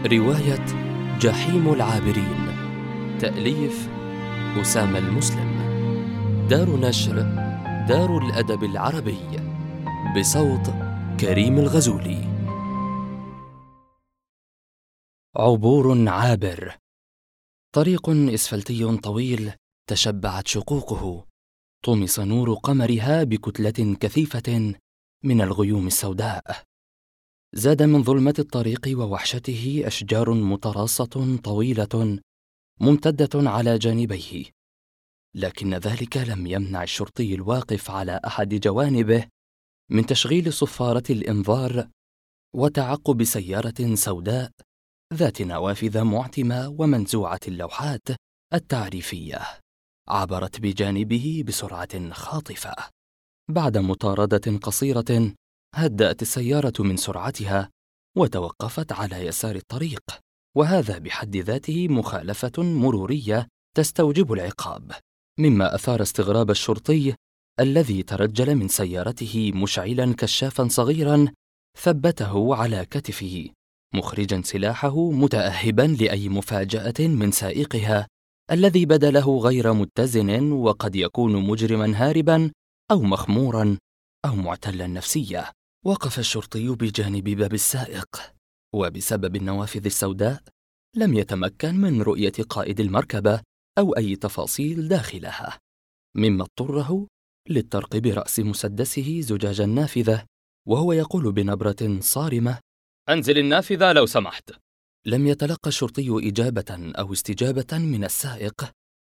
رواية جحيم العابرين، تأليف أسامة المسلم، دار نشر دار الأدب العربي، بصوت كريم الغزولي. عبور عابر. طريق إسفلتي طويل تشبعت شقوقه، طمس نور قمرها بكتلة كثيفة من الغيوم السوداء. زاد من ظلمة الطريق ووحشته أشجار متراصة طويلة ممتدة على جانبيه، لكن ذلك لم يمنع الشرطي الواقف على أحد جوانبه من تشغيل صفارة الإنذار وتعقب سيارة سوداء ذات نوافذ معتمة ومنزوعة اللوحات التعريفية عبرت بجانبه بسرعة خاطفة. بعد مطاردة قصيرة هدأت السيارة من سرعتها وتوقفت على يسار الطريق، وهذا بحد ذاته مخالفة مرورية تستوجب العقاب، مما أثار استغراب الشرطي الذي ترجل من سيارته مشعلا كشافا صغيرا ثبته على كتفه، مخرجا سلاحه متأهبا لأي مفاجأة من سائقها الذي بدا له غير متزن وقد يكون مجرما هاربا أو مخمورا أو معتلا نفسيا. وقف الشرطي بجانب باب السائق، وبسبب النوافذ السوداء لم يتمكن من رؤية قائد المركبة أو أي تفاصيل داخلها، مما اضطره للطرق برأس مسدسه زجاج النافذة وهو يقول بنبرة صارمة: أنزل النافذة لو سمحت. لم يتلقى الشرطي إجابة أو استجابة من السائق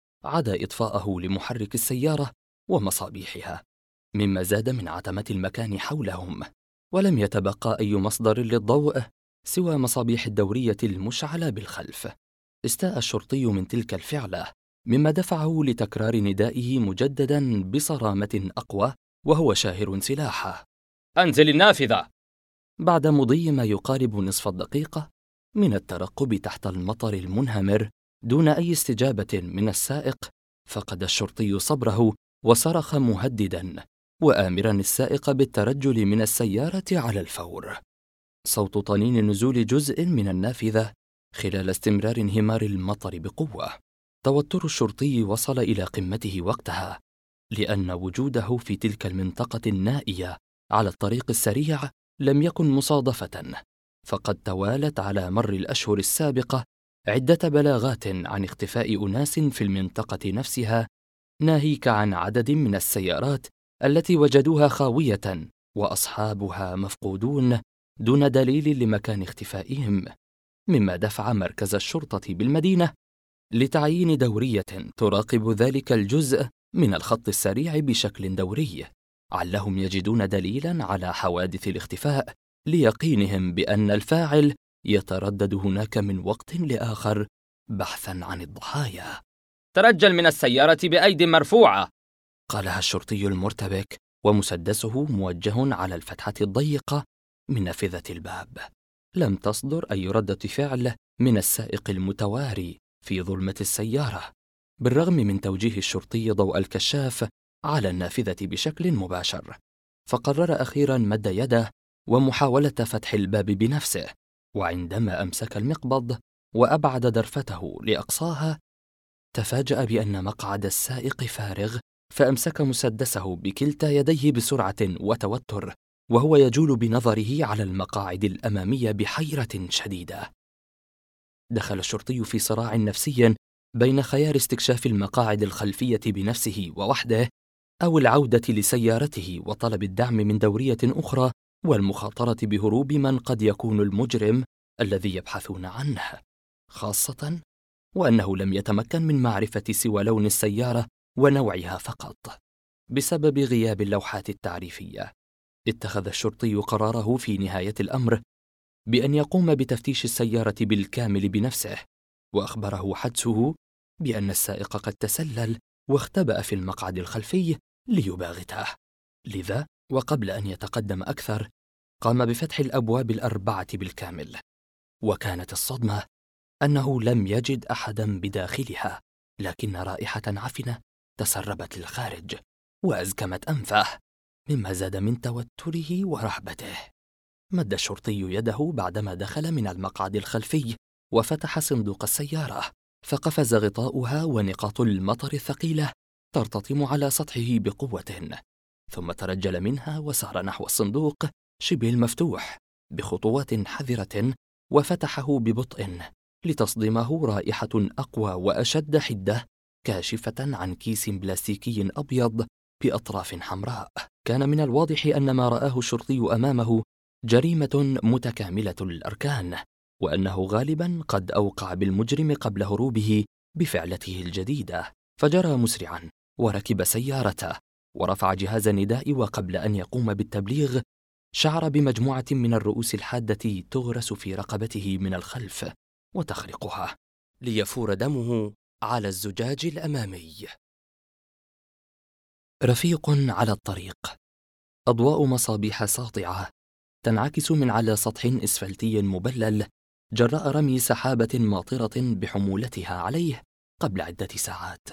عدا إطفاءه لمحرك السيارة ومصابيحها، مما زاد من عتمة المكان حولهم، ولم يتبقى أي مصدر للضوء سوى مصابيح الدورية المشعلة بالخلف. استاء الشرطي من تلك الفعلة، مما دفعه لتكرار ندائه مجددا بصرامة أقوى وهو شاهر سلاحه: أنزل النافذة. بعد مضي ما يقارب نصف الدقيقة من الترقب تحت المطر المنهمر دون أي استجابة من السائق، فقد الشرطي صبره وصرخ مهددا وآمرا السائق بالترجل من السيارة على الفور. صوت طنين نزول جزء من النافذة خلال استمرار انهمار المطر بقوة. توتر الشرطي وصل إلى قمته وقتها، لأن وجوده في تلك المنطقة النائية على الطريق السريع لم يكن مصادفة، فقد توالت على مر الأشهر السابقة عدة بلاغات عن اختفاء أناس في المنطقة نفسها، ناهيك عن عدد من السيارات التي وجدوها خاوية وأصحابها مفقودون دون دليل لمكان اختفائهم، مما دفع مركز الشرطة بالمدينة لتعيين دورية تراقب ذلك الجزء من الخط السريع بشكل دوري، علهم يجدون دليلا على حوادث الاختفاء ليقينهم بأن الفاعل يتردد هناك من وقت لآخر بحثا عن الضحايا. ترجل من السيارة بأيد مرفوعة، قالها الشرطي المرتبك ومسدسه موجه على الفتحة الضيقة من نافذة الباب. لم تصدر أي ردة فعل من السائق المتواري في ظلمة السيارة، بالرغم من توجيه الشرطي ضوء الكشاف على النافذة بشكل مباشر، فقرر أخيرا مد يده ومحاولة فتح الباب بنفسه، وعندما أمسك المقبض وأبعد درفته لأقصاها تفاجأ بأن مقعد السائق فارغ، فأمسك مسدسه بكلتا يديه بسرعة وتوتر وهو يجول بنظره على المقاعد الأمامية بحيرة شديدة. دخل الشرطي في صراع نفسي بين خيار استكشاف المقاعد الخلفية بنفسه ووحده أو العودة لسيارته وطلب الدعم من دورية أخرى والمخاطرة بهروب من قد يكون المجرم الذي يبحثون عنه، خاصة وأنه لم يتمكن من معرفة سوى لون السيارة ونوعها فقط بسبب غياب اللوحات التعريفية. اتخذ الشرطي قراره في نهاية الأمر بأن يقوم بتفتيش السيارة بالكامل بنفسه، وأخبره حدسه بأن السائق قد تسلل واختبأ في المقعد الخلفي ليباغته. لذا وقبل أن يتقدم أكثر قام بفتح الأبواب الأربعة بالكامل، وكانت الصدمة أنه لم يجد أحدا بداخلها، لكن رائحة عفنة تسربت للخارج وأزكمت أنفه، مما زاد من توتره ورهبته. مد الشرطي يده بعدما دخل من المقعد الخلفي وفتح صندوق السيارة، فقفز غطاؤها ونقاط المطر الثقيلة ترتطم على سطحه بقوة، ثم ترجل منها وسار نحو الصندوق شبه المفتوح بخطوات حذرة وفتحه ببطء لتصدمه رائحة أقوى وأشد حدة كاشفة عن كيس بلاستيكي أبيض بأطراف حمراء. كان من الواضح أن ما رآه الشرطي أمامه جريمة متكاملة الأركان، وأنه غالباً قد أوقع بالمجرم قبل هروبه بفعلته الجديدة. فجرى مسرعاً وركب سيارته ورفع جهاز النداء، وقبل أن يقوم بالتبليغ شعر بمجموعة من الرؤوس الحادة تغرس في رقبته من الخلف وتخرقها ليفور دمه على الزجاج الأمامي. رفيق على الطريق. أضواء مصابيح ساطعة تنعكس من على سطح إسفلتي مبلل جراء رمي سحابة ماطرة بحمولتها عليه قبل عدة ساعات.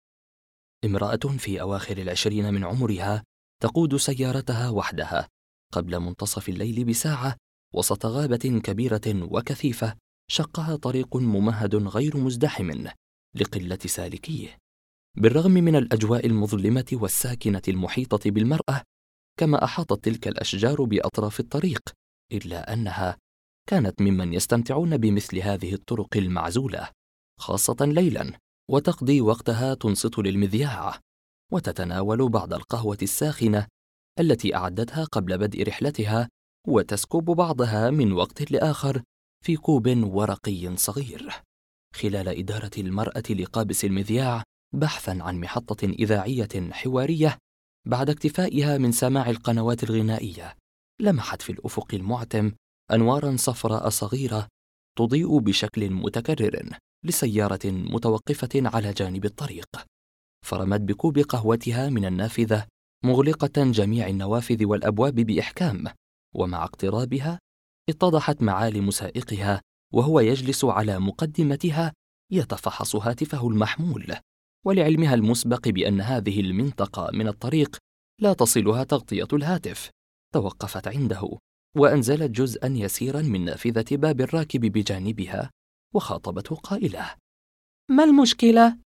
امرأة في أواخر 20 من عمرها تقود سيارتها وحدها قبل منتصف الليل بساعة وسط غابة كبيرة وكثيفة شقها طريق ممهد غير مزدحم لقلة سالكيه. بالرغم من الأجواء المظلمة والساكنة المحيطة بالمرأة، كما أحاطت تلك الأشجار بأطراف الطريق، إلا أنها كانت ممن يستمتعون بمثل هذه الطرق المعزولة، خاصة ليلاً، وتقضي وقتها تنصت للمذياع وتتناول بعض القهوة الساخنة التي أعدتها قبل بدء رحلتها، وتسكب بعضها من وقت لآخر في كوب ورقي صغير، خلال إدارة المرأة لقابس المذياع بحثاً عن محطة إذاعية حوارية. بعد اكتفائها من سماع القنوات الغنائية، لمحت في الأفق المعتم أنواراً صفراء صغيرة تضيء بشكل متكرر لسيارة متوقفة على جانب الطريق، فرمت بكوب قهوتها من النافذة مغلقة جميع النوافذ والأبواب بإحكام، ومع اقترابها اتضحت معالم سائقها وهو يجلس على مقدمتها يتفحص هاتفه المحمول، ولعلمها المسبق بأن هذه المنطقة من الطريق لا تصلها تغطية الهاتف، توقفت عنده وأنزلت جزءاً يسيراً من نافذة باب الراكب بجانبها وخاطبته قائلة: ما المشكلة؟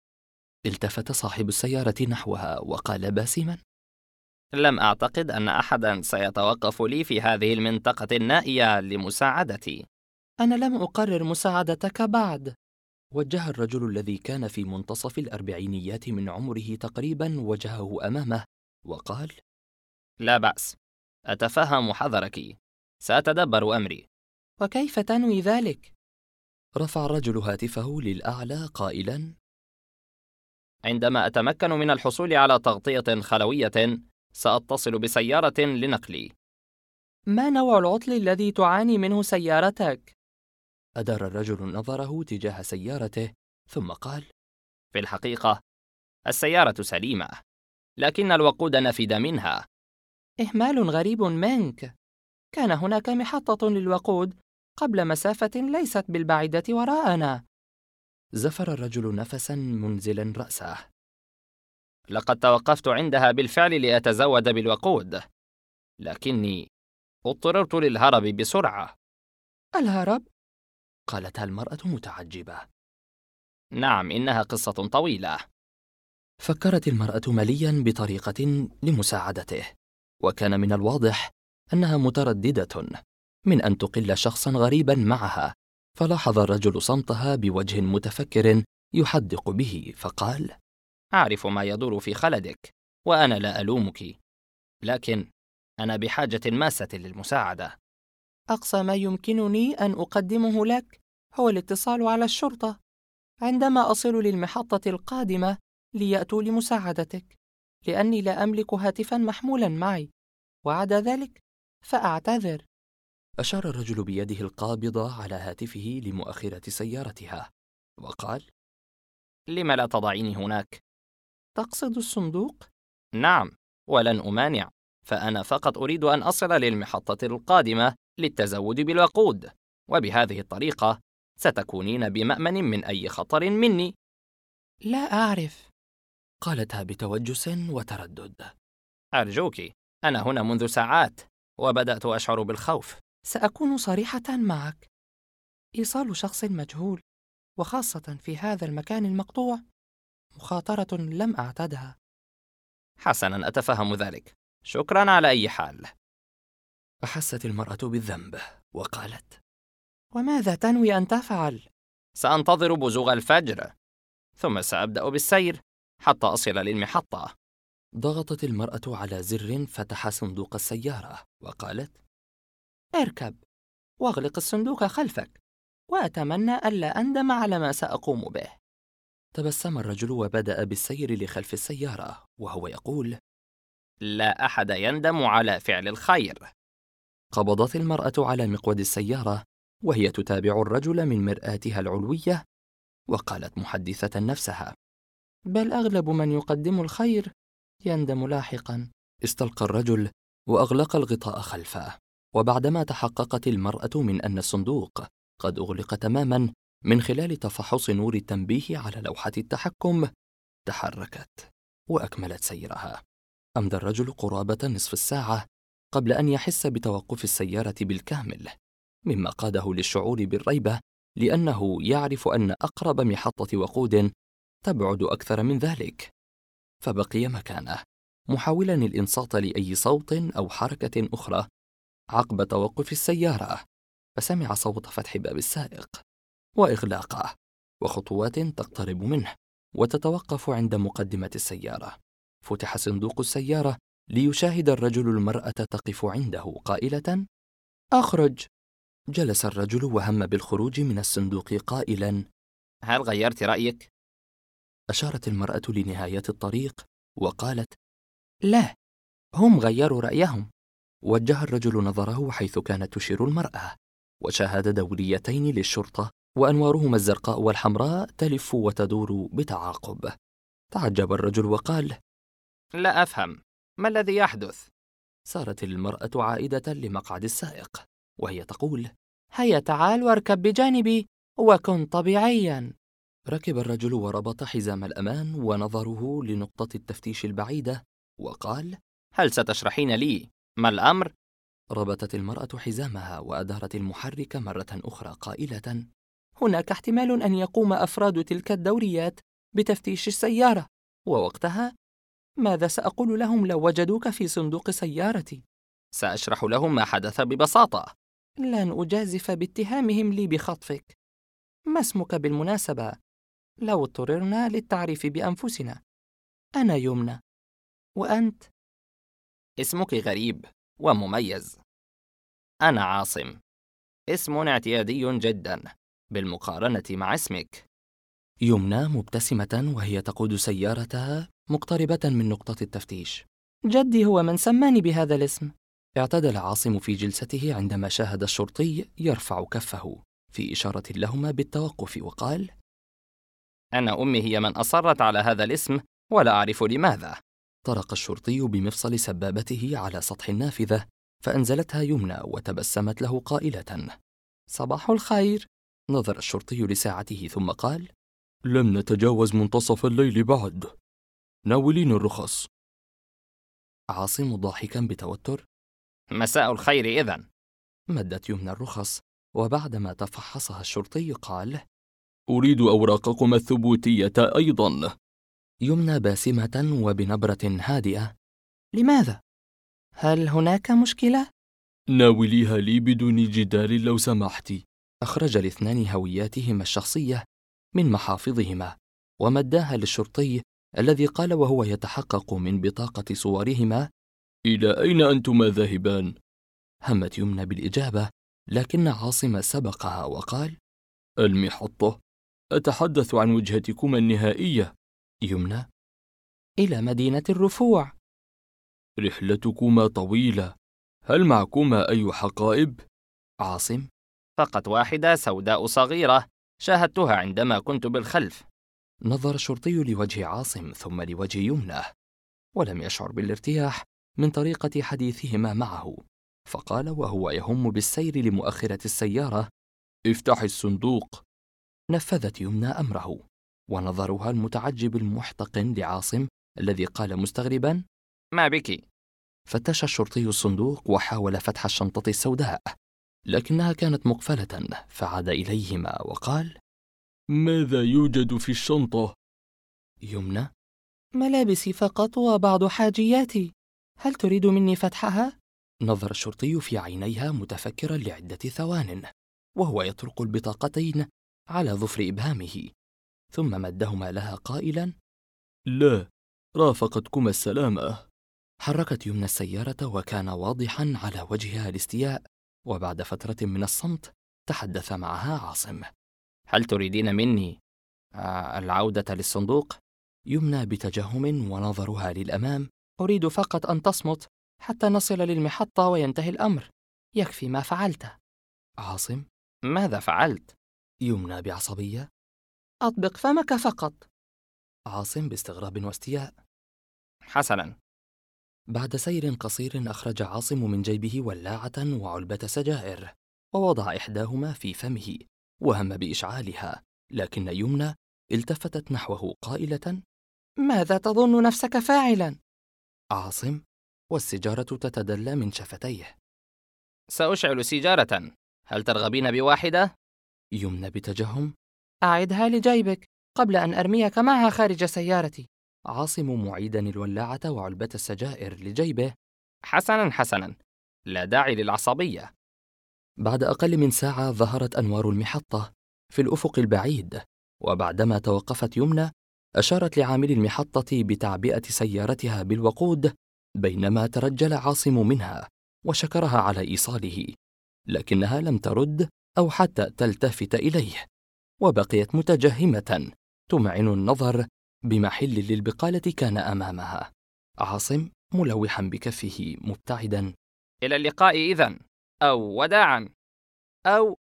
التفت صاحب السيارة نحوها وقال باسماً: لم أعتقد أن أحداً سيتوقف لي في هذه المنطقة النائية لمساعدتي. أنا لم أقرر مساعدتك بعد. وجه الرجل الذي كان في منتصف الأربعينيات من عمره تقريباً وجهه أمامه وقال: لا بأس، أتفهم حذرك، سأتدبر أمري. وكيف تنوي ذلك؟ رفع الرجل هاتفه للأعلى قائلاً: عندما أتمكن من الحصول على تغطية خلوية سأتصل بسيارة لنقلي. ما نوع العطل الذي تعاني منه سيارتك؟ أدار الرجل نظره تجاه سيارته ثم قال: في الحقيقة السيارة سليمة، لكن الوقود نفد منها. إهمال غريب منك. كان هناك محطة للوقود قبل مسافة ليست بالبعيدة وراءنا. زفر الرجل نفساً منزلاً رأسه. لقد توقفت عندها بالفعل لأتزود بالوقود، لكني اضطررت للهرب بسرعة. الهرب؟ قالتها المرأة متعجبة. نعم، إنها قصة طويلة. فكرت المرأة ملياً بطريقة لمساعدته، وكان من الواضح أنها مترددة من أن تقل شخصاً غريباً معها، فلاحظ الرجل صمتها بوجه متفكر يحدق به فقال: أعرف ما يدور في خلدك وأنا لا ألومك، لكن أنا بحاجة ماسة للمساعدة. أقصى ما يمكنني أن أقدمه لك هو الاتصال على الشرطة عندما أصل للمحطة القادمة ليأتوا لمساعدتك، لأني لا أملك هاتفاً محمولاً معي، وعدا ذلك فأعتذر. أشار الرجل بيده القابضة على هاتفه لمؤخرة سيارتها وقال: لم لا تضعيني هناك؟ تقصد الصندوق؟ نعم، ولن أمانع، فأنا فقط أريد أن أصل للمحطة القادمة للتزود بالوقود، وبهذه الطريقة ستكونين بمأمن من أي خطر مني. لا أعرف، قالتها بتوجس وتردد. أرجوك، أنا هنا منذ ساعات، وبدأت أشعر بالخوف. سأكون صريحة معك. إيصال شخص مجهول، وخاصة في هذا المكان المقطوع، مخاطرة لم أعتدها. حسناً، أتفهم ذلك. شكراً على أي حال. أحست المرأة بالذنب وقالت: وماذا تنوي أن تفعل؟ سأنتظر بزوغ الفجر، ثم سأبدأ بالسير حتى أصل للمحطة. ضغطت المرأة على زر فتح صندوق السيارة وقالت: اركب واغلق الصندوق خلفك، وأتمنى ألا أندم على ما سأقوم به. تبسم الرجل وبدأ بالسير لخلف السيارة وهو يقول: لا أحد يندم على فعل الخير. قبضت المرأة على مقود السيارة وهي تتابع الرجل من مرآتها العلوية، وقالت محدثة نفسها: بل أغلب من يقدم الخير يندم لاحقاً. استلقى الرجل وأغلق الغطاء خلفه، وبعدما تحققت المرأة من أن الصندوق قد أغلق تماماً من خلال تفحص نور التنبيه على لوحة التحكم، تحركت وأكملت سيرها. أمضى الرجل قرابة نصف الساعة قبل أن يحس بتوقف السيارة بالكامل، مما قاده للشعور بالريبة، لأنه يعرف أن أقرب محطة وقود تبعد أكثر من ذلك. فبقي مكانه محاولا الإنصات لأي صوت أو حركة أخرى عقب توقف السيارة، فسمع صوت فتح باب السائق وإغلاقه وخطوات تقترب منه وتتوقف عند مقدمة السيارة. فتح صندوق السيارة ليشاهد الرجل المرأة تقف عنده قائلة: أخرج. جلس الرجل وهم بالخروج من الصندوق قائلا: هل غيرت رأيك؟ أشارت المرأة لنهاية الطريق وقالت: لا، هم غيروا رأيهم. وجه الرجل نظره حيث كانت تشير المرأة، وشاهد دوريتين للشرطة وأنوارهما الزرقاء والحمراء تلف وتدور بتعاقب. تعجب الرجل وقال: لا أفهم، ما الذي يحدث؟ سارت المرأة عائدة لمقعد السائق وهي تقول: هيا تعال واركب بجانبي وكن طبيعياً. ركب الرجل وربط حزام الأمان ونظره لنقطة التفتيش البعيدة وقال: هل ستشرحين لي ما الأمر؟ ربطت المرأة حزامها وأدارت المحرك مرة أخرى قائلة: هناك احتمال أن يقوم أفراد تلك الدوريات بتفتيش السيارة، ووقتها ماذا سأقول لهم لو وجدوك في صندوق سيارتي؟ سأشرح لهم ما حدث ببساطة. لن أجازف باتهامهم لي بخطفك. ما اسمك بالمناسبة؟ لو اضطررنا للتعريف بأنفسنا. أنا يمنى. وأنت؟ اسمك غريب ومميز. أنا عاصم. اسم اعتيادي جدا بالمقارنة مع اسمك. يمنى مبتسمة وهي تقود سيارتها مقتربة من نقطة التفتيش. جدي هو من سماني بهذا الاسم. اعتدل عاصم في جلسته عندما شاهد الشرطي يرفع كفه في إشارة لهما بالتوقف وقال: أنا أمي هي من أصرت على هذا الاسم ولا أعرف لماذا. طرق الشرطي بمفصل سبابته على سطح النافذة فأنزلتها يمنى وتبسمت له قائلة: صباح الخير. نظر الشرطي لساعته ثم قال: لم نتجاوز منتصف الليل بعد، ناولين الرخص. عاصم ضاحكا بتوتر: مساء الخير إذن. مدت يمنى الرخص، وبعدما تفحصها الشرطي قال: أريد أوراقكم الثبوتية أيضا. يمنى باسمة وبنبرة هادئة: لماذا؟ هل هناك مشكلة؟ ناوليها لي بدون جدال لو سمحت. أخرج الاثنان هوياتهما الشخصية من محافظهما ومداها للشرطي الذي قال وهو يتحقق من بطاقة صورهما: إلى أين أنتما ذاهبان؟ همت يمنى بالإجابة، لكن عاصم سبقها وقال: المحطة، أتحدث عن وجهتكما النهائية. يمنى: إلى مدينة الرفوع. رحلتكما طويلة، هل معكما أي حقائب؟ عاصم: فقط واحدة سوداء صغيرة شاهدتها عندما كنت بالخلف. نظر الشرطي لوجه عاصم ثم لوجه يمنى، ولم يشعر بالارتياح من طريقة حديثهما معه، فقال وهو يهم بالسير لمؤخرة السيارة: افتح الصندوق. نفذت يمنى أمره، ونظرها المتعجب المحتقن لعاصم الذي قال مستغربا: ما بك؟ فتش الشرطي الصندوق وحاول فتح الشنطة السوداء، لكنها كانت مقفلة، فعاد إليهما وقال: ماذا يوجد في الشنطة؟ يمنى: ملابسي فقط وبعض حاجياتي، هل تريد مني فتحها؟ نظر الشرطي في عينيها متفكرا لعدة ثوان، وهو يطرق البطاقتين على ظفر إبهامه، ثم مدهما لها قائلا: لا، رافقتكما السلامة. حركت يمنى السيارة وكان واضحا على وجهها الاستياء، وبعد فترة من الصمت تحدث معها عاصم. هل تريدين مني العودة للصندوق؟ يمنى بتجهم ونظرها للأمام: أريد فقط أن تصمت حتى نصل للمحطة وينتهي الأمر، يكفي ما فعلت. عاصم: ماذا فعلت؟ يمنى بعصبية: أطبق فمك فقط. عاصم باستغراب واستياء: حسناً. بعد سير قصير أخرج عاصم من جيبه ولاعة وعلبة سجائر، ووضع إحداهما في فمه وهم بإشعالها، لكن يمنى التفتت نحوه قائلة: ماذا تظن نفسك فاعلاً؟ عاصم والسيجارة تتدلى من شفتيه: سأشعل سيجارة، هل ترغبين بواحدة؟ يمنى بتجهم: أعدها لجيبك قبل أن أرميك معها خارج سيارتي. عاصم معيدا الولاعة وعلبة السجائر لجيبه: حسناً، لا داعي للعصبية. بعد أقل من ساعة ظهرت أنوار المحطة في الأفق البعيد، وبعدما توقفت يمنى أشارت لعامل المحطة بتعبئة سيارتها بالوقود، بينما ترجل عاصم منها وشكرها على إيصاله، لكنها لم ترد أو حتى تلتفت إليه، وبقيت متجهمة تمعن النظر بمحل للبقالة كان أمامها. عاصم ملوحا بكفه مبتعدا: إلى اللقاء إذن، أو وداعاً، أو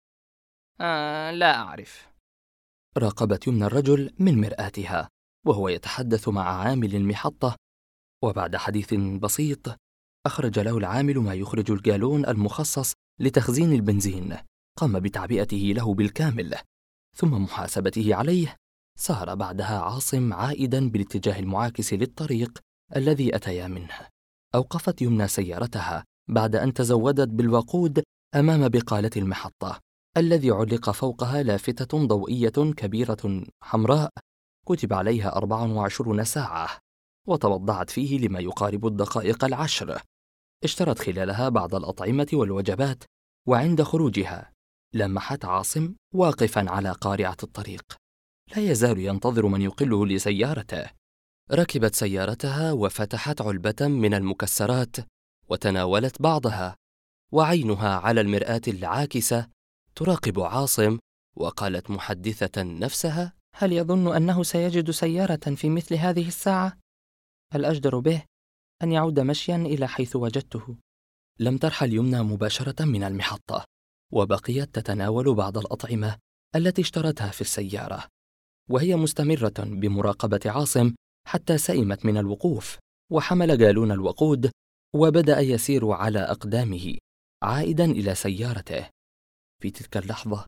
لا أعرف. راقبت يمنى الرجل من مرآتها وهو يتحدث مع عامل المحطة، وبعد حديث بسيط أخرج له العامل ما يخرج الجالون المخصص لتخزين البنزين، قام بتعبئته له بالكامل ثم محاسبته عليه. سار بعدها عاصم عائدا بالاتجاه المعاكس للطريق الذي أتيا منه. أوقفت يمنى سيارتها بعد أن تزودت بالوقود أمام بقالة المحطة الذي علق فوقها لافتة ضوئية كبيرة حمراء كتب عليها 24 ساعة، وتوضعت فيه لما يقارب الدقائق 10. اشترت خلالها بعض الأطعمة والوجبات، وعند خروجها لمحت عاصم واقفا على قارعة الطريق لا يزال ينتظر من يقله لسيارته. ركبت سيارتها وفتحت علبة من المكسرات وتناولت بعضها، وعينها على المرآة العاكسة تراقب عاصم، وقالت محدثة نفسها: هل يظن أنه سيجد سيارة في مثل هذه الساعة؟ الأجدر به أن يعود مشياً إلى حيث وجدته. لم ترحل يمنى مباشرة من المحطة، وبقيت تتناول بعض الأطعمة التي اشترتها في السيارة، وهي مستمرة بمراقبة عاصم حتى سئمت من الوقوف، وحمل جالون الوقود وبدأ يسير على أقدامه عائدا إلى سيارته. في تلك اللحظة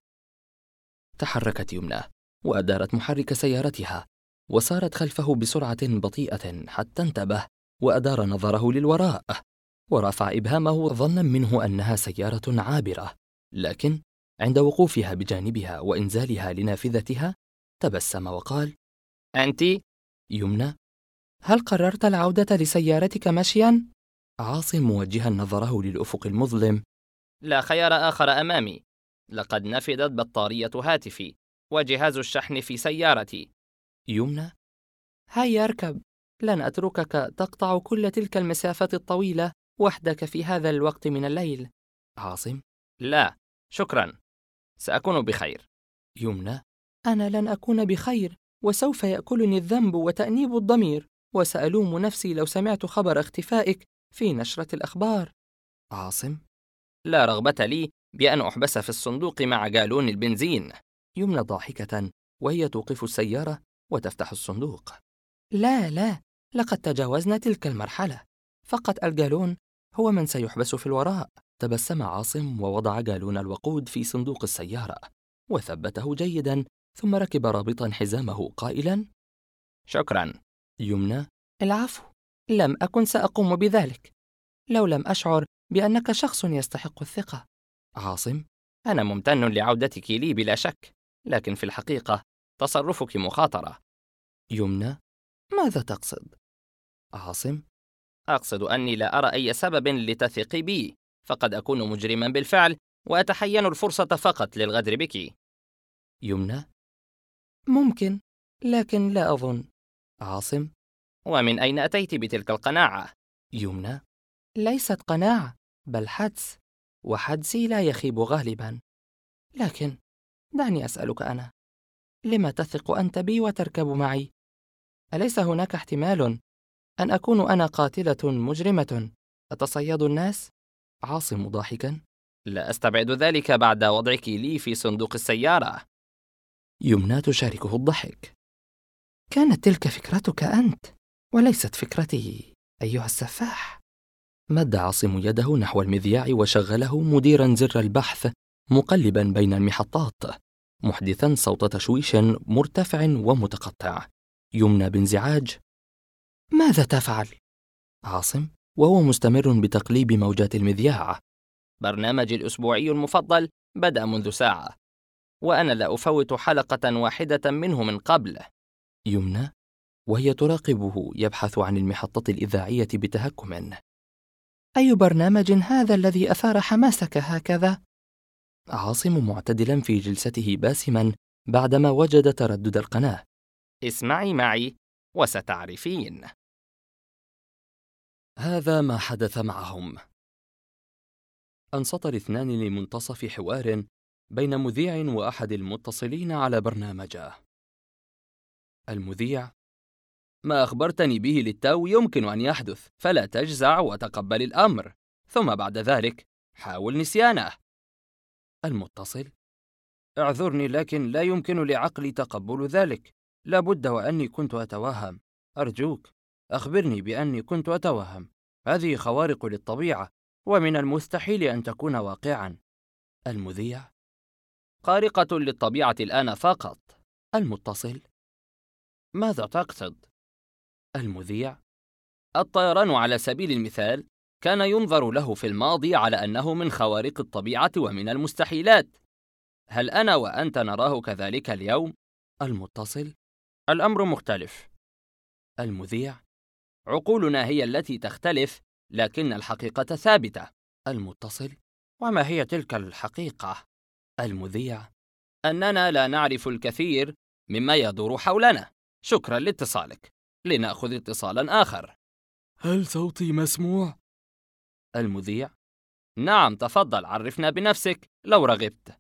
تحركت يمنى وأدارت محرك سيارتها، وسارت خلفه بسرعة بطيئة حتى انتبه وأدار نظره للوراء، ورفع إبهامه ظنا منه أنها سيارة عابرة، لكن عند وقوفها بجانبها وإنزالها لنافذتها تبسم وقال: أنت؟ يمنى: هل قررت العودة لسيارتك مشياً؟ عاصم موجها نظره للأفق المظلم: لا خيار آخر أمامي، لقد نفدت بطارية هاتفي وجهاز الشحن في سيارتي. يمنى: هيا اركب، لن أتركك تقطع كل تلك المسافة الطويلة وحدك في هذا الوقت من الليل. عاصم: لا، شكراً، سأكون بخير. يمنى: أنا لن أكون بخير، وسوف يأكلني الذنب وتأنيب الضمير، وسألوم نفسي لو سمعت خبر اختفائك في نشرة الأخبار. عاصم: لا رغبة لي بأن أحبس في الصندوق مع جالون البنزين. يمنى ضاحكة وهي توقف السيارة وتفتح الصندوق: لا، لقد تجاوزنا تلك المرحلة، فقط الجالون هو من سيحبس في الوراء. تبسم عاصم ووضع جالون الوقود في صندوق السيارة وثبته جيدا، ثم ركب رابطا حزامه قائلا: شكراً. يمنى: العفو، لم أكن سأقوم بذلك، لو لم أشعر بأنك شخص يستحق الثقة. عاصم: أنا ممتن لعودتك لي بلا شك، لكن في الحقيقة تصرفك مخاطرة. يمنى: ماذا تقصد؟ عاصم: أقصد أني لا أرى أي سبب لتثقي بي، فقد أكون مجرما بالفعل وأتحين الفرصة فقط للغدر بك. يمنى: ممكن، لكن لا أظن. عاصم: ومن أين أتيت بتلك القناعة؟ يمنى: ليست قناعة، بل حدس، وحدسي لا يخيب غالبا. لكن دعني أسألك أنا، لما تثق أنت بي وتركب معي؟ أليس هناك احتمال أن أكون أنا قاتلة مجرمة أتصيد الناس؟ عاصم ضاحكا: لا أستبعد ذلك بعد وضعك لي في صندوق السيارة. يمنى تشاركه الضحك: كانت تلك فكرتك أنت وليست فكرتي أيها السفاح. مد عاصم يده نحو المذياع وشغله مديرا زر البحث مقلبا بين المحطات، محدثا صوت تشويش مرتفع ومتقطع. يمنى بانزعاج: ماذا تفعل؟ عاصم وهو مستمر بتقليب موجات المذياع: برنامجي الأسبوعي المفضل بدأ منذ ساعة، وأنا لا أفوت حلقة واحدة منه من قبل. يمنى وهي تراقبه يبحث عن المحطة الإذاعية بتهكم: أي برنامج هذا الذي أثار حماسك هكذا؟ عاصم معتدلا في جلسته باسما بعدما وجد تردد القناة: اسمعي معي وستعرفين. هذا ما حدث معهم. انصت الاثنان لمنتصف حوار بين مذيع وأحد المتصلين على برنامجه. المذيع: ما أخبرتني به للتو يمكن أن يحدث، فلا تجزع وتقبل الأمر، ثم بعد ذلك حاول نسيانه. المتصل: اعذرني، لكن لا يمكن لعقلي تقبل ذلك، لابد وأني كنت أتوهم. أرجوك أخبرني بأني كنت أتوهم، هذه خوارق للطبيعة ومن المستحيل أن تكون واقعا. المذيع: خارقة للطبيعة الآن فقط. المتصل: ماذا تقصد؟ المذيع: الطيران على سبيل المثال كان ينظر له في الماضي على أنه من خوارق الطبيعة ومن المستحيلات. هل أنا وأنت نراه كذلك اليوم؟ المتصل: الأمر مختلف. المذيع: عقولنا هي التي تختلف، لكن الحقيقة ثابتة. المتصل: وما هي تلك الحقيقة؟ المذيع: أننا لا نعرف الكثير مما يدور حولنا. شكرا لاتصالك، لنأخذ اتصالا آخر. هل صوتي مسموع؟ المذيع: نعم، تفضل، عرفنا بنفسك لو رغبت.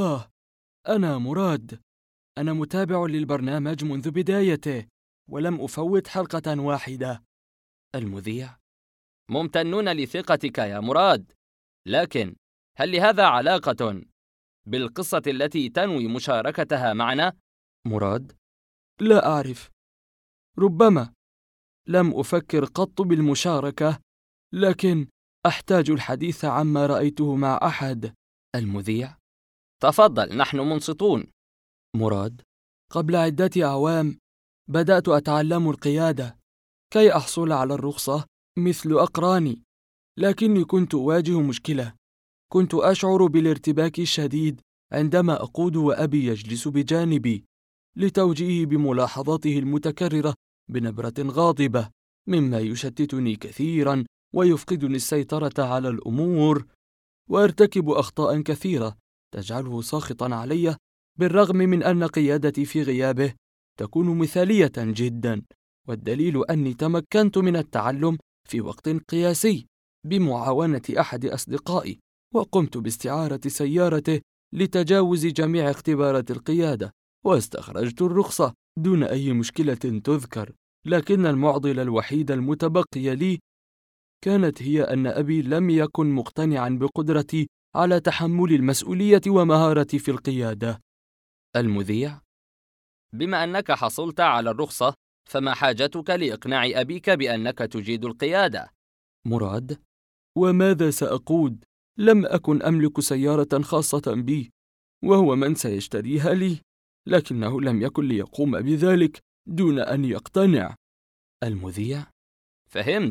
أنا مراد. أنا متابع للبرنامج منذ بدايته، ولم أفوت حلقة واحدة. المذيع: ممتنون لثقتك يا مراد، لكن هل لهذا علاقة بالقصة التي تنوي مشاركتها معنا؟ مراد: لا أعرف، ربما. لم أفكر قط بالمشاركة، لكن أحتاج الحديث عما رأيته مع أحد. المذيع: تفضل، نحن منصتون. مراد: قبل عدة أعوام بدأت أتعلم القيادة كي أحصل على الرخصة مثل أقراني، لكني كنت أواجه مشكلة. كنت أشعر بالارتباك الشديد عندما أقود وأبي يجلس بجانبي لتوجيهي بملاحظاته المتكررة بنبرة غاضبة، مما يشتتني كثيرا ويفقدني السيطرة على الأمور، وأرتكب أخطاء كثيرة تجعله ساخطا علي، بالرغم من أن قيادتي في غيابه تكون مثالية جدا. والدليل أني تمكنت من التعلم في وقت قياسي بمعاونة أحد أصدقائي، وقمت باستعارة سيارته لتجاوز جميع اختبارات القيادة، واستخرجت الرخصة دون أي مشكلة تذكر. لكن المعضلة الوحيدة المتبقية لي كانت هي أن أبي لم يكن مقتنعا بقدرتي على تحمل المسؤولية ومهارتي في القيادة. المذيع: بما أنك حصلت على الرخصة، فما حاجتك لإقناع أبيك بأنك تجيد القيادة؟ مراد: وماذا سأقود؟ لم أكن أملك سيارة خاصة بي، وهو من سيشتريها لي، لكنه لم يكن ليقوم بذلك دون أن يقتنع. المذيع: فهمت.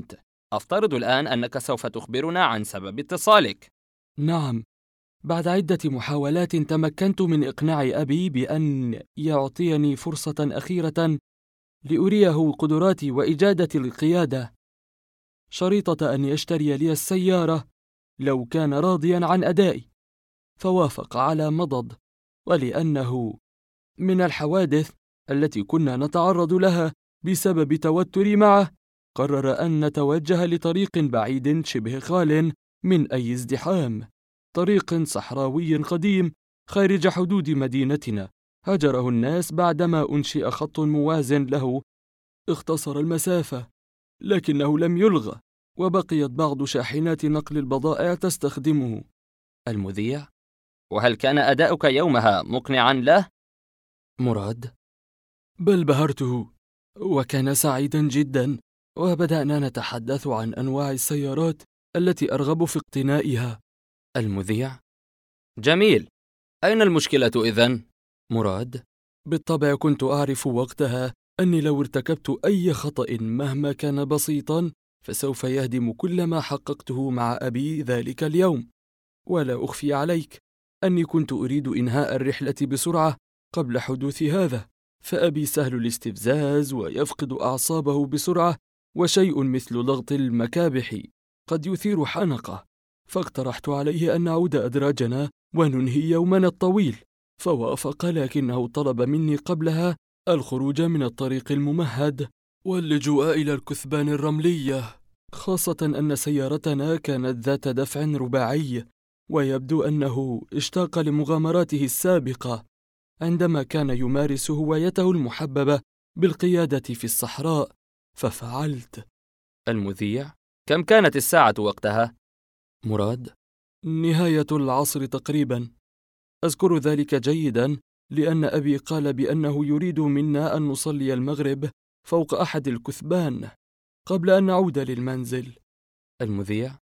أفترض الآن أنك سوف تخبرنا عن سبب اتصالك. نعم، بعد عدة محاولات تمكنت من إقناع أبي بأن يعطيني فرصة أخيرة لأريه قدراتي وإجادة القيادة، شريطة أن يشتري لي السيارة لو كان راضيا عن أدائي، فوافق على مضض. ولأنه من الحوادث التي كنا نتعرض لها بسبب توتري معه، قرر أن نتوجه لطريق بعيد شبه خال من أي ازدحام، طريق صحراوي قديم خارج حدود مدينتنا هجره الناس بعدما أنشئ خط موازن له اختصر المسافة، لكنه لم يلغى وبقيت بعض شاحنات نقل البضائع تستخدمه. المذيع: وهل كان أداؤك يومها مقنعا له؟ مراد: بل بهرته، وكان سعيدا جدا، وبدأنا نتحدث عن أنواع السيارات التي أرغب في اقتنائها. المذيع: جميل، أين المشكلة إذن؟ مراد: بالطبع كنت أعرف وقتها أني لو ارتكبت أي خطأ مهما كان بسيطا فسوف يهدم كل ما حققته مع أبي ذلك اليوم. ولا أخفي عليك أني كنت أريد إنهاء الرحلة بسرعة قبل حدوث هذا، فأبي سهل الاستفزاز ويفقد أعصابه بسرعة، وشيء مثل ضغط المكابح قد يثير حنقه، فاقترحت عليه أن نعود أدراجنا وننهي يومنا الطويل، فوافق، لكنه طلب مني قبلها الخروج من الطريق الممهد واللجوء إلى الكثبان الرملية، خاصة أن سيارتنا كانت ذات دفع رباعي، ويبدو أنه اشتاق لمغامراته السابقة عندما كان يمارس هوايته المحببة بالقيادة في الصحراء، ففعلت. المذيع: كم كانت الساعة وقتها؟ مراد: نهاية العصر تقريبا. أذكر ذلك جيدا لأن أبي قال بأنه يريد منا أن نصلي المغرب فوق أحد الكثبان قبل أن نعود للمنزل. المذيع: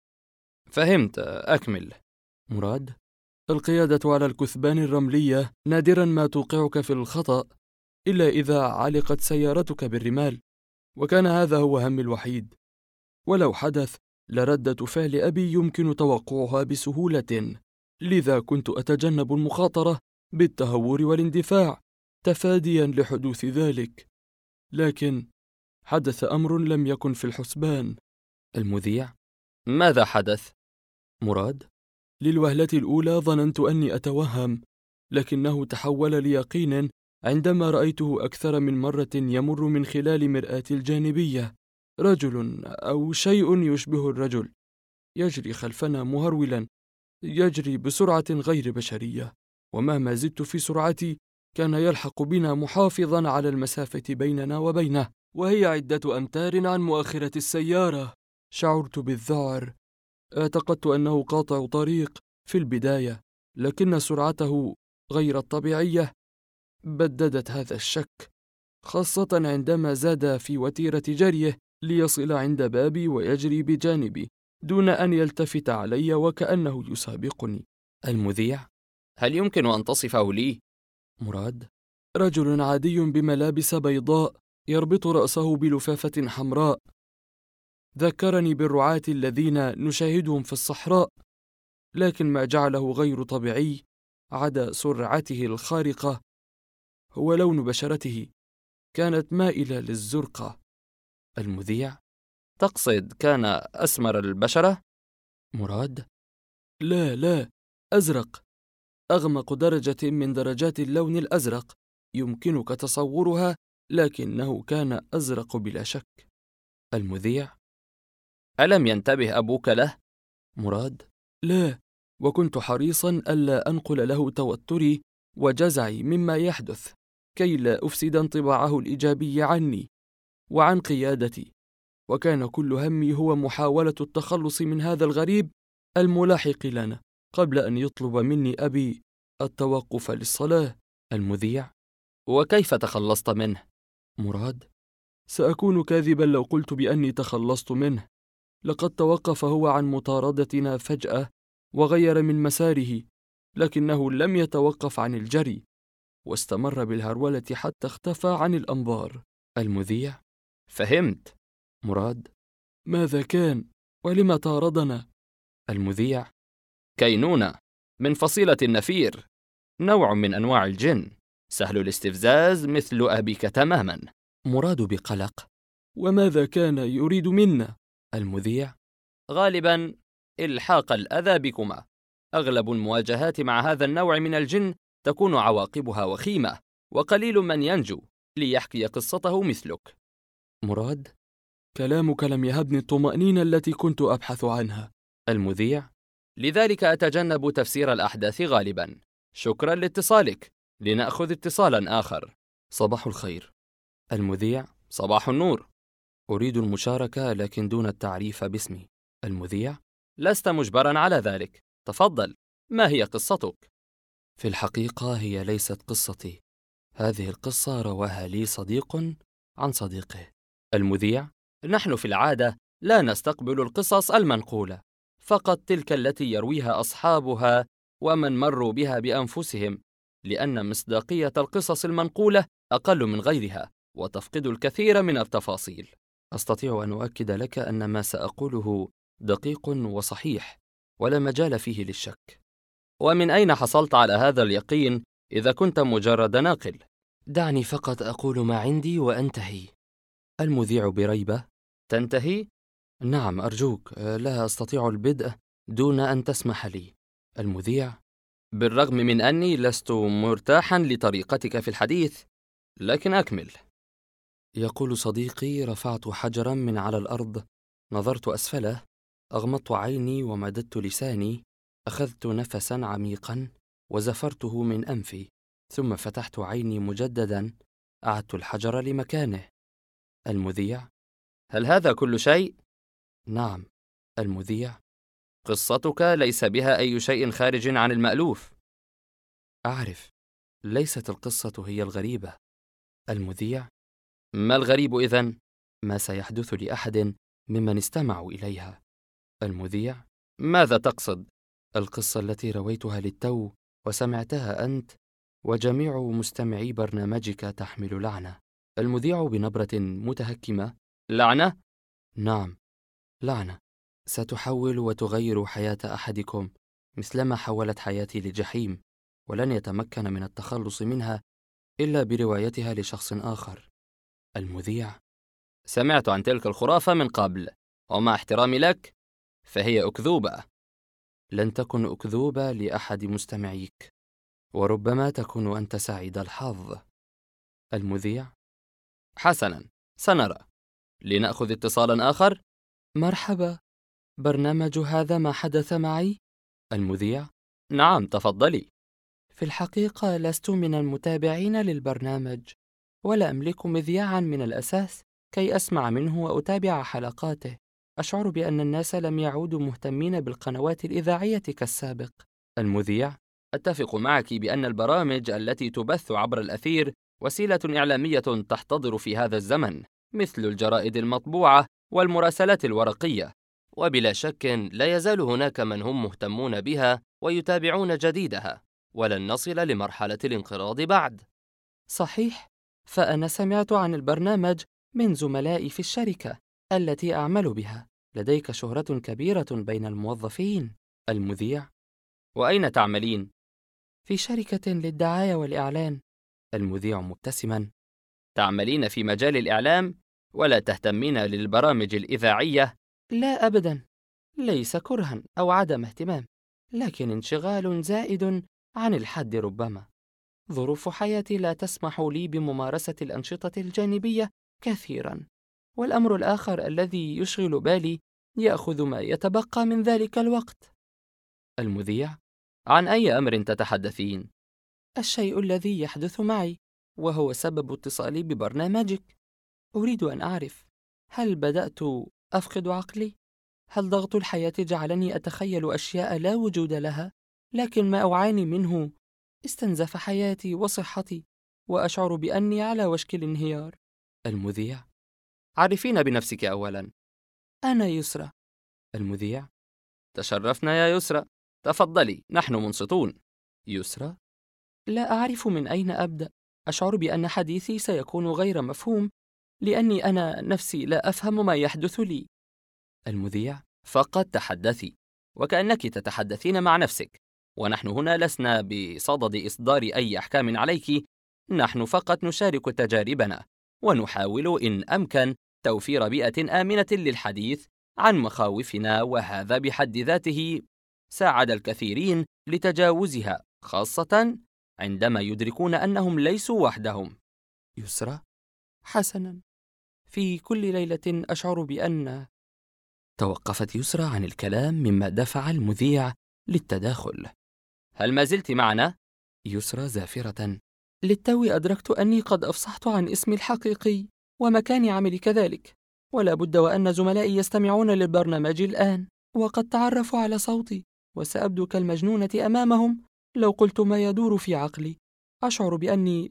فهمت، أكمل. مراد: القيادة على الكثبان الرملية نادرا ما توقعك في الخطأ إلا إذا علقت سيارتك بالرمال، وكان هذا هو همي الوحيد، ولو حدث لردة فعل أبي يمكن توقعها بسهولة، لذا كنت أتجنب المخاطرة بالتهور والاندفاع تفاديا لحدوث ذلك، لكن حدث أمر لم يكن في الحسبان. المذيع: ماذا حدث؟ مراد: للوهلة الأولى ظننت أني أتوهم، لكنه تحول ليقين عندما رأيته أكثر من مرة يمر من خلال مرآة الجانبية رجل أو شيء يشبه الرجل يجري خلفنا مهرولا، يجري بسرعة غير بشرية، ومهما زدت في سرعتي كان يلحق بنا محافظا على المسافة بيننا وبينه، وهي عدة أمتار عن مؤخرة السيارة. شعرت بالذعر، اعتقدت أنه قاطع طريق في البداية، لكن سرعته غير الطبيعية بددت هذا الشك، خاصة عندما زاد في وتيرة جريه ليصل عند بابي ويجري بجانبي دون أن يلتفت علي وكأنه يسابقني. المذيع: هل يمكن أن تصفه لي؟ مراد: رجل عادي بملابس بيضاء يربط رأسه بلفافة حمراء، ذكرني بالرعاة الذين نشاهدهم في الصحراء، لكن ما جعله غير طبيعي عدا سرعته الخارقة هو لون بشرته، كانت مائلة للزرقة. المذيع: تقصد كان أسمر البشرة؟ مراد: لا، أزرق، أغمق درجة من درجات اللون الأزرق يمكنك تصورها، لكنه كان أزرق بلا شك. المذيع: ألم ينتبه أبوك له؟ مراد: لا، وكنت حريصا ألا أنقل له توتري وجزعي مما يحدث كي لا أفسد انطباعه الإيجابي عني وعن قيادتي، وكان كل همي هو محاولة التخلص من هذا الغريب الملاحق لنا قبل أن يطلب مني أبي التوقف للصلاة. المذيع: وكيف تخلصت منه؟ مراد: سأكون كاذبا لو قلت بأني تخلصت منه، لقد توقف هو عن مطاردتنا فجأة وغير من مساره، لكنه لم يتوقف عن الجري واستمر بالهرولة حتى اختفى عن الأنظار. المذيع: فهمت. مراد: ماذا كان؟ ولم طاردنا؟ المذيع: كينونة من فصيلة النفير، نوع من أنواع الجن، سهل الاستفزاز مثل أبيك تماما. مراد بقلق: وماذا كان يريد منا؟ المذيع: غالبا إلحاق الأذى بكما. أغلب المواجهات مع هذا النوع من الجن تكون عواقبها وخيمة، وقليل من ينجو ليحكي قصته مثلك. مراد: كلامك لم يهبني الطمأنينة التي كنت أبحث عنها. المذيع: لذلك أتجنب تفسير الأحداث غالبا. شكرا لاتصالك، لنأخذ اتصالا آخر. صباح الخير. المذيع: صباح النور. أريد المشاركة لكن دون التعريف باسمي. المذيع: لست مجبرا على ذلك، تفضل، ما هي قصتك؟ في الحقيقة هي ليست قصتي، هذه القصة رواها لي صديق عن صديقه. المذيع: نحن في العادة لا نستقبل القصص المنقولة، فقط تلك التي يرويها أصحابها ومن مروا بها بأنفسهم، لأن مصداقية القصص المنقولة أقل من غيرها وتفقد الكثير من التفاصيل. أستطيع أن أؤكد لك أن ما سأقوله دقيق وصحيح ولا مجال فيه للشك. ومن أين حصلت على هذا اليقين إذا كنت مجرد ناقل؟ دعني فقط أقول ما عندي وأنتهي. المذيع بريبة: تنتهي؟ نعم أرجوك، لا أستطيع البدء دون أن تسمح لي. المذيع: بالرغم من أني لست مرتاحا لطريقتك في الحديث، لكن أكمل. يقول صديقي: رفعت حجرا من على الأرض، نظرت أسفله، أغمضت عيني ومددت لساني، أخذت نفسا عميقا وزفرته من أنفي، ثم فتحت عيني مجددا، أعدت الحجر لمكانه. المذيع: هل هذا كل شيء؟ نعم. المذيع: قصتك ليس بها أي شيء خارج عن المألوف. أعرف، ليست القصة هي الغريبة. المذيع: ما الغريب إذن؟ ما سيحدث لأحد ممن استمعوا إليها. المذيع: ماذا تقصد؟ القصة التي رويتها للتو وسمعتها أنت وجميع مستمعي برنامجك تحمل لعنة. المذيع بنبرة متهكمة: لعنة؟ نعم، لعنة ستحول وتغير حياة أحدكم مثلما حولت حياتي لجحيم، ولن يتمكن من التخلص منها إلا بروايتها لشخص آخر. المذيع: سمعت عن تلك الخرافة من قبل، ومع احترامي لك فهي أكذوبة. لن تكن أكذوبة لأحد مستمعيك، وربما تكون أنت سعيد الحظ. المذيع: حسنا، سنرى. لنأخذ اتصالا آخر؟ مرحبا، برنامج هذا ما حدث معي؟ المذيع: نعم، تفضلي. في الحقيقة لست من المتابعين للبرنامج، ولا أملك مذياعا من الأساس كي أسمع منه وأتابع حلقاته. أشعر بأن الناس لم يعودوا مهتمين بالقنوات الإذاعية كالسابق. المذيع: أتفق معك بأن البرامج التي تبث عبر الأثير وسيلة إعلامية تحتضر في هذا الزمن، مثل الجرائد المطبوعة والمراسلات الورقية، وبلا شك لا يزال هناك من هم مهتمون بها ويتابعون جديدها، ولن نصل لمرحلة الانقراض بعد. صحيح، فأنا سمعت عن البرنامج من زملائي في الشركة التي أعمل بها. لديك شهرة كبيرة بين الموظفين. المذيع: وأين تعملين؟ في شركة للدعاية والإعلان. المذيع مبتسما: تعملين في مجال الإعلام ولا تهتمين للبرامج الإذاعية؟ لا أبدا، ليس كرها أو عدم اهتمام، لكن انشغال زائد عن الحد ربما. ظروف حياتي لا تسمح لي بممارسة الأنشطة الجانبية كثيرا، والأمر الآخر الذي يشغل بالي يأخذ ما يتبقى من ذلك الوقت. المذيع: عن أي أمر تتحدثين؟ الشيء الذي يحدث معي، وهو سبب اتصالي ببرنامجك. أريد أن أعرف، هل بدأت أفقد عقلي؟ هل ضغط الحياة جعلني أتخيل أشياء لا وجود لها؟ لكن ما أعاني منه استنزف حياتي وصحتي، وأشعر بأني على وشك الانهيار. المذيع: عرفينا بنفسك أولاً. أنا يسرى. المذيع: تشرفنا يا يسرى، تفضلي، نحن منصتون. يسرى: لا أعرف من أين أبدأ. أشعر بأن حديثي سيكون غير مفهوم، لأني أنا نفسي لا أفهم ما يحدث لي. المذيع: فقط تحدثي، وكأنك تتحدثين مع نفسك، ونحن هنا لسنا بصدد إصدار أي أحكام عليك، نحن فقط نشارك تجاربنا، ونحاول إن أمكن توفير بيئة آمنة للحديث عن مخاوفنا، وهذا بحد ذاته ساعد الكثيرين لتجاوزها، خاصة عندما يدركون أنهم ليسوا وحدهم. يسرى: حسناً، في كل ليلة أشعر بأن… توقفت يسرى عن الكلام، مما دفع المذيع للتداخل. هل ما زلت معنا؟ يسرى زافرة: للتو أدركت أني قد أفصحت عن اسمي الحقيقي ومكان عملي كذلك، ولا بد وأن زملائي يستمعون للبرنامج الآن، وقد تعرفوا على صوتي، وسأبدو كالمجنونة أمامهم لو قلت ما يدور في عقلي. أشعر بأني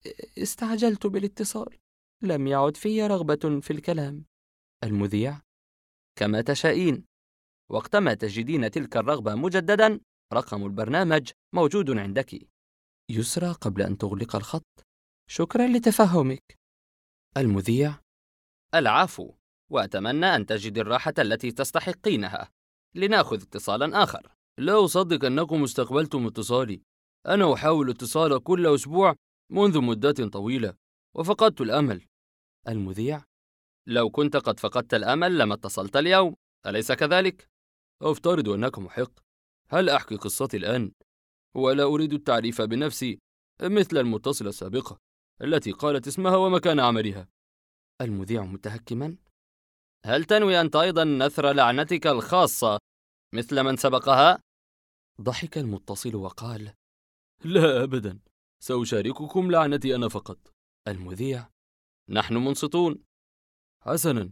استعجلت بالاتصال، لم يعد في رغبة في الكلام. المذيع: كما تشائين، وقتما تجدين تلك الرغبة مجددا رقم البرنامج موجود عندك. يسرى قبل أن تغلق الخط: شكرا لتفهمك. المذيع: العفو، وأتمنى أن تجد الراحة التي تستحقينها. لنأخذ اتصالا آخر. لا أصدق أنكم استقبلتم اتصالي، أنا أحاول اتصال كل أسبوع منذ مدة طويلة وفقدت الأمل. المذيع: لو كنت قد فقدت الأمل لما اتصلت اليوم، أليس كذلك؟ أفترض أنك محق. هل أحكي قصتي الآن؟ ولا أريد التعريف بنفسي مثل المتصلة السابقة التي قالت اسمها ومكان عملها. المذيع متهكما: هل تنوي أنت أيضا نثر لعنتك الخاصة مثل من سبقها؟ ضحك المتصل وقال: لا أبدا، سأشارككم لعنتي أنا فقط. المذيع: نحن منصتون. حسنا.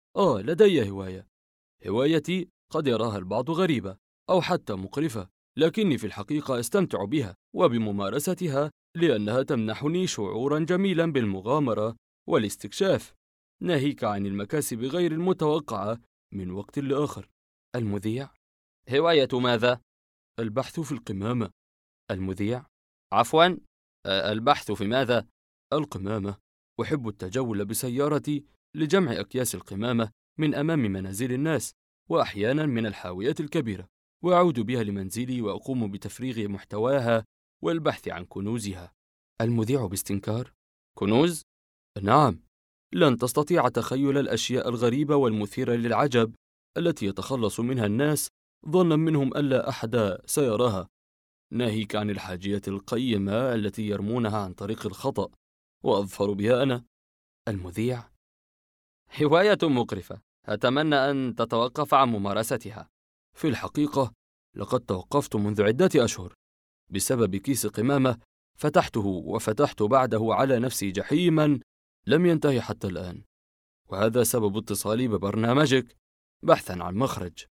لدي هواية. هوايتي قد يراها البعض غريبة أو حتى مقرفة، لكني في الحقيقة أستمتع بها وبممارستها، لأنها تمنحني شعورا جميلا بالمغامرة والاستكشاف، ناهيك عن المكاسب غير المتوقعة من وقت لآخر. المذيع: هواية ماذا؟ البحث في القمامة. المذيع: عفوا، البحث في ماذا؟ القمامة. أحب التجول بسيارتي لجمع أكياس القمامة من أمام منازل الناس، وأحيانا من الحاويات الكبيرة، وأعود بها لمنزلي وأقوم بتفريغ محتواها والبحث عن كنوزها. المذيع باستنكار: كنوز؟ نعم، لن تستطيع تخيل الأشياء الغريبة والمثيرة للعجب التي يتخلص منها الناس ظنا منهم ألا أحد سيراها، ناهيك عن الحاجية القيمة التي يرمونها عن طريق الخطأ وأظفر بها أنا. المذيع: هواية مقرفة، أتمنى أن تتوقف عن ممارستها. في الحقيقة لقد توقفت منذ عدة أشهر بسبب كيس قمامة فتحته وفتحت بعده على نفسي جحيما لم ينتهي حتى الآن، وهذا سبب اتصالي ببرنامجك بحثا عن مخرج.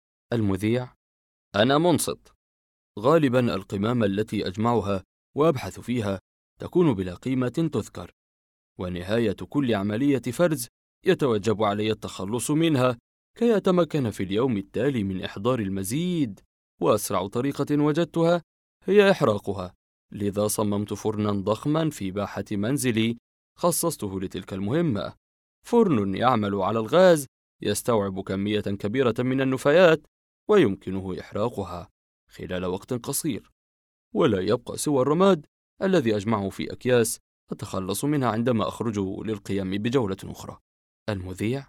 المذيع: أنا منصت. غالبا القمامة التي أجمعها وأبحث فيها تكون بلا قيمة تذكر، ونهاية كل عملية فرز يتوجب علي التخلص منها كي أتمكن في اليوم التالي من إحضار المزيد، وأسرع طريقة وجدتها هي إحراقها، لذا صممت فرنا ضخما في باحة منزلي خصصته لتلك المهمة. فرن يعمل على الغاز يستوعب كمية كبيرة من النفايات ويمكنه إحراقها خلال وقت قصير، ولا يبقى سوى الرماد الذي أجمعه في أكياس أتخلص منها عندما أخرج للقيام بجولة أخرى. المذيع: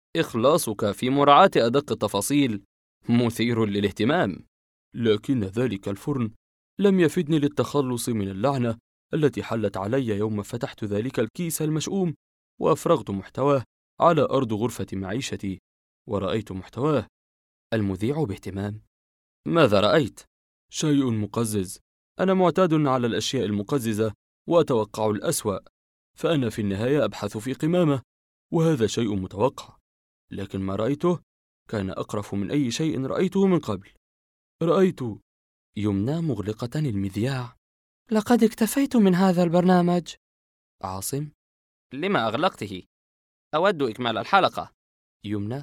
إخلاصك في مراعاة أدق التفاصيل مثير للاهتمام. لكن ذلك الفرن لم يفدني للتخلص من اللعنة التي حلت علي يوم فتحت ذلك الكيس المشؤوم وأفرغت محتواه على أرض غرفة معيشتي ورأيت محتواه. المذيع باهتمام: ماذا رأيت؟ شيء مقزز. أنا معتاد على الأشياء المقززة وأتوقع الأسوأ، فأنا في النهاية أبحث في قمامة، وهذا شيء متوقع، لكن ما رأيته كان أقرف من أي شيء رأيته من قبل. رأيت… يمنى مغلقة المذياع: لقد اكتفيت من هذا البرنامج. عاصم: لما أغلقته؟ أود إكمال الحلقة. يمنى: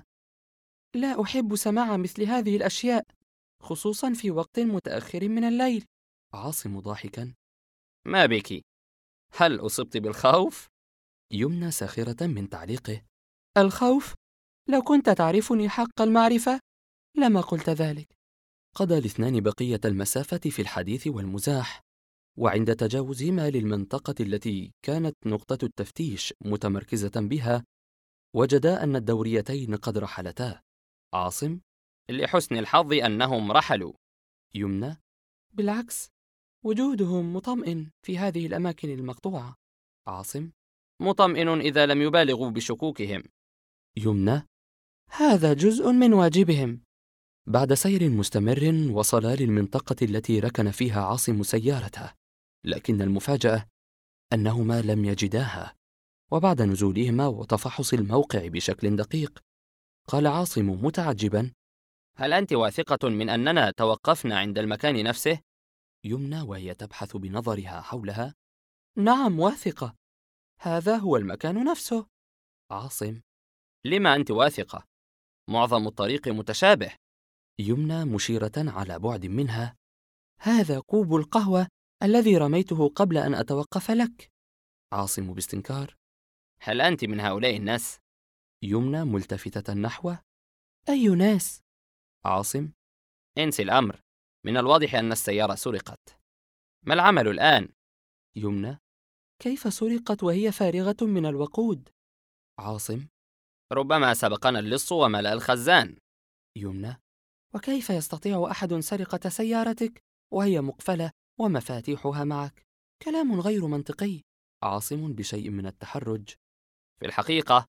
لا أحب سماع مثل هذه الأشياء، خصوصا في وقت متأخر من الليل. عاصم ضاحكا: ما بك؟ هل أصبت بالخوف؟ يمنى ساخرة من تعليقه: الخوف؟ لو كنت تعرفني حق المعرفة لما قلت ذلك. قضى الاثنان بقية المسافة في الحديث والمزاح، وعند تجاوزهما للمنطقة التي كانت نقطة التفتيش متمركزة بها، وجدا أن الدوريتين قد رحلتا. عاصم: لحسن الحظ أنهم رحلوا. يمنى: بالعكس، وجودهم مطمئن في هذه الأماكن المقطوعة. عاصم: مطمئن إذا لم يبالغوا بشكوكهم. يمنى: هذا جزء من واجبهم. بعد سير مستمر وصلا للمنطقة التي ركن فيها عاصم سيارته، لكن المفاجأة أنهما لم يجداها. وبعد نزولهما وتفحص الموقع بشكل دقيق، قال عاصم متعجبا: هل أنت واثقة من أننا توقفنا عند المكان نفسه؟ يمنى وهي تبحث بنظرها حولها: نعم، واثقة، هذا هو المكان نفسه. عاصم: لما أنت واثقة؟ معظم الطريق متشابه. يمنى مشيرة على بعد منها: هذا كوب القهوة الذي رميته قبل أن أتوقف لك. عاصم باستنكار: هل أنت من هؤلاء الناس؟ يمنى ملتفتة نحوه: أي ناس؟ عاصم: انسي الأمر، من الواضح أن السيارة سرقت. ما العمل الآن؟ يمنى: كيف سرقت وهي فارغة من الوقود؟ عاصم: ربما سبقنا اللص وملأ الخزان. يمنى: وكيف يستطيع أحد سرقة سيارتك وهي مقفلة ومفاتيحها معك؟ كلام غير منطقي. عاصم بشيء من التحرج: في الحقيقة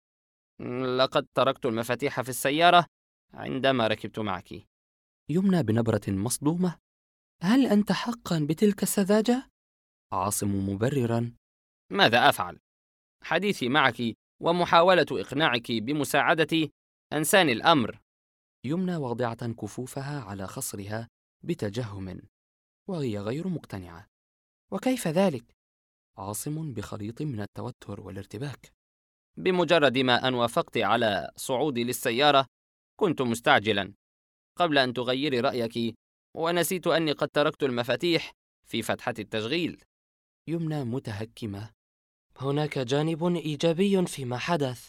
لقد تركت المفاتيح في السيارة عندما ركبت معك. يمنى بنبرة مصدومة: هل أنت حقا بتلك السذاجة؟ عاصم مبررا: ماذا أفعل؟ حديثي معك ومحاولة إقناعك بمساعدتي أنساني الأمر. يمنى واضعة كفوفها على خصرها بتجهم، وهي غير مقتنعة. وكيف ذلك؟ عاصم بخليط من التوتر والارتباك: بمجرد ما أن وافقت على صعودي للسيارة كنت مستعجلا قبل أن تغيري رأيك، ونسيت أني قد تركت المفاتيح في فتحة التشغيل. يمنى متهكمة: هناك جانب إيجابي فيما حدث.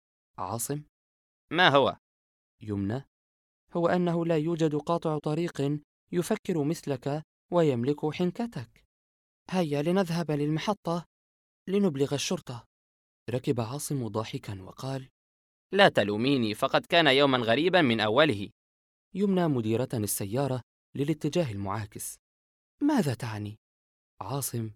عاصم: ما هو؟ يمنى: هو أنه لا يوجد قاطع طريق يفكر مثلك ويملك حنكتك. هيا لنذهب للمحطة لنبلغ الشرطة. ركب عاصم ضاحكا وقال: لا تلوميني، فقد كان يوما غريبا من أوله. يمنى مديرة السيارة للاتجاه المعاكس: ماذا تعني؟ عاصم: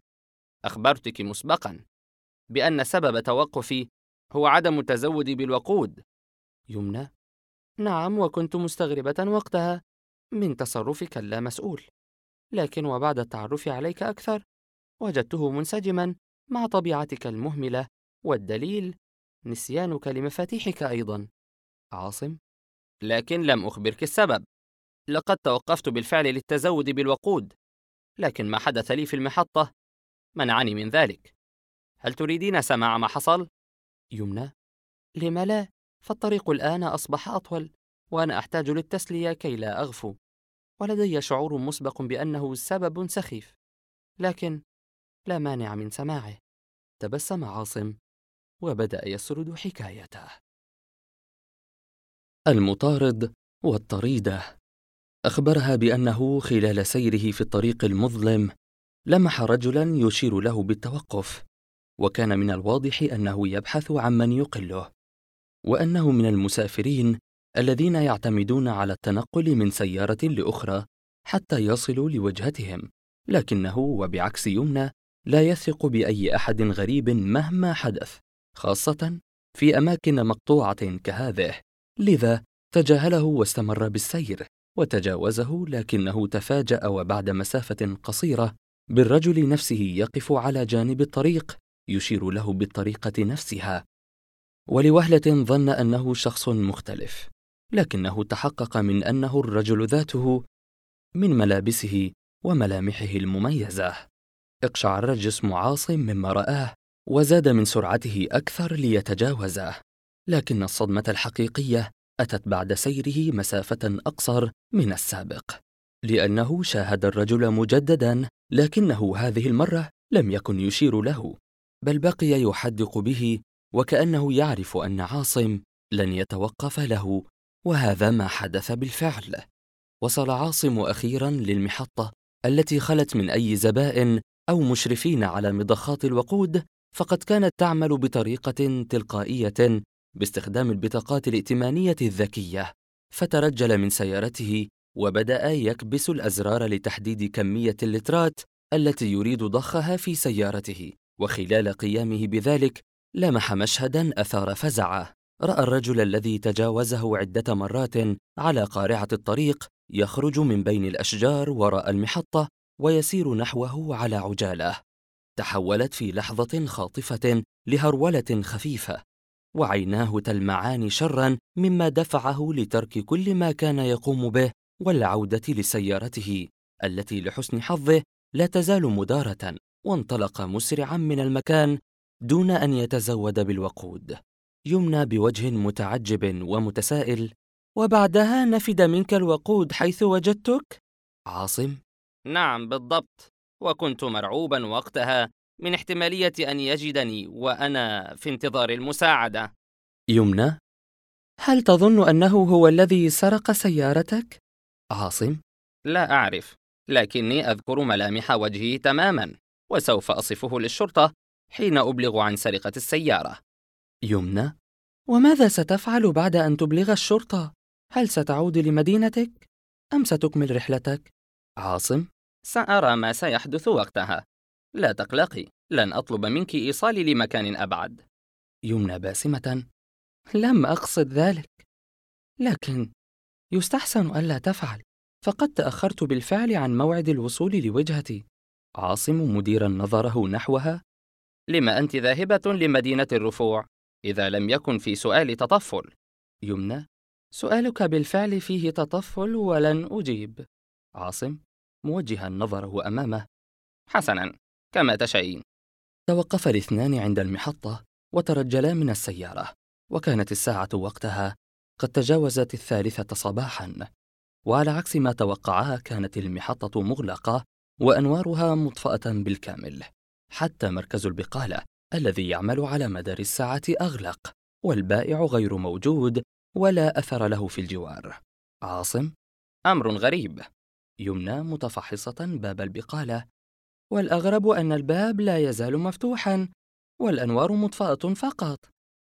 أخبرتك مسبقا بأن سبب توقفي هو عدم التزود بالوقود. يمنى: نعم، وكنت مستغربة وقتها من تصرفك اللامسؤول، لكن وبعد التعرف عليك أكثر وجدته منسجما مع طبيعتك المهملة، والدليل نسيانك لمفاتيحك أيضا. عاصم: لكن لم أخبرك السبب. لقد توقفت بالفعل للتزود بالوقود، لكن ما حدث لي في المحطة منعني من ذلك. هل تريدين سماع ما حصل؟ يمنى: لم لا؟ فالطريق الآن أصبح أطول، وأنا أحتاج للتسلية كي لا أغفو، ولدي شعور مسبق بأنه سبب سخيف، لكن لا مانع من سماعه. تبسم عاصم وبدأ يسرد حكايته. المطارد والطريدة. أخبرها بأنه خلال سيره في الطريق المظلم لمح رجلا يشير له بالتوقف، وكان من الواضح أنه يبحث عن من يقله، وأنه من المسافرين الذين يعتمدون على التنقل من سيارة لأخرى حتى يصلوا لوجهتهم، لكنه وبعكس يمنى لا يثق بأي أحد غريب مهما حدث، خاصة في أماكن مقطوعة كهذه. لذا تجاهله واستمر بالسير وتجاوزه، لكنه تفاجأ وبعد مسافة قصيرة بالرجل نفسه يقف على جانب الطريق يشير له بالطريقة نفسها. ولوهلة ظن أنه شخص مختلف، لكنه تحقق من أنه الرجل ذاته من ملابسه وملامحه المميزة. اقشعر جسم عاصم مما رآه وزاد من سرعته أكثر ليتجاوزه، لكن الصدمة الحقيقية أتت بعد سيره مسافة أقصر من السابق، لأنه شاهد الرجل مجددا، لكنه هذه المرة لم يكن يشير له، بل بقي يحدق به وكأنه يعرف أن عاصم لن يتوقف له، وهذا ما حدث بالفعل. وصل عاصم أخيراً للمحطة التي خلت من أي زبائن أو مشرفين على مضخات الوقود، فقد كانت تعمل بطريقة تلقائية باستخدام البطاقات الائتمانية الذكية. فترجل من سيارته وبدأ يكبس الأزرار لتحديد كمية اللترات التي يريد ضخها في سيارته. وخلال قيامه بذلك لمح مشهداً أثار فزعه. رأى الرجل الذي تجاوزه عدة مرات على قارعة الطريق يخرج من بين الأشجار وراء المحطة ويسير نحوه على عجالة. تحولت في لحظة خاطفة لهرولة خفيفة، وعيناه تلمعان شراً مما دفعه لترك كل ما كان يقوم به والعودة لسيارته التي لحسن حظه لا تزال مدارة، وانطلق مسرعاً من المكان دون أن يتزود بالوقود. يمنى بوجه متعجب ومتسائل: وبعدها نفد منك الوقود حيث وجدتك؟ عاصم: نعم بالضبط، وكنت مرعوبا وقتها من احتمالية أن يجدني وأنا في انتظار المساعدة. يمنى: هل تظن أنه هو الذي سرق سيارتك؟ عاصم: لا أعرف، لكني أذكر ملامح وجهه تماما، وسوف أصفه للشرطة حين أبلغ عن سرقة السيارة. يمنى: وماذا ستفعل بعد أن تبلغ الشرطة؟ هل ستعود لمدينتك أم ستكمل رحلتك؟ عاصم: سأرى ما سيحدث وقتها، لا تقلقي، لن أطلب منك إيصالي لمكان أبعد. يمنى باسمة: لم أقصد ذلك، لكن يستحسن ألا تفعل، فقد تأخرت بالفعل عن موعد الوصول لوجهتي. عاصم مديراً نظره نحوها: لما أنت ذاهبة لمدينة الرفوع إذا لم يكن في سؤالي تطفل؟ يمنى: سؤالك بالفعل فيه تطفل ولن أجيب. عاصم موجها نظره أمامه: حسناً، كما تشائين. توقف الاثنان عند المحطة وترجلا من السيارة، وكانت الساعة وقتها قد تجاوزت 3 صباحاً. وعلى عكس ما توقعا كانت المحطة مغلقة وأنوارها مطفأة بالكامل، حتى مركز البقالة الذي يعمل على مدار الساعة أغلق، والبائع غير موجود ولا أثر له في الجوار. عاصم: أمر غريب. يمنى متفحصة باب البقالة: والأغرب أن الباب لا يزال مفتوحاً والأنوار مطفأة فقط.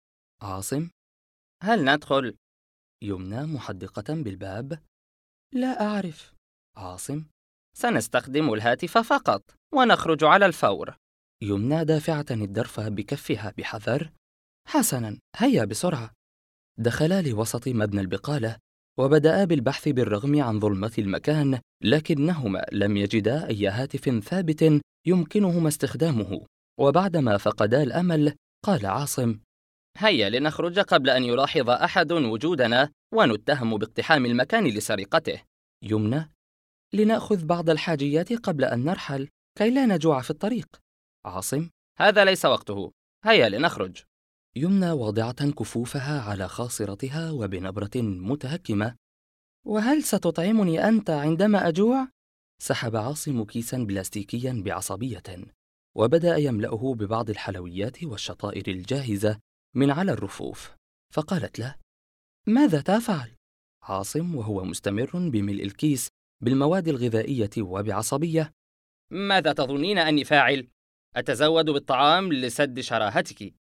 عاصم: هل ندخل؟ يمنى محدقة بالباب: لا أعرف. عاصم: سنستخدم الهاتف فقط ونخرج على الفور. يمنى دافعة الدرف بكفها بحذر: حسناً، هيا بسرعة. دخلا لوسط مبنى البقالة وبدأا بالبحث بالرغم عن ظلمة المكان، لكنهما لم يجدا أي هاتف ثابت يمكنهما استخدامه. وبعدما فقدا الأمل قال عاصم: هيا لنخرج قبل أن يلاحظ أحد وجودنا ونتهم باقتحام المكان لسرقته. يمنى: لنأخذ بعض الحاجيات قبل أن نرحل كي لا نجوع في الطريق. عاصم: هذا ليس وقته، هيا لنخرج. يمنى واضعة كفوفها على خاصرتها وبنبرة متهكمة: وهل ستطعمني أنت عندما أجوع؟ سحب عاصم كيساً بلاستيكياً بعصبية وبدأ يملأه ببعض الحلويات والشطائر الجاهزة من على الرفوف. فقالت له: ماذا تفعل؟ عاصم وهو مستمر بملء الكيس بالمواد الغذائية وبعصبية: ماذا تظنين أني فاعل؟ أتزود بالطعام لسد شراهتك.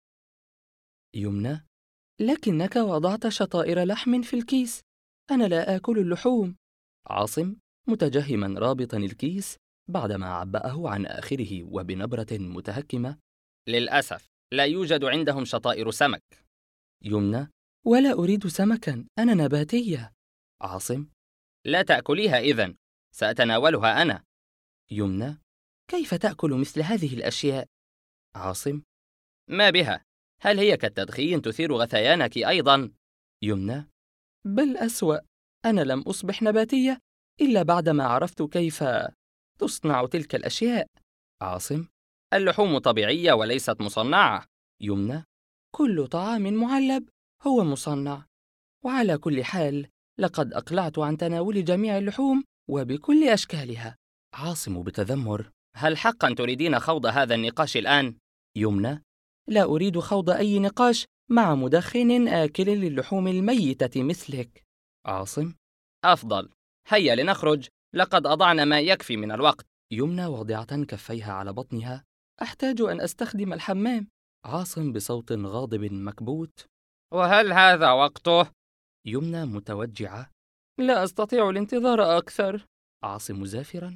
يمنى: لكنك وضعت شطائر لحم في الكيس، أنا لا آكل اللحوم. عاصم متجهما رابطا الكيس بعدما عبأه عن آخره وبنبرة متهكمة: للأسف لا يوجد عندهم شطائر سمك. يمنى: ولا أريد سمكاً، أنا نباتية. عاصم: لا تأكليها إذن، سأتناولها أنا. يمنى: كيف تأكل مثل هذه الأشياء؟ عاصم: ما بها؟ هل هي كالتدخين تثير غثيانك أيضاً؟ يمنى: بل أسوأ، أنا لم أصبح نباتية إلا بعدما عرفت كيف تصنع تلك الأشياء. عاصم: اللحوم طبيعية وليست مصنعة. يمنى: كل طعام معلب هو مصنع، وعلى كل حال لقد أقلعت عن تناول جميع اللحوم وبكل أشكالها. عاصم بتذمر: هل حقاً تريدين خوض هذا النقاش الآن؟ يمنى: لا أريد خوض أي نقاش مع مدخن آكل للحوم الميتة مثلك. عاصم: أفضل، هيا لنخرج، لقد أضعنا ما يكفي من الوقت. يمنى واضعة كفيها على بطنها: أحتاج أن أستخدم الحمام. عاصم بصوت غاضب مكبوت: وهل هذا وقته؟ يمنى متوجعة: لا أستطيع الانتظار أكثر. عاصم زافرا: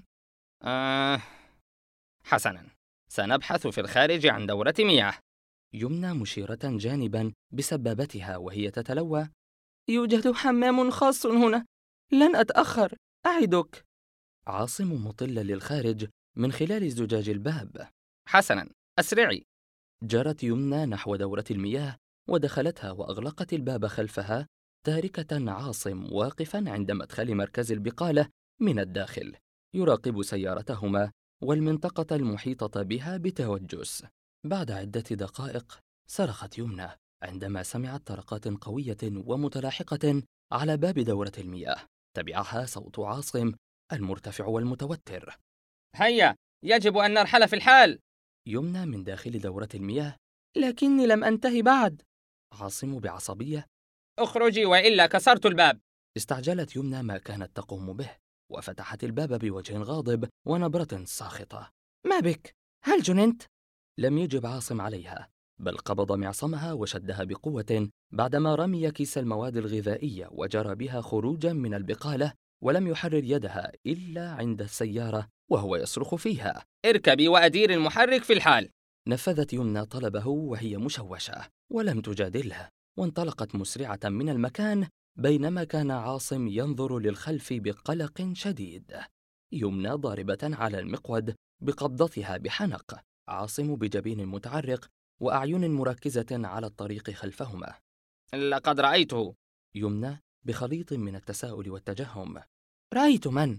حسناً، سنبحث في الخارج عن دورة مياه. يمنى مشيرة جانبا بسبابتها وهي تتلوى: يوجد حمام خاص هنا، لن أتأخر، أعدك. عاصم مطل للخارج من خلال زجاج الباب. حسناً، أسرعي. جرت يمنى نحو دورة المياه ودخلتها وأغلقت الباب خلفها، تاركة عاصم واقفا عند مدخل مركز البقالة من الداخل يراقب سيارتهما والمنطقة المحيطة بها بتوجس. بعد عدة دقائق صرخت يمنى عندما سمعت طرقات قوية ومتلاحقة على باب دورة المياه، تبعها صوت عاصم المرتفع والمتوتر: هيا، يجب أن نرحل في الحال. يمنى من داخل دورة المياه: لكني لم أنتهي بعد. عاصم بعصبية: اخرجي وإلا كسرت الباب. استعجلت يمنى ما كانت تقوم به وفتحت الباب بوجه غاضب ونبرة ساخطة: ما بك؟ هل جننت؟ لم يجب عاصم عليها، بل قبض معصمها وشدها بقوة بعدما رمي كيس المواد الغذائية وجرى بها خروجا من البقالة، ولم يحرر يدها إلا عند السيارة وهو يصرخ فيها: اركبي وأدير المحرك في الحال. نفذت يمنى طلبه وهي مشوشة ولم تجادله، وانطلقت مسرعة من المكان بينما كان عاصم ينظر للخلف بقلق شديد. يمنى ضاربة على المقود بقبضتها بحنق، عاصم بجبين متعرق وأعين مركزة على الطريق خلفهما. لقد رأيته. يمنى بخليط من التساؤل والتجهم: رأيت من؟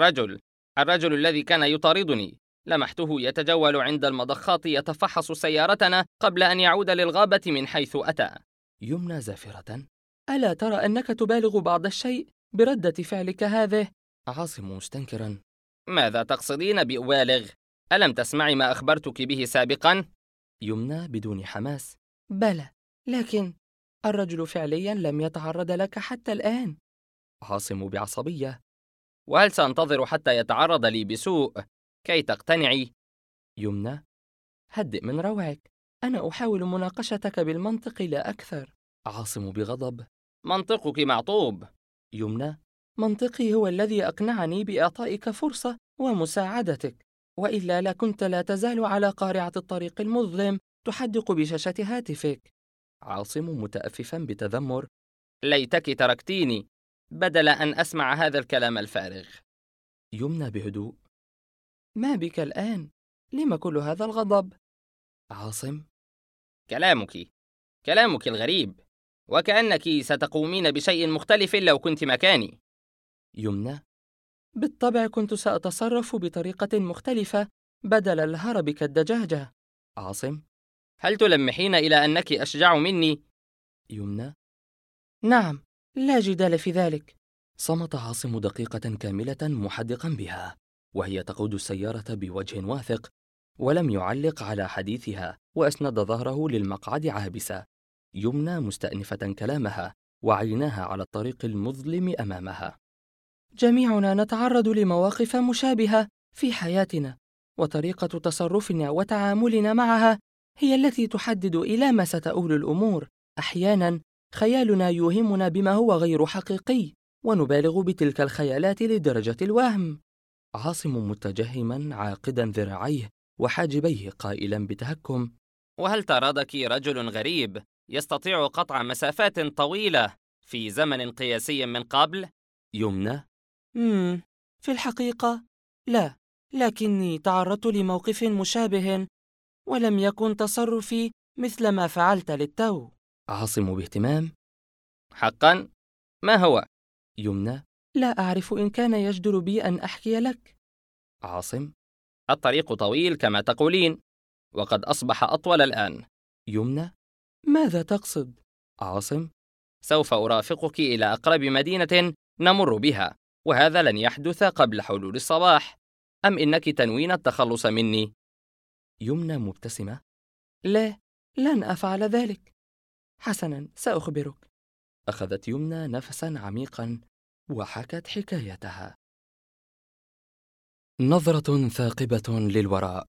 الرجل الذي كان يطاردني. لمحته يتجول عند المضخات يتفحص سيارتنا قبل أن يعود للغابة من حيث أتى. يمنى زافرة: ألا ترى أنك تبالغ بعض الشيء بردة فعلك هذه؟ عاصم مستنكرا: ماذا تقصدين بأبالغ؟ ألم تسمعي ما أخبرتك به سابقاً؟ يمنى بدون حماس: بلى، لكن الرجل فعليا لم يتعرض لك حتى الآن. عاصم بعصبية: وهل سأنتظر حتى يتعرض لي بسوء كي تقتنعي؟ يمنى: هدئ من روعك، أنا أحاول مناقشتك بالمنطق لا أكثر. عاصم بغضب: منطقك معطوب. يمنى: منطقي هو الذي أقنعني بإعطائك فرصة ومساعدتك، وإلا لكنت لا تزال على قارعة الطريق المظلم تحدق بشاشة هاتفك. عاصم متأففا بتذمر: ليتك تركتيني بدل أن أسمع هذا الكلام الفارغ. يمنى بهدوء: ما بك الآن؟ لم كل هذا الغضب؟ عاصم: كلامك الغريب، وكأنك ستقومين بشيء مختلف لو كنت مكاني. يمنى: بالطبع كنت سأتصرف بطريقة مختلفة بدل الهرب كالدجاجة. عاصم: هل تلمحين إلى أنك أشجع مني؟ يمنى: نعم، لا جدال في ذلك. صمت عاصم دقيقة كاملة محدقا بها وهي تقود السيارة بوجه واثق، ولم يعلق على حديثها وأسند ظهره للمقعد عابسة، يمنى مستأنفة كلامها وعيناها على الطريق المظلم أمامها. جميعنا نتعرض لمواقف مشابهة في حياتنا، وطريقة تصرفنا وتعاملنا معها هي التي تحدد إلى ما ستؤول الأمور. أحياناً خيالنا يوهمنا بما هو غير حقيقي، ونبالغ بتلك الخيالات لدرجة الوهم. عاصم متجهما عاقدا ذراعيه وحاجبيه قائلا بتهكم: وهل طاردك رجل غريب يستطيع قطع مسافات طويلة في زمن قياسي من قبل؟ يمنى: في الحقيقة لا، لكني تعرضت لموقف مشابه ولم يكن تصرفي مثل ما فعلت للتو. عاصم باهتمام: حقاً؟ ما هو؟ يمنى: لا أعرف إن كان يجدر بي أن أحكي لك. عاصم: الطريق طويل كما تقولين، وقد أصبح أطول الآن. يمنى: ماذا تقصد؟ عاصم: سوف أرافقك إلى أقرب مدينة نمر بها، وهذا لن يحدث قبل حلول الصباح. أم إنك تنوين التخلص مني؟ يمنى مبتسمة: لا، لن أفعل ذلك. حسناً، سأخبرك. أخذت يمنى نفساً عميقاً وحكت حكايتها. نظرة ثاقبة للوراء.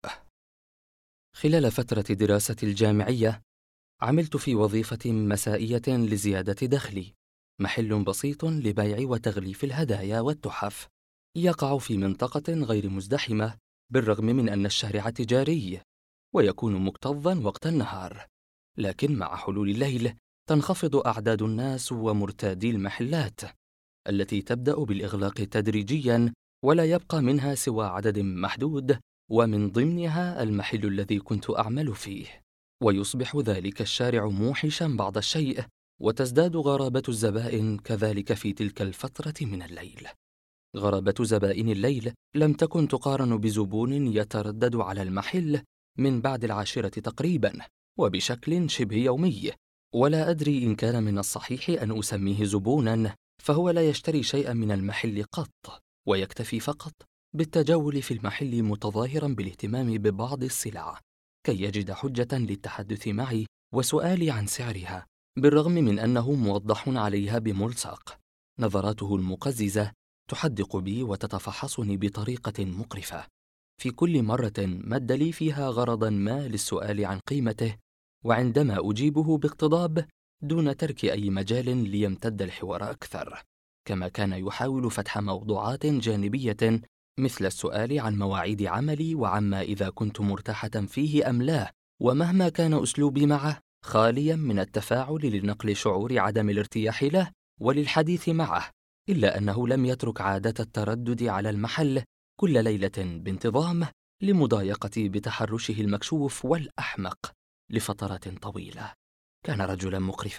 خلال فترة دراستي الجامعية عملت في وظيفة مسائية لزيادة دخلي، محل بسيط لبيع وتغليف الهدايا والتحف، يقع في منطقة غير مزدحمة بالرغم من أن الشارع تجاري ويكون مكتظاً وقت النهار، لكن مع حلول الليل تنخفض أعداد الناس ومرتادي المحلات التي تبدأ بالإغلاق تدريجياً، ولا يبقى منها سوى عدد محدود، ومن ضمنها المحل الذي كنت أعمل فيه. ويصبح ذلك الشارع موحشاً بعض الشيء، وتزداد غرابة الزبائن كذلك في تلك الفترة من الليل. غرابة زبائن الليل لم تكن تقارن بزبون يتردد على المحل من بعد 10 تقريباً وبشكل شبه يومي، ولا أدري إن كان من الصحيح أن أسميه زبوناً، فهو لا يشتري شيئاً من المحل قط، ويكتفي فقط بالتجول في المحل متظاهراً بالاهتمام ببعض السلع كي يجد حجة للتحدث معي وسؤالي عن سعرها، بالرغم من أنه موضح عليها بملصق. نظراته المقززة تحدق بي وتتفحصني بطريقة مقرفة. في كل مرة مد لي فيها غرضاً ما للسؤال عن قيمته، وعندما أجيبه باقتضاب دون ترك أي مجال ليمتد الحوار أكثر، كما كان يحاول فتح موضوعات جانبية مثل السؤال عن مواعيد عملي وعما إذا كنت مرتاحة فيه أم لا، ومهما كان أسلوبي معه خالياً من التفاعل لنقل شعور عدم الارتياح له وللحديث معه، إلا أنه لم يترك عادة التردد على المحل كل ليلة بانتظام لمضايقتي بتحرشه المكشوف والأحمق لفترات طويلة. كان رجلاً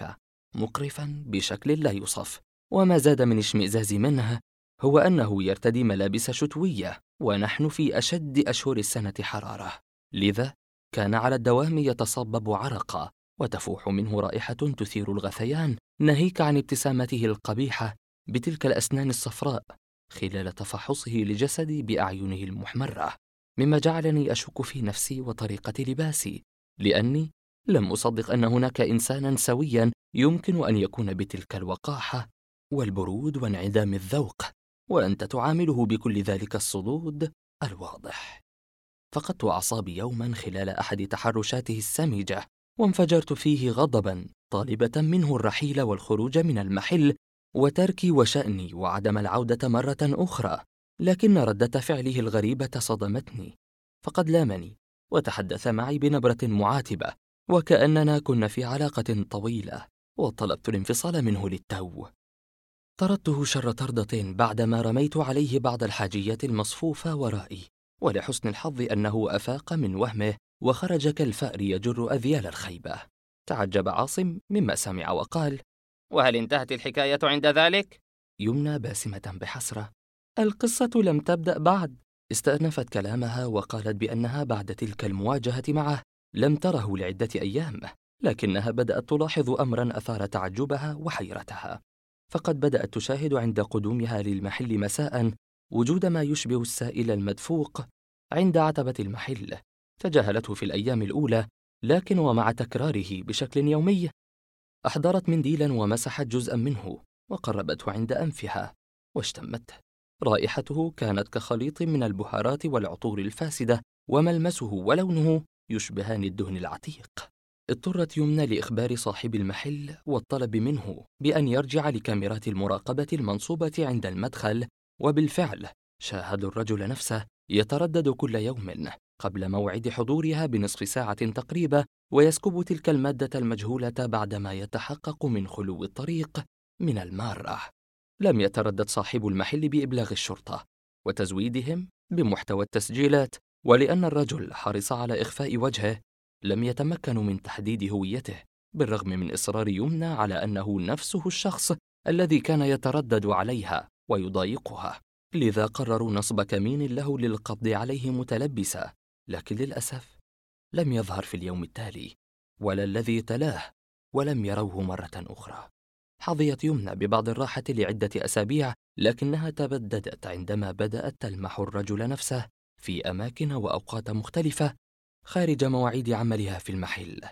مقرفاً بشكل لا يوصف، وما زاد من اشمئزازي منه هو أنه يرتدي ملابس شتوية ونحن في أشد أشهر السنة حرارة، لذا كان على الدوام يتصبب عرقا وتفوح منه رائحة تثير الغثيان، ناهيك عن ابتسامته القبيحة بتلك الأسنان الصفراء خلال تفحصه لجسدي بأعينه المحمرة، مما جعلني أشك في نفسي وطريقة لباسي، لأني لم أصدق أن هناك إنساناً سوياً يمكن أن يكون بتلك الوقاحة والبرود وانعدام الذوق، وأنت تعامله بكل ذلك الصدود الواضح. فقدت أعصابي يوماً خلال أحد تحرشاته السمجة، وانفجرت فيه غضباً طالبة منه الرحيل والخروج من المحل وتركي وشأني وعدم العودة مرة أخرى، لكن ردة فعله الغريبة صدمتني، فقد لامني وتحدث معي بنبرة معاتبة وكأننا كنا في علاقة طويلة، وطلبت الانفصال منه للتو. طردته شر طردة بعدما رميت عليه بعض الحاجيات المصفوفة ورائي، ولحسن الحظ أنه أفاق من وهمه وخرج كالفأر يجر أذيال الخيبة. تعجب عاصم مما سمع وقال: وهل انتهت الحكاية عند ذلك؟ يمنى باسمة بحسرة: القصة لم تبدأ بعد. استأنفت كلامها وقالت بأنها بعد تلك المواجهة معه لم تره لعدة أيام، لكنها بدأت تلاحظ أمراً أثار تعجبها وحيرتها، فقد بدأت تشاهد عند قدومها للمحل مساءً وجود ما يشبه السائل المدفوق عند عتبة المحل. تجاهلته في الأيام الأولى، لكن ومع تكراره بشكل يومي أحضرت منديلاً ومسحت جزءاً منه وقربته عند أنفها واشتمته. رائحته كانت كخليط من البهارات والعطور الفاسدة، وملمسه ولونه يشبهان الدهن العتيق. اضطرت يمنى لإخبار صاحب المحل والطلب منه بأن يرجع لكاميرات المراقبة المنصوبة عند المدخل، وبالفعل شاهدوا الرجل نفسه يتردد كل يوم قبل موعد حضورها بنصف ساعة تقريبا، ويسكب تلك المادة المجهولة بعدما يتحقق من خلو الطريق من المارة. لم يتردد صاحب المحل بإبلاغ الشرطة وتزويدهم بمحتوى التسجيلات، ولأن الرجل حرص على إخفاء وجهه لم يتمكنوا من تحديد هويته، بالرغم من إصرار يمنى على أنه نفسه الشخص الذي كان يتردد عليها ويضايقها. لذا قرروا نصب كمين له للقبض عليه متلبسا، لكن للأسف لم يظهر في اليوم التالي ولا الذي تلاه، ولم يروه مرة أخرى. حظيت يمنى ببعض الراحة لعدة أسابيع، لكنها تبددت عندما بدأت تلمح الرجل نفسه في أماكن وأوقات مختلفة خارج مواعيد عملها في المحل،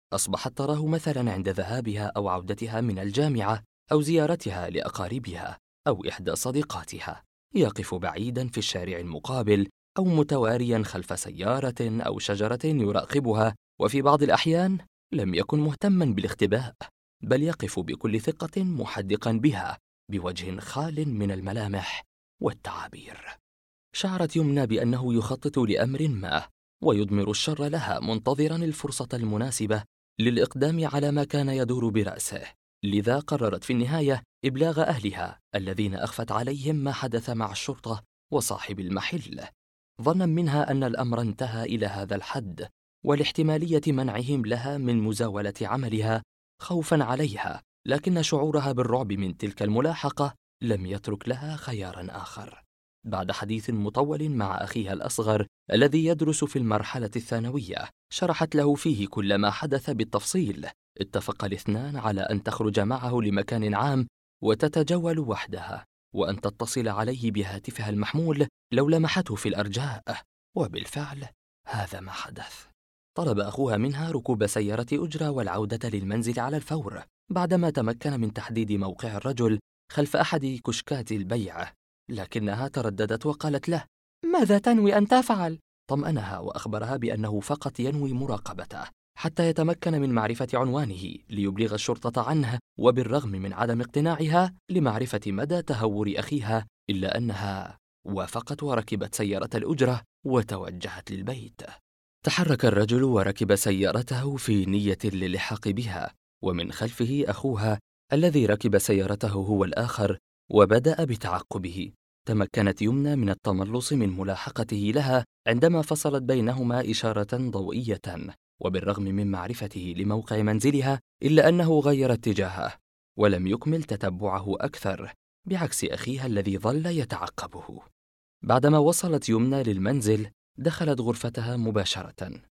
أصبحت تراه مثلا عند ذهابها أو عودتها من الجامعة أو زيارتها لأقاربها أو إحدى صديقاتها، يقف بعيدا في الشارع المقابل أو متواريا خلف سيارة أو شجرة يراقبها، وفي بعض الأحيان لم يكن مهتما بالاختباء، بل يقف بكل ثقة محدقا بها بوجه خال من الملامح والتعابير. شعرت يمنى بأنه يخطط لأمر ما ويضمر الشر لها، منتظرا الفرصة المناسبة للإقدام على ما كان يدور برأسه. لذا قررت في النهاية إبلاغ أهلها الذين أخفت عليهم ما حدث مع الشرطة وصاحب المحل، ظنا منها أن الأمر انتهى إلى هذا الحد، ولاحتمالية منعهم لها من مزاولة عملها خوفا عليها، لكن شعورها بالرعب من تلك الملاحقة لم يترك لها خيارا آخر. بعد حديث مطول مع أخيها الأصغر الذي يدرس في المرحلة الثانوية، شرحت له فيه كل ما حدث بالتفصيل. اتفق الاثنان على أن تخرج معه لمكان عام وتتجول وحدها، وأن تتصل عليه بهاتفها المحمول لو لمحته في الأرجاء، وبالفعل هذا ما حدث. طلب أخوها منها ركوب سيارة أجرة والعودة للمنزل على الفور، بعدما تمكن من تحديد موقع الرجل خلف أحد كشكات البيع، لكنها ترددت وقالت له: ماذا تنوي أن تفعل؟ طمأنها وأخبرها بأنه فقط ينوي مراقبته حتى يتمكن من معرفة عنوانه ليبلغ الشرطة عنه، وبالرغم من عدم اقتناعها لمعرفة مدى تهور أخيها إلا أنها وافقت وركبت سيارة الأجرة وتوجهت للبيت. تحرك الرجل وركب سيارته في نية للحاق بها، ومن خلفه أخوها الذي ركب سيارته هو الآخر وبدأ بتعقبه. تمكنت يمنى من التملص من ملاحقته لها عندما فصلت بينهما إشارة ضوئية، وبالرغم من معرفته لموقع منزلها إلا أنه غير اتجاهه ولم يكمل تتبعه أكثر، بعكس أخيها الذي ظل يتعقبه. بعدما وصلت يمنى للمنزل دخلت غرفتها مباشرة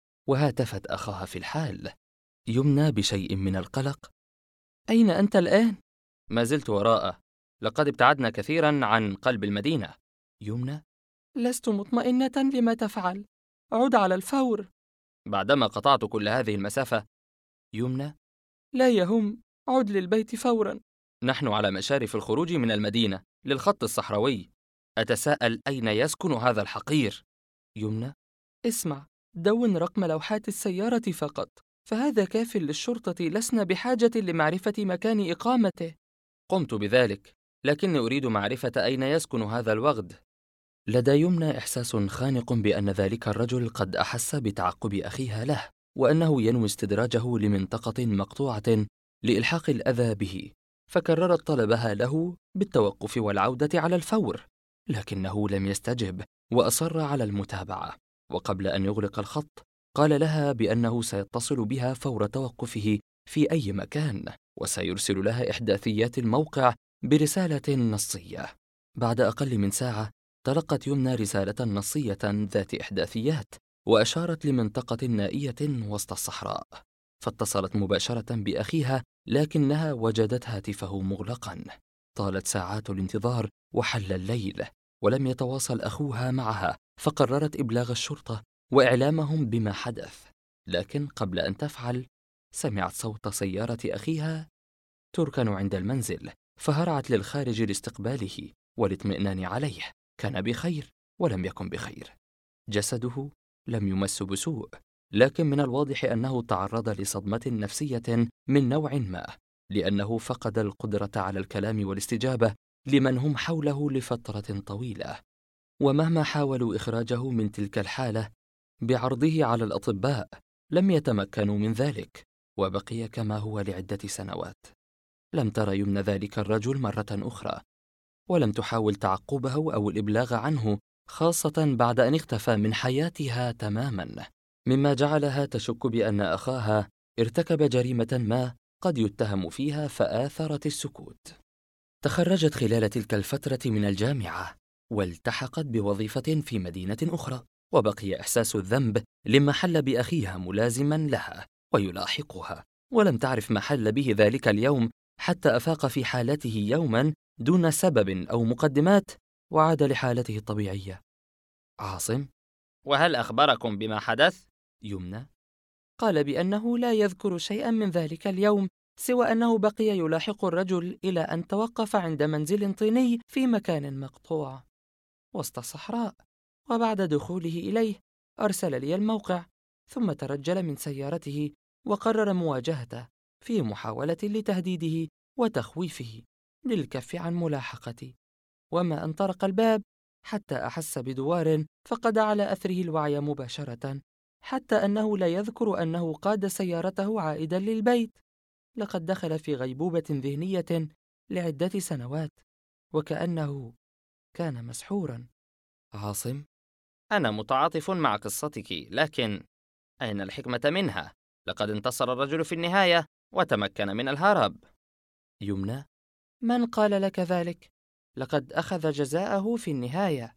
وهاتفت أخاها في الحال. يمنى بشيء من القلق: أين أنت الآن؟ ما زلت وراءه، لقد ابتعدنا كثيرا عن قلب المدينة. يمنى: لست مطمئنة لما تفعل، عد على الفور. بعدما قطعت كل هذه المسافة. يمنى: لا يهم، عد للبيت فورا. نحن على مشارف الخروج من المدينة للخط الصحراوي، أتساءل أين يسكن هذا الحقير؟ يمنى: اسمع، دون رقم لوحات السيارة فقط، فهذا كاف للشرطة، لسنا بحاجة لمعرفة مكان إقامته. قمت بذلك، لكني أريد معرفة أين يسكن هذا الوغد. لدى يمنى إحساس خانق بأن ذلك الرجل قد أحس بتعقب أخيها له، وأنه ينوي استدراجه لمنطقة مقطوعة لإلحاق الأذى به، فكررت طلبها له بالتوقف والعودة على الفور، لكنه لم يستجب وأصر على المتابعة. وقبل أن يغلق الخط قال لها بأنه سيتصل بها فور توقفه في أي مكان، وسيرسل لها إحداثيات الموقع برسالة نصية. بعد أقل من ساعة تلقت يمنى رسالة نصية ذات إحداثيات، وأشارت لمنطقة نائية وسط الصحراء، فاتصلت مباشرة بأخيها، لكنها وجدت هاتفه مغلقا. طالت ساعات الانتظار وحل الليل ولم يتواصل أخوها معها، فقررت إبلاغ الشرطة وإعلامهم بما حدث. لكن قبل أن تفعل سمعت صوت سيارة أخيها تركن عند المنزل، فهرعت للخارج لاستقباله والاطمئنان عليه. كان بخير ولم يكن بخير، جسده لم يمس بسوء، لكن من الواضح أنه تعرض لصدمة نفسية من نوع ما، لأنه فقد القدرة على الكلام والاستجابة لمن هم حوله لفترة طويلة. ومهما حاولوا إخراجه من تلك الحالة بعرضه على الأطباء لم يتمكنوا من ذلك، وبقي كما هو لعدة سنوات. لم ترى يمنى ذلك الرجل مرة أخرى، ولم تحاول تعقبه أو الإبلاغ عنه، خاصة بعد أن اختفى من حياتها تماما، مما جعلها تشك بأن أخاها ارتكب جريمة ما قد يتهم فيها، فآثرت السكوت. تخرجت خلال تلك الفترة من الجامعة والتحقت بوظيفة في مدينة أخرى، وبقي إحساس الذنب لما حل بأخيها ملازما لها ويلاحقها، ولم تعرف ما حل به ذلك اليوم حتى أفاق في حالته يوما دون سبب أو مقدمات وعاد لحالته الطبيعية. عاصم: وهل أخبركم بما حدث؟ يمنى: قال بأنه لا يذكر شيئا من ذلك اليوم سوى أنه بقي يلاحق الرجل إلى أن توقف عند منزل طيني في مكان مقطوع وسط الصحراء، وبعد دخوله إليه أرسل لي الموقع، ثم ترجل من سيارته وقرر مواجهته في محاولة لتهديده وتخويفه للكف عن ملاحقتي. وما أن طرق الباب حتى أحس بدوار فقد على أثره الوعي مباشرة، حتى أنه لا يذكر أنه قاد سيارته عائدا للبيت. لقد دخل في غيبوبة ذهنية لعدة سنوات، وكأنه كان مسحورا. عاصم، أنا متعاطف مع قصتك، لكن أين الحكمة منها؟ لقد انتصر الرجل في النهاية وتمكن من الهرب. يمنى، من قال لك ذلك؟ لقد أخذ جزاءه في النهاية.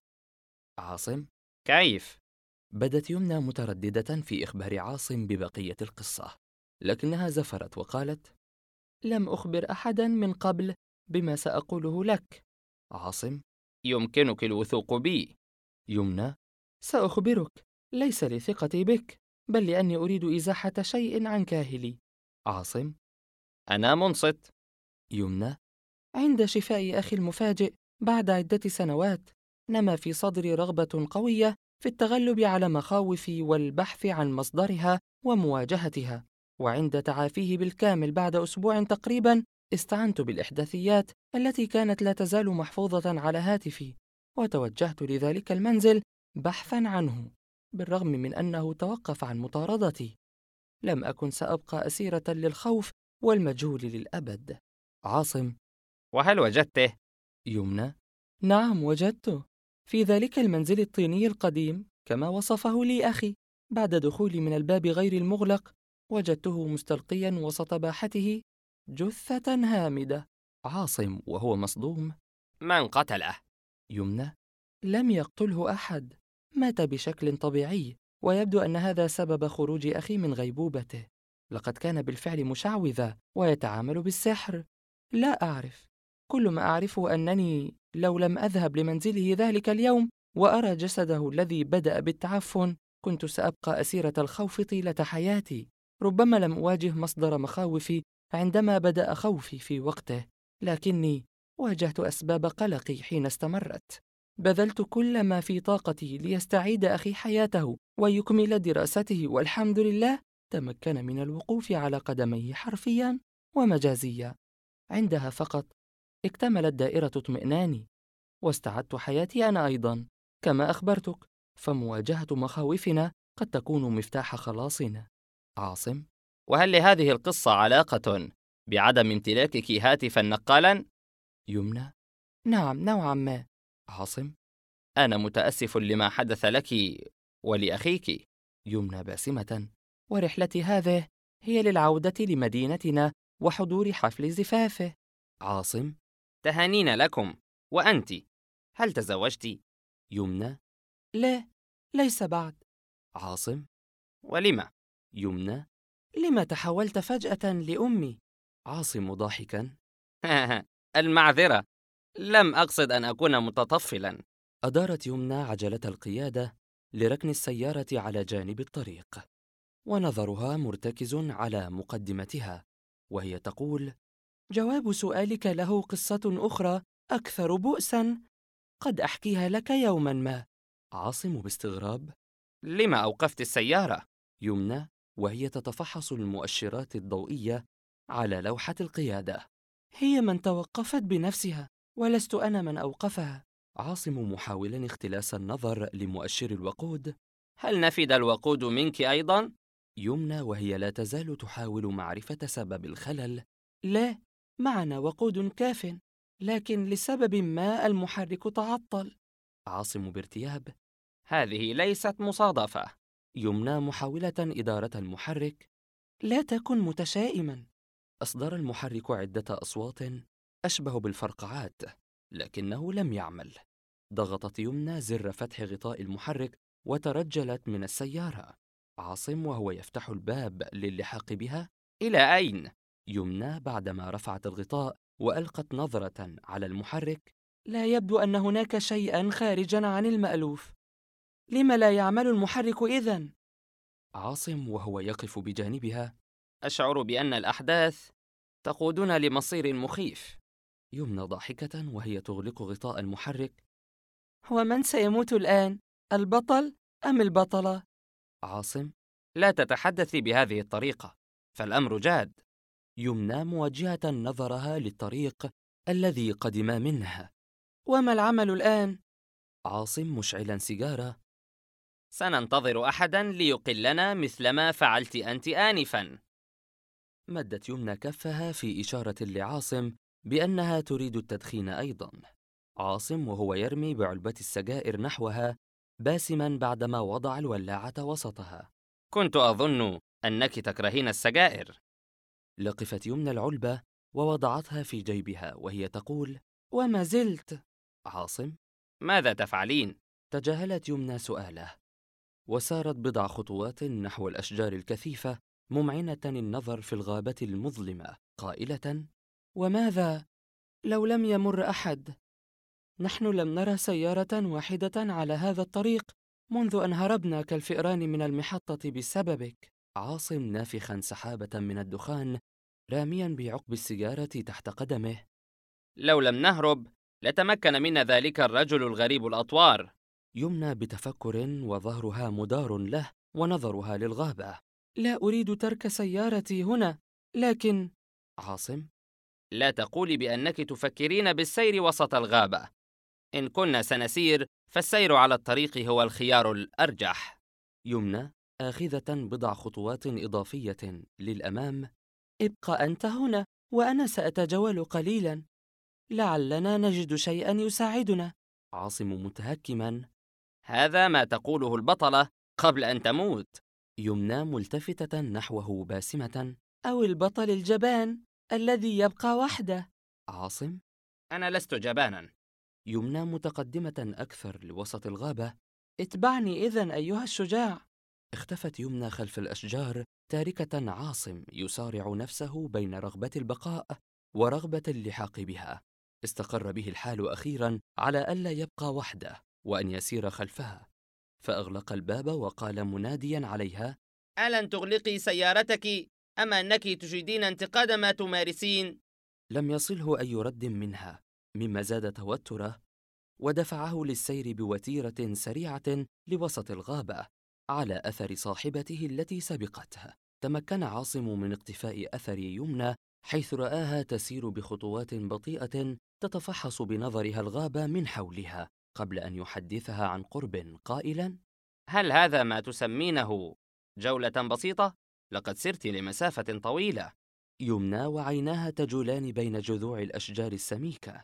عاصم. كيف؟ بدت يمنى مترددة في إخبار عاصم ببقية القصة، لكنها زفرت وقالت: لم أخبر أحدا من قبل بما سأقوله لك. عاصم: يمكنك الوثوق بي. يمنى: سأخبرك، ليس لثقتي بك، بل لأني أريد إزاحة شيء عن كاهلي. عاصم: أنا منصت. يمنى: عند شفاء أخي المفاجئ بعد عدة سنوات، نما في صدري رغبة قوية في التغلب على مخاوفي والبحث عن مصدرها ومواجهتها. وعند تعافيه بالكامل بعد أسبوع تقريبا، استعنت بالإحداثيات التي كانت لا تزال محفوظة على هاتفي، وتوجهت لذلك المنزل بحثا عنه، بالرغم من أنه توقف عن مطاردتي. لم أكن سأبقى أسيرة للخوف والمجهول للأبد. عاصم: وهل وجدته؟ يمنى: نعم، وجدته في ذلك المنزل الطيني القديم كما وصفه لي أخي. بعد دخولي من الباب غير المغلق، وجدته مستلقيا وسط باحته جثة هامدة. عاصم وهو مصدوم: من قتله؟ يمنى: لم يقتله أحد، مات بشكل طبيعي، ويبدو أن هذا سبب خروج أخي من غيبوبته. لقد كان بالفعل مشعوذا ويتعامل بالسحر. لا أعرف، كل ما أعرفه أنني لو لم أذهب لمنزله ذلك اليوم وأرى جسده الذي بدأ بالتعفن، كنت سأبقى أسيرة الخوف طيلة حياتي. ربما لم أواجه مصدر مخاوفي عندما بدأ خوفي في وقته، لكني واجهت أسباب قلقي حين استمرت. بذلت كل ما في طاقتي ليستعيد أخي حياته ويكمل دراسته، والحمد لله تمكن من الوقوف على قدميه حرفياً ومجازياً. عندها فقط اكتملت دائرة اطمئناني، واستعدت حياتي أنا أيضاً. كما أخبرتك، فمواجهة مخاوفنا قد تكون مفتاح خلاصنا. عاصم: وهل لهذه القصة علاقة بعدم امتلاكك هاتفا نقالا؟ يمنى: نعم، نوعاً ما. عاصم: أنا متأسف لما حدث لك ولأخيك. يمنى باسمة: ورحلتي هذه هي للعودة لمدينتنا وحضور حفل زفافه. عاصم: تهانينا لكم. وأنت، هل تزوجت؟ يمنى: لا، ليس بعد. عاصم: ولما؟ يمنى: لما تحولت فجأة لأمي؟ عاصم ضاحكا: المعذرة، لم أقصد أن أكون متطفلا. أدارت يمنى عجلة القيادة لركن السيارة على جانب الطريق، ونظرها مرتكز على مقدمتها وهي تقول: جواب سؤالك له قصة أخرى أكثر بؤساً، قد أحكيها لك يوماً ما. عاصم باستغراب: لما أوقفت السيارة؟ يمنى وهي تتفحص المؤشرات الضوئية على لوحة القيادة: هي من توقفت بنفسها، ولست أنا من أوقفها. عاصم محاولا اختلاس النظر لمؤشر الوقود: هل نفد الوقود منك أيضا؟ يمنى وهي لا تزال تحاول معرفة سبب الخلل: لا، معنا وقود كاف، لكن لسبب ما المحرك تعطل. عاصم بارتياب: هذه ليست مصادفة. يمنى محاولة إدارة المحرك: لا تكن متشائماً. أصدر المحرك عدة أصوات أشبه بالفرقعات، لكنه لم يعمل. ضغطت يمنى زر فتح غطاء المحرك وترجلت من السيارة. عاصم وهو يفتح الباب للحاق بها: إلى أين؟ يمنى بعدما رفعت الغطاء وألقت نظرة على المحرك: لا يبدو أن هناك شيئاً خارجاً عن المألوف. لم لا يعمل المحرك إذن؟ عاصم وهو يقف بجانبها: أشعر بأن الأحداث تقودنا لمصير مخيف. يمنى ضاحكة وهي تغلق غطاء المحرك: ومن سيموت الآن؟ البطل أم البطلة؟ عاصم: لا تتحدثي بهذه الطريقة، فالأمر جاد. يمنى موجهة نظرها للطريق الذي قدما منه: وما العمل الآن؟ عاصم مشعلا سيجارة: سننتظر أحداً ليقلنا مثلما فعلت أنت آنفاً. مدت يمنى كفها في إشارة لعاصم بأنها تريد التدخين أيضا. عاصم وهو يرمي بعلبة السجائر نحوها باسما بعدما وضع الولاعة وسطها: كنت أظن أنك تكرهين السجائر. لقفت يمنى العلبة ووضعتها في جيبها وهي تقول: وما زلت. عاصم: ماذا تفعلين؟ تجاهلت يمنى سؤاله، وسارت بضع خطوات نحو الأشجار الكثيفة ممعنة النظر في الغابة المظلمة قائلة: وماذا لو لم يمر أحد؟ نحن لم نرى سيارة واحدة على هذا الطريق منذ أن هربنا كالفئران من المحطة بسببك. عاصم نافخا سحابة من الدخان راميا بعقب السيجارة تحت قدمه: لو لم نهرب لتمكن منا ذلك الرجل الغريب الأطوار. يمنى بتفكر وظهرها مدار له ونظرها للغابة: لا أريد ترك سيارتي هنا، لكن عاصم: لا تقولي بأنك تفكرين بالسير وسط الغابة. إن كنا سنسير فالسير على الطريق هو الخيار الأرجح. يمنى آخذة بضع خطوات إضافية للأمام: ابق أنت هنا وأنا سأتجول قليلا، لعلنا نجد شيئا يساعدنا. عاصم متهكما: هذا ما تقوله البطلة قبل أن تموت. يمنى ملتفتة نحوه باسمة: أو البطل الجبان الذي يبقى وحده. عاصم: أنا لست جبانا. يمنى متقدمة أكثر لوسط الغابة: اتبعني إذن أيها الشجاع. اختفت يمنى خلف الأشجار تاركة عاصم يصارع نفسه بين رغبة البقاء ورغبة اللحاق بها. استقر به الحال أخيرا على ألا يبقى وحده وأن يسير خلفها، فأغلق الباب وقال مناديا عليها: ألن تغلقي سيارتك أم أنك تجيدين انتقاد ما تمارسين؟ لم يصله أي رد منها، مما زاد توتره ودفعه للسير بوتيرة سريعة لوسط الغابة على أثر صاحبته التي سبقته. تمكن عاصم من اقتفاء أثر يمنى حيث رآها تسير بخطوات بطيئة تتفحص بنظرها الغابة من حولها قبل أن يحدثها عن قرب قائلا: هل هذا ما تسمينه جولة بسيطة؟ لقد سرت لمسافة طويلة. يمنى وعيناها تجولان بين جذوع الأشجار السميكة.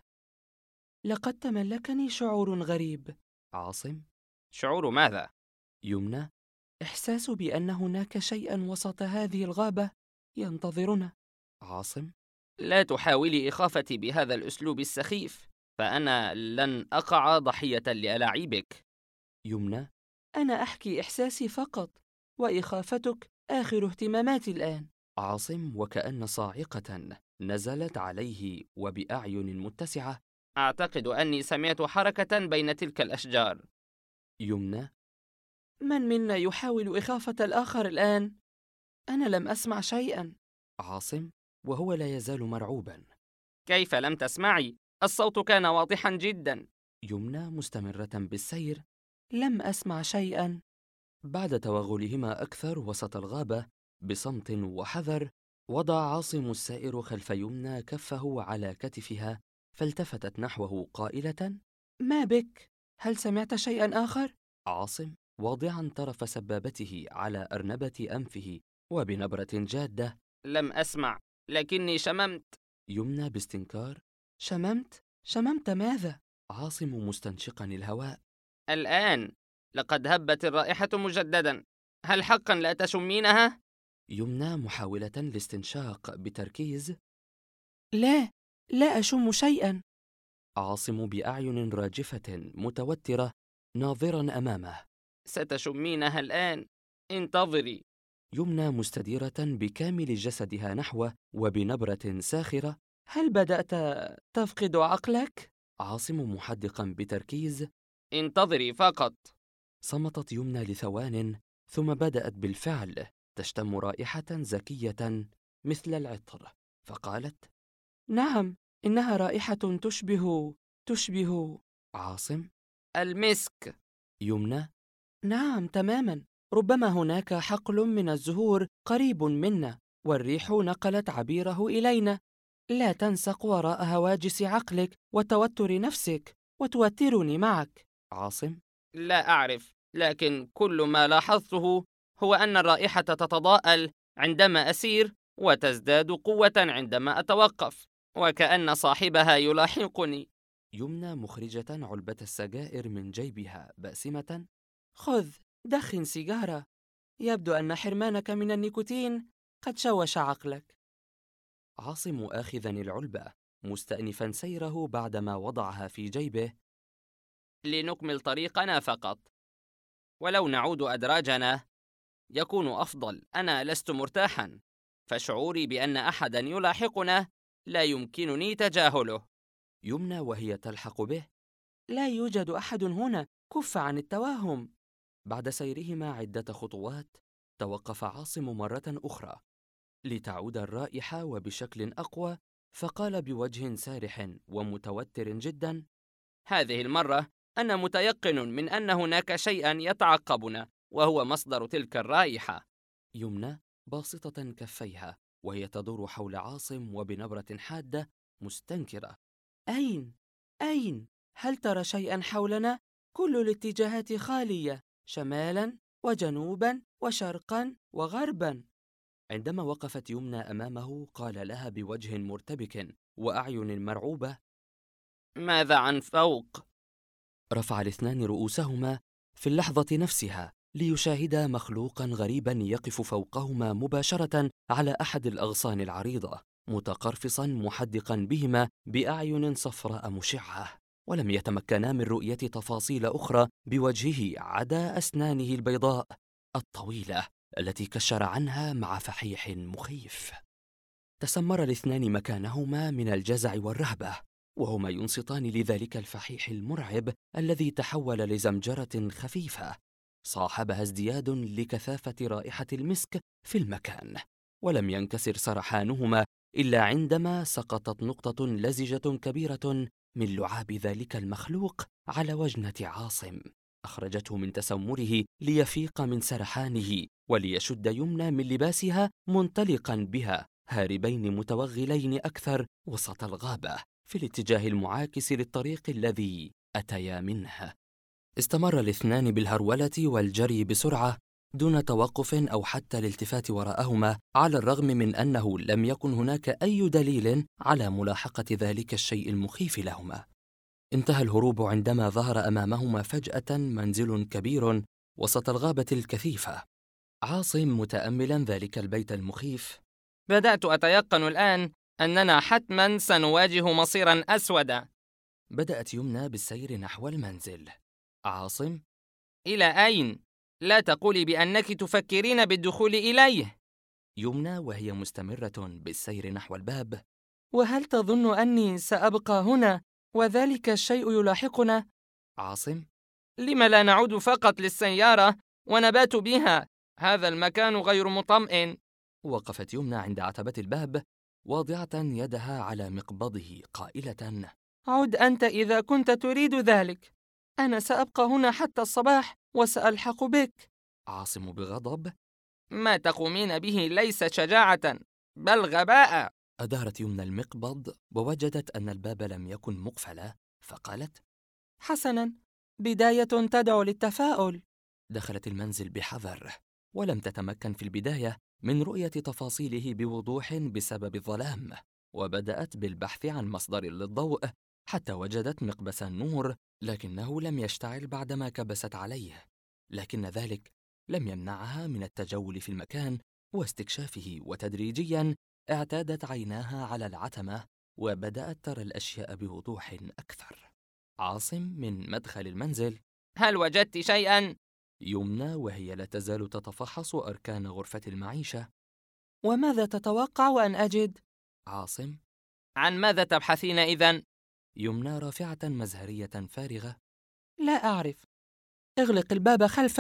لقد تملكني شعور غريب. عاصم: شعور ماذا؟ يمنى: إحساس بأن هناك شيئا وسط هذه الغابة ينتظرنا. عاصم: لا تحاولي إخافتي بهذا الأسلوب السخيف، فأنا لن أقع ضحية لألاعيبك. يمنى: أنا أحكي إحساسي فقط، وإخافتك آخر اهتماماتي الآن. عاصم وكأن صاعقة نزلت عليه وبأعين متسعة: أعتقد أني سمعت حركة بين تلك الأشجار. يمنى: من منا يحاول إخافة الآخر الآن؟ أنا لم أسمع شيئا. عاصم وهو لا يزال مرعوبا: كيف لم تسمعي؟ الصوت كان واضحا جدا. يمنى مستمرة بالسير: لم أسمع شيئا. بعد توغلهما أكثر وسط الغابة بصمت وحذر، وضع عاصم السائر خلف يمنى كفه على كتفها، فالتفتت نحوه قائلة: ما بك؟ هل سمعت شيئا آخر؟ عاصم واضعا طرف سبابته على أرنبة أنفه وبنبرة جادة: لم أسمع، لكني شممت. يمنى باستنكار: شممت؟ شممت ماذا؟ عاصم مستنشقا الهواء: الآن لقد هبت الرائحة مجددا. هل حقا لا تشمينها؟ يمنى محاولة الاستنشاق بتركيز: لا، لا أشم شيئا. عاصم بأعين راجفة متوترة ناظرا أمامه: ستشمينها الآن، انتظري. يمنى مستديرة بكامل جسدها نحوه وبنبرة ساخرة: هل بدأت تفقد عقلك؟ عاصم محدقا بتركيز: انتظري فقط. صمتت يمنى لثوان ثم بدأت بالفعل تشتم رائحة زكية مثل العطر، فقالت: نعم، إنها رائحة تشبه عاصم: المسك. يمنى: نعم تماما، ربما هناك حقل من الزهور قريب منا، والريح نقلت عبيره إلينا. لا تنسق وراء هواجس عقلك وتوتر نفسك وتوترني معك. عاصم: لا أعرف، لكن كل ما لاحظته هو أن الرائحة تتضاءل عندما أسير وتزداد قوة عندما أتوقف، وكأن صاحبها يلاحقني. يمنى مخرجة علبة السجائر من جيبها باسمة: خذ، دخن سيجارة. يبدو أن حرمانك من النيكوتين قد شوش عقلك. عاصم آخذا العلبة مستأنفا سيره بعدما وضعها في جيبه: لنكمل طريقنا فقط، ولو نعود أدراجنا يكون أفضل. أنا لست مرتاحا، فشعوري بأن أحدا يلاحقنا لا يمكنني تجاهله. يمنى وهي تلحق به: لا يوجد أحد هنا، كف عن التوهم. بعد سيرهما عدة خطوات توقف عاصم مرة أخرى لتعود الرائحة وبشكل أقوى، فقال بوجه سارح ومتوتر جدا: هذه المرة أنا متيقن من أن هناك شيئا يتعقبنا، وهو مصدر تلك الرائحة. يمنى باسطة كفيها وهي تدور حول عاصم وبنبرة حادة مستنكرة: أين؟ أين؟ هل ترى شيئا حولنا؟ كل الاتجاهات خالية، شمالا وجنوبا وشرقا وغربا. عندما وقفت يمنى أمامه قال لها بوجه مرتبك وأعين مرعوبة: ماذا عن فوق؟ رفع الاثنان رؤوسهما في اللحظة نفسها ليشاهدا مخلوقا غريبا يقف فوقهما مباشرة على أحد الأغصان العريضة، متقرفصا محدقا بهما بأعين صفراء مشعة، ولم يتمكنا من رؤية تفاصيل أخرى بوجهه عدا أسنانه البيضاء الطويلة التي كشر عنها مع فحيح مخيف. تسمر الاثنان مكانهما من الجزع والرهبة وهما ينصتان لذلك الفحيح المرعب الذي تحول لزمجرة خفيفة صاحبها ازدياد لكثافة رائحة المسك في المكان، ولم ينكسر سرحانهما إلا عندما سقطت نقطة لزجة كبيرة من لعاب ذلك المخلوق على وجنة عاصم، أخرجته من تسمره ليفيق من سرحانه وليشد يمنى من لباسها منطلقا بها هاربين متوغلين أكثر وسط الغابة في الاتجاه المعاكس للطريق الذي أتيا منه. استمر الاثنان بالهرولة والجري بسرعة دون توقف أو حتى الالتفات وراءهما، على الرغم من أنه لم يكن هناك أي دليل على ملاحقة ذلك الشيء المخيف لهما. انتهى الهروب عندما ظهر أمامهما فجأة منزل كبير وسط الغابة الكثيفة. عاصم متأملا ذلك البيت المخيف: بدأت أتيقن الآن أننا حتما سنواجه مصيرا أسودا. بدأت يمنى بالسير نحو المنزل. عاصم: إلى أين؟ لا تقولي بأنك تفكرين بالدخول إليه. يمنى وهي مستمرة بالسير نحو الباب: وهل تظن أني سأبقى هنا وذلك الشيء يلاحقنا؟ عاصم: لم لا نعود فقط للسيارة ونبات بها؟ هذا المكان غير مطمئن. وقفت يمنى عند عتبة الباب واضعة يدها على مقبضه قائلة: عد أنت إذا كنت تريد ذلك. أنا سأبقى هنا حتى الصباح وسألحق بك. عاصم بغضب: ما تقومين به ليس شجاعة بل غباء. أدارت يمنى المقبض ووجدت أن الباب لم يكن مقفلا، فقالت: حسناً، بداية تدعو للتفاؤل. دخلت المنزل بحذر ولم تتمكن في البداية من رؤية تفاصيله بوضوح بسبب الظلام، وبدأت بالبحث عن مصدر للضوء حتى وجدت مقبس النور، لكنه لم يشتعل بعدما كبست عليه، لكن ذلك لم يمنعها من التجول في المكان واستكشافه، وتدريجياً اعتادت عيناها على العتمة وبدأت ترى الأشياء بوضوح أكثر. عاصم من مدخل المنزل: هل وجدت شيئا؟ يمنى وهي لا تزال تتفحص أركان غرفة المعيشة: وماذا تتوقع أن أجد؟ عاصم: عن ماذا تبحثين إذن؟ يمنى رافعة مزهرية فارغة: لا أعرف. اغلق الباب خلفك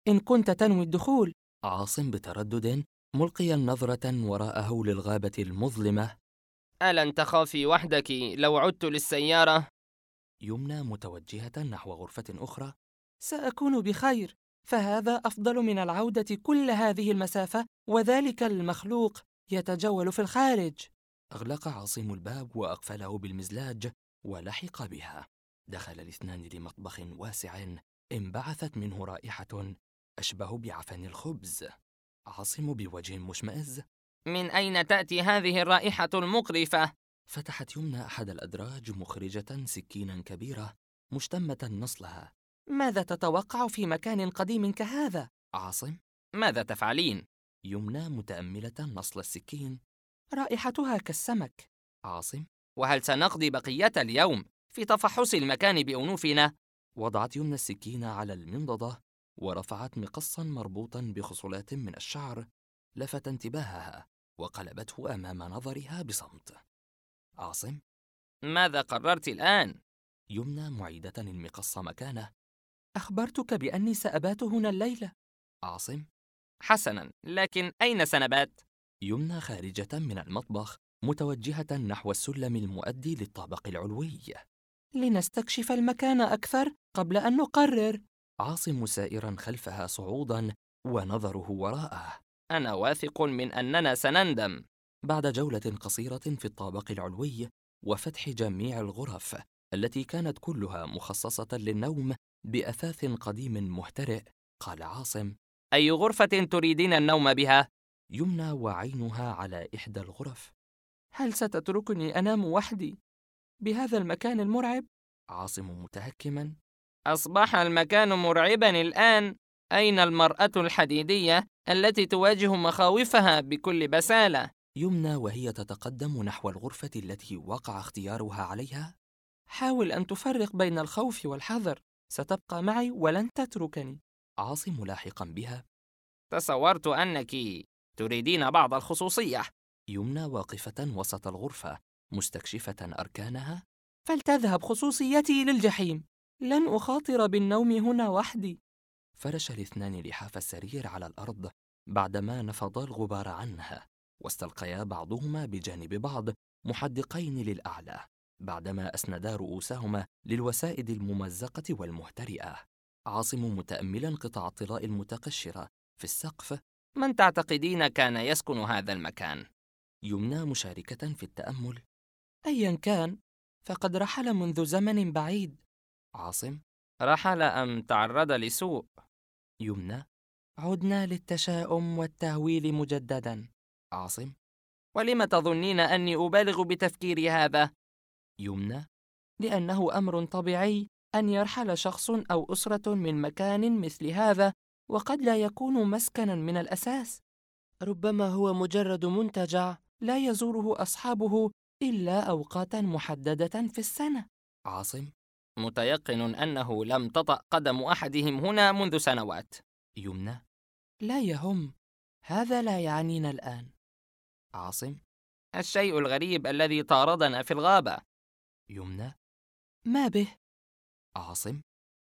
إن كنت تنوي الدخول. عاصم بتردد ملقيا نظرة وراءه للغابة المظلمة. ألن تخافي وحدك لو عدت للسيارة؟ يمنى متوجهة نحو غرفة أخرى. سأكون بخير، فهذا أفضل من العودة كل هذه المسافة وذلك المخلوق يتجول في الخارج. أغلق عاصم الباب وأقفله بالمزلاج ولحق بها. دخل الاثنان لمطبخ واسع انبعثت منه رائحة أشبه بعفن الخبز. عاصم بوجه مشمئز. من أين تأتي هذه الرائحة المقرفة؟ فتحت يمنى أحد الأدراج مخرجة سكينا كبيرة مشتمة نصلها. ماذا تتوقع في مكان قديم كهذا؟ عاصم. ماذا تفعلين؟ يمنى متأملة نصل السكين. رائحتها كالسمك. عاصم. وهل سنقضي بقية اليوم في تفحص المكان بأنوفنا؟ وضعت يمنى السكين على المنضدة ورفعت مقصا مربوطا بخصلات من الشعر لفت انتباهها وقلبته أمام نظرها بصمت. عاصم. ماذا قررت الآن؟ يمنى معيدة المقص مكانه. أخبرتك بأني سأبات هنا الليلة. عاصم. حسناً، لكن أين سنبات؟ يمنى خارجة من المطبخ متوجهة نحو السلم المؤدي للطابق العلوي. لنستكشف المكان أكثر قبل أن نقرر. عاصم سائرا خلفها صعودا ونظره وراءه. أنا واثق من أننا سنندم. بعد جولة قصيرة في الطابق العلوي وفتح جميع الغرف التي كانت كلها مخصصة للنوم بأثاث قديم محترئ، قال عاصم: أي غرفة تريدين النوم بها؟ يمنى وعينها على إحدى الغرف. هل ستتركني أنام وحدي بهذا المكان المرعب؟ عاصم متهكما: أصبح المكان مرعباً الآن. أين المرأة الحديدية التي تواجه مخاوفها بكل بسالة؟ يمنى وهي تتقدم نحو الغرفة التي وقع اختيارها عليها. حاول أن تفرق بين الخوف والحذر، ستبقى معي ولن تتركني. عاصم لاحقا بها: تصورت أنك تريدين بعض الخصوصية. يمنى واقفة وسط الغرفة مستكشفة أركانها. فلتذهب خصوصيتي للجحيم، لن أخاطر بالنوم هنا وحدي. فرش الاثنان لحاف السرير على الأرض بعدما نفضا الغبار عنها، واستلقيا بعضهما بجانب بعض محدقين للأعلى بعدما أسندا رؤوسهما للوسائد الممزقة والمهترئة. عاصم متأملا قطع الطلاء المتقشرة في السقف. من تعتقدين كان يسكن هذا المكان؟ يمنى مشاركة في التأمل. أيا كان فقد رحل منذ زمن بعيد. عاصم: رحل أم تعرض لسوء؟ يمنى: عدنا للتشاؤم والتهويل مجددا. عاصم: ولم تظنين أني أبالغ بتفكيري هذا؟ يمنى: لأنه أمر طبيعي أن يرحل شخص أو أسرة من مكان مثل هذا، وقد لا يكون مسكنا من الأساس. ربما هو مجرد منتجع لا يزوره أصحابه إلا أوقاتا محددة في السنة. عاصم: متيقن أنه لم تطأ قدم أحدهم هنا منذ سنوات. يمنى: لا يهم، هذا لا يعنينا الآن. عاصم: الشيء الغريب الذي طاردنا في الغابة. يمنى: ما به؟ عاصم: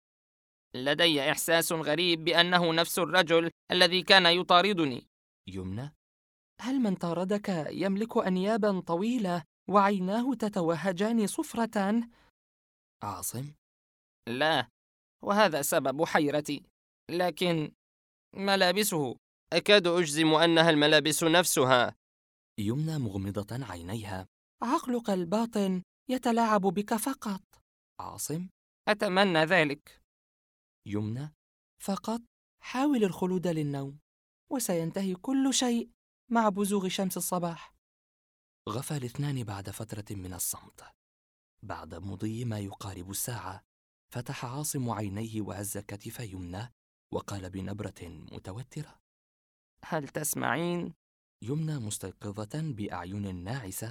لدي إحساس غريب بأنه نفس الرجل الذي كان يطاردني. يمنى: هل من طاردك يملك أنيابا طويلة وعيناه تتوهجان صفرة؟ عاصم: لا، وهذا سبب حيرتي. لكن ملابسه، أكاد أجزم أنها الملابس نفسها. يمنى مغمضة عينيها. عقلك الباطن يتلاعب بك فقط. عاصم: أتمنى ذلك. يمنى: فقط حاول الخلود للنوم وسينتهي كل شيء مع بزوغ شمس الصباح. غفى الاثنان بعد فترة من الصمت. بعد مضي ما يقارب الساعة فتح عاصم عينيه وهز كتف يمنى وقال بنبرة متوترة: هل تسمعين؟ يمنى مستيقظة بأعين ناعسة.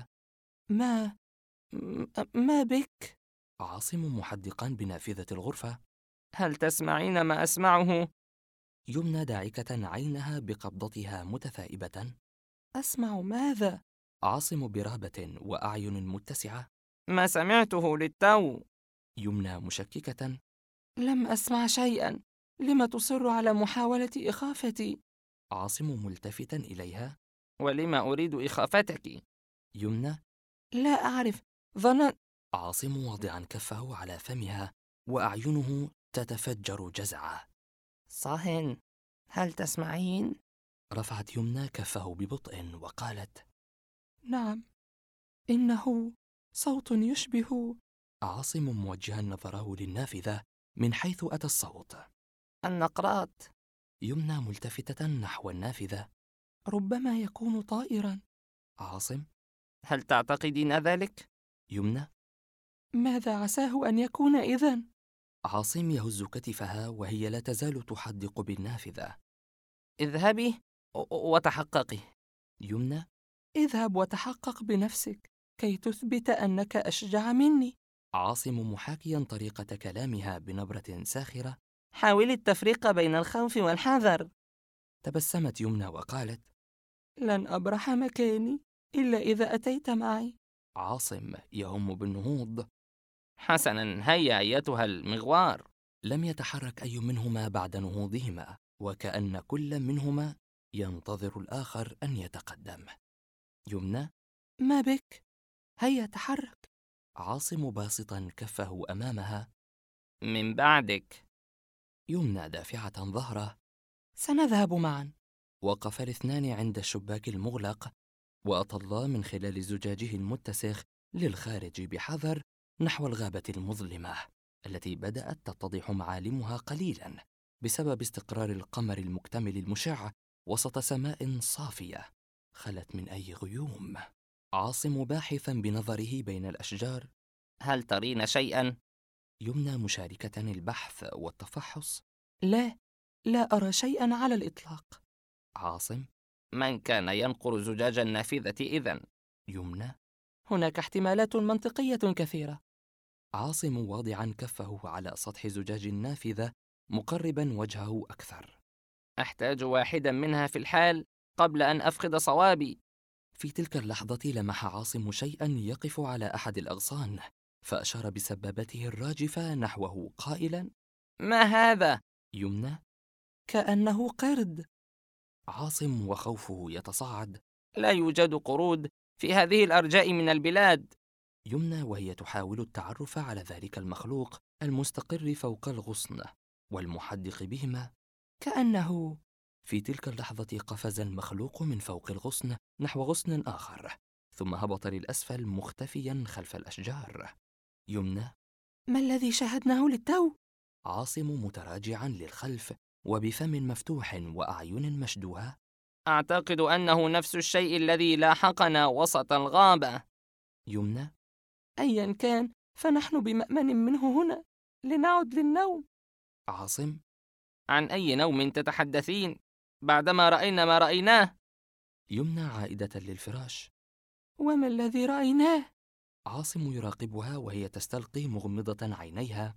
ما بك؟ عاصم محدقا بنافذة الغرفة. هل تسمعين ما أسمعه؟ يمنى داعكة عينها بقبضتها متثائبة. أسمع ماذا؟ عاصم برهبة وأعين متسعة. ما سمعته للتو. يمنى مشككة. لم أسمع شيئا، لم تصر على محاولة إخافتي؟ عاصم ملتفتا إليها. ولم أريد إخافتك؟ يمنى. لا أعرف، ظننت. عاصم واضعا كفه على فمها وأعينه تتفجر جزعا. صاهن، هل تسمعين؟ رفعت يمنى كفه ببطء وقالت: نعم، إنه صوت يشبه. عاصم موجها نظره للنافذة من حيث أتى الصوت. النقرات. يمنى ملتفتة نحو النافذة. ربما يكون طائرا. عاصم: هل تعتقدين ذلك؟ يمنى: ماذا عساه أن يكون إذن؟ عاصم يهز كتفها وهي لا تزال تحدق بالنافذة. اذهبي وتحققي. يمنى: اذهب وتحقق بنفسك كي تثبت أنك أشجع مني. عاصم محاكيا طريقة كلامها بنبرة ساخرة. حاولي التفريق بين الخوف والحذر. تبسمت يمنى وقالت: لن أبرح مكاني إلا إذا أتيت معي. عاصم يهم بالنهوض. حسناً، هيا أيتها المغوار. لم يتحرك أي منهما بعد نهوضهما، وكأن كل منهما ينتظر الآخر أن يتقدم. يمنى: ما بك؟ هيا تحرك. عاصم باسطا كفه أمامها. من بعدك. يمنى دافعة ظهره. سنذهب معا. وقف الاثنان عند الشباك المغلق وأطلا من خلال زجاجه المتسخ للخارج بحذر نحو الغابة المظلمة التي بدأت تتضح معالمها قليلا بسبب استقرار القمر المكتمل المشع وسط سماء صافية خلت من أي غيوم. عاصم باحثا بنظره بين الأشجار. هل ترين شيئاً؟ يمنى مشاركة البحث والتفحص. لا أرى شيئا على الإطلاق. عاصم: من كان ينقر زجاج النافذة إذن؟ يمنى: هناك احتمالات منطقية كثيرة. عاصم واضعا كفه على سطح زجاج النافذة مقربا وجهه أكثر. أحتاج واحداً منها في الحال قبل أن أفقد صوابي. في تلك اللحظة لمح عاصم شيئا يقف على أحد الأغصان، فأشار بسبابته الراجفة نحوه قائلا: ما هذا؟ يمنى: كأنه قرد. عاصم وخوفه يتصاعد. لا يوجد قرود في هذه الأرجاء من البلاد. يمنى وهي تحاول التعرف على ذلك المخلوق المستقر فوق الغصن والمحدق بهما. كأنه. في تلك اللحظة قفز المخلوق من فوق الغصن نحو غصن آخر، ثم هبط للأسفل مختفيا خلف الأشجار. يمنى: ما الذي شاهدناه للتو؟ عاصم متراجعا للخلف وبفم مفتوح وأعين مشدوهة. أعتقد أنه نفس الشيء الذي لاحقنا وسط الغابة. يمنى: أيا كان فنحن بمأمن منه هنا، لنعد للنوم. عاصم: عن أي نوم تتحدثين بعدما رأينا ما رأيناه؟ يمنى عائدة للفراش. وما الذي رأيناه؟ عاصم يراقبها وهي تستلقي مغمضة عينيها.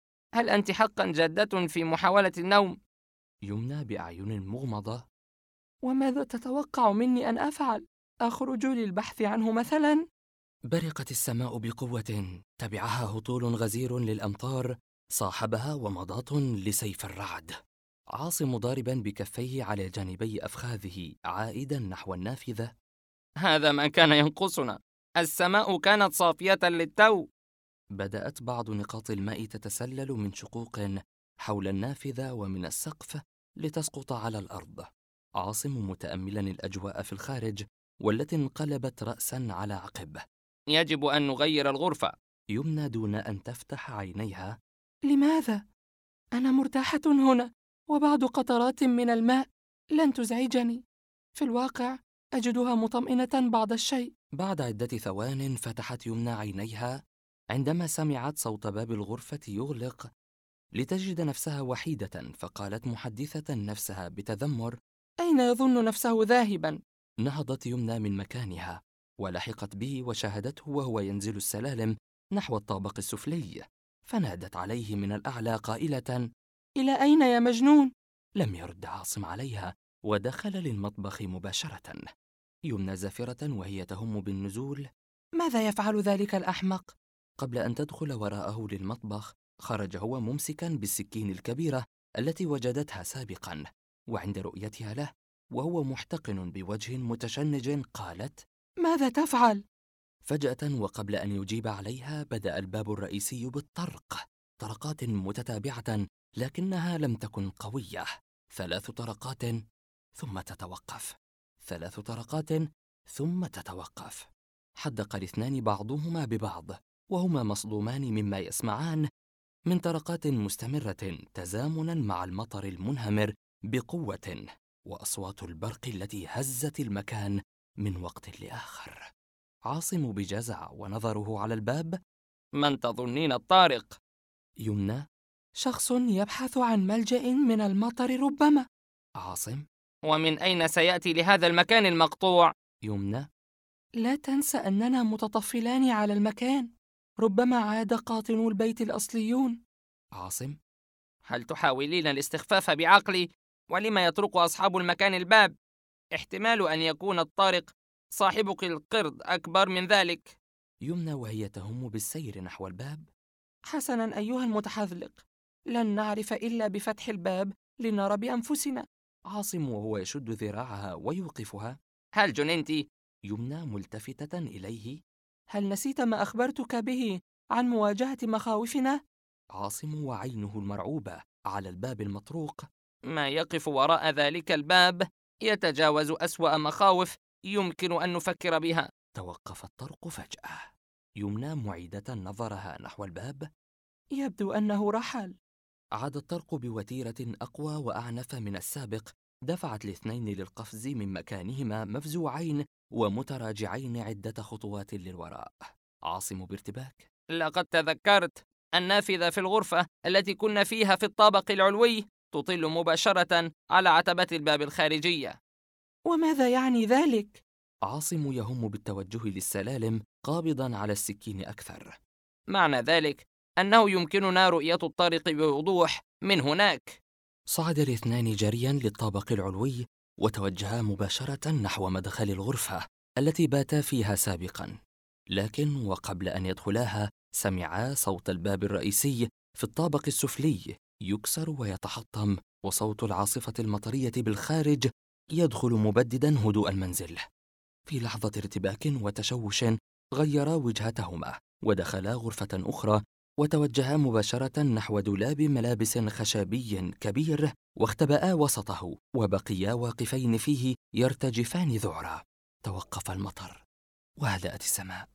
هل أنت حقا جادة في محاولة النوم؟ يمنى بأعين مغمضة. وماذا تتوقع مني أن أفعل؟ أخرج للبحث عنه مثلا؟ برقت السماء بقوة، تبعها هطول غزير للأمطار صاحبها ومضات لسيف الرعد. عاصم ضاربا بكفيه على جانبي أفخاذه عائدا نحو النافذة. هذا ما كان ينقصنا، السماء كانت صافية للتو. بدأت بعض نقاط الماء تتسلل من شقوق حول النافذة ومن السقف لتسقط على الأرض. عاصم متأملا الأجواء في الخارج والتي انقلبت رأسا على عقب. يجب أن نغير الغرفة. يمنى دون أن تفتح عينيها. لماذا؟ أنا مرتاحة هنا، وبعض قطرات من الماء لن تزعجني. في الواقع أجدها مطمئنة بعض الشيء. بعد عدة ثوان فتحت يمنى عينيها عندما سمعت صوت باب الغرفة يغلق لتجد نفسها وحيدة، فقالت محدثة نفسها بتذمر: أين يظن نفسه ذاهبا؟ نهضت يمنى من مكانها ولحقت به وشاهدته وهو ينزل السلالم نحو الطابق السفلي، فنادت عليه من الأعلى قائلة: إلى أين يا مجنون؟ لم يرد عاصم عليها ودخل للمطبخ مباشرة. يمنى زافرة وهي تهم بالنزول. ماذا يفعل ذلك الأحمق؟ قبل أن تدخل وراءه للمطبخ خرج هو ممسكا بالسكين الكبيرة التي وجدتها سابقاً، وعند رؤيتها له وهو محتقن بوجه متشنج قالت: ماذا تفعل؟ فجأة وقبل أن يجيب عليها بدأ الباب الرئيسي بالطرق، طرقات متتابعة لكنها لم تكن قوية. 3 طرقات ثم تتوقف، 3 طرقات ثم تتوقف. حدق الاثنان بعضهما ببعض وهما مصدومان مما يسمعان من طرقات مستمرة تزامنا مع المطر المنهمر بقوة وأصوات البرق التي هزت المكان من وقت لآخر. عاصم بجزع ونظره على الباب: من تظنين الطارق؟ يمنى: شخص يبحث عن ملجأ من المطر ربما. عاصم: ومن أين سيأتي لهذا المكان المقطوع؟ يمنى: لا تنسى أننا متطفلان على المكان، ربما عاد قاطنو البيت الأصليون. عاصم: هل تحاولين الاستخفاف بعقلي؟ ولما يطرق أصحاب المكان الباب؟ احتمال أن يكون الطارق صاحبك القرد أكبر من ذلك. يمنى وهي تهم بالسير نحو الباب: حسناً أيها المتحذلق، لن نعرف إلا بفتح الباب لنرى بأنفسنا. عاصم وهو يشد ذراعها ويوقفها: هل جننت؟ يمنى ملتفتة إليه: هل نسيت ما أخبرتك به عن مواجهة مخاوفنا؟ عاصم وعينه المرعوبة على الباب المطروق: ما يقف وراء ذلك الباب يتجاوز أسوأ مخاوف يمكن أن نفكر بها. توقف الطرق فجأة. يمنى معيدة نظرها نحو الباب: يبدو أنه رحل. عاد الطرق بوتيرة أقوى وأعنف من السابق، دفعت الاثنين للقفز من مكانهما مفزوعين ومتراجعين عدة خطوات للوراء. عاصم بارتباك: لقد تذكرت النافذة في الغرفة التي كنا فيها في الطابق العلوي تطل مباشرة على عتبة الباب الخارجية. وماذا يعني ذلك؟ عاصم يهم بالتوجه للسلالم قابضاً على السكين أكثر. معنى ذلك أنه يمكننا رؤية الطريق بوضوح من هناك. صعد الاثنان جرياً للطابق العلوي وتوجها مباشرة نحو مدخل الغرفة التي باتا فيها سابقاً، لكن وقبل أن يدخلاها سمعا صوت الباب الرئيسي في الطابق السفلي يكسر ويتحطم، وصوت العاصفة المطرية بالخارج يدخل مبدداً هدوء المنزل. في لحظة ارتباك وتشوش غيرا وجهتهما ودخلا غرفة أخرى وتوجها مباشرة نحو دولاب ملابس خشبي كبير واختبأا وسطه وبقيا واقفين فيه يرتجفان ذعرا. توقف المطر وهدأت السماء،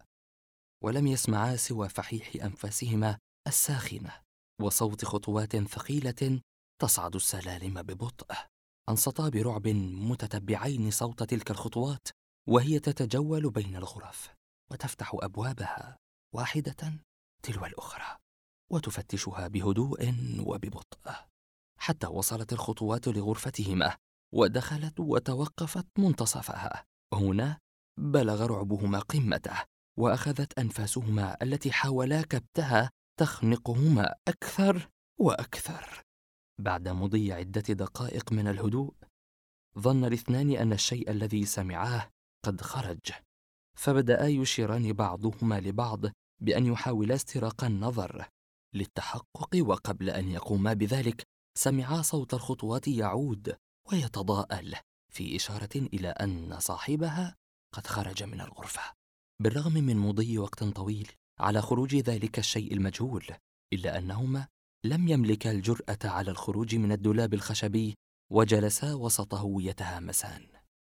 ولم يسمعا سوى فحيح أنفاسهما الساخنة وصوت خطوات ثقيلة تصعد السلالم ببطء. أنصتا برعب متتبعين صوت تلك الخطوات وهي تتجول بين الغرف وتفتح أبوابها واحدة تلو الأخرى وتفتشها بهدوء وببطء، حتى وصلت الخطوات لغرفتهما ودخلت وتوقفت منتصفها. هنا بلغ رعبهما قمته، وأخذت أنفاسهما التي حاولا كبتها تخنقهما أكثر وأكثر. بعد مضي عدة دقائق من الهدوء ظن الاثنان أن الشيء الذي سمعاه قد خرج، فبدأا يشيران بعضهما لبعض بأن يحاولا استراق النظر للتحقق، وقبل أن يقوما بذلك سمعا صوت الخطوات يعود ويتضاءل في إشارة إلى أن صاحبها قد خرج من الغرفة. بالرغم من مضي وقت طويل على خروج ذلك الشيء المجهول، إلا أنهما لم يملكا الجرأة على الخروج من الدولاب الخشبي وجلسا وسطه يتهامسان.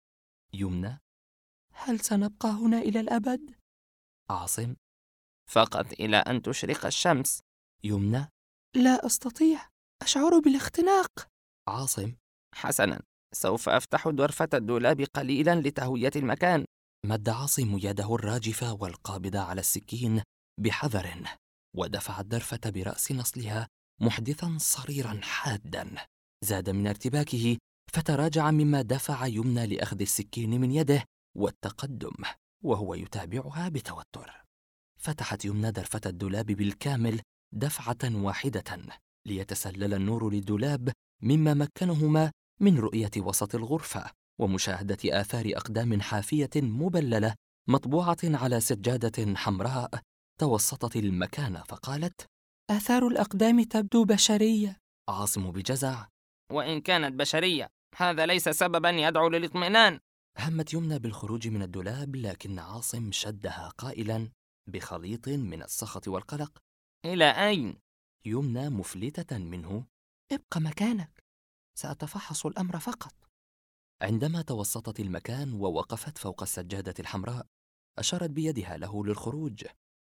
يمنى: هل سنبقى هنا إلى الأبد؟ عاصم: فقط إلى أن تشرق الشمس. يمنى: لا أستطيع، أشعر بالاختناق. عاصم: حسناً، سوف أفتح درفة الدولاب قليلاً لتهوية المكان. مد عاصم يده الراجفة والقابضة على السكين بحذر ودفع الدرفة برأس نصلها محدثاً صريراً حاداً. زاد من ارتباكه فتراجع مما دفع يمنى لأخذ السكين من يده والتقدم وهو يتابعها بتوتر. فتحت يمنى درفة الدولاب بالكامل دفعة واحدة ليتسلل النور للدولاب، مما مكنهما من رؤية وسط الغرفة ومشاهدة آثار أقدام حافية مبللة مطبوعة على سجادة حمراء توسطت المكان، فقالت: آثار الأقدام تبدو بشرية. عاصم بجزع: وإن كانت بشرية، هذا ليس سبباً يدعو للاطمئنان. همت يمنى بالخروج من الدولاب، لكن عاصم شدها قائلاً بخليط من السخط والقلق: إلى أين؟ يمنى مفلتة منه: ابق مكانك، سأتفحص الأمر فقط. عندما توسطت المكان ووقفت فوق السجادة الحمراء، أشارت بيدها له للخروج،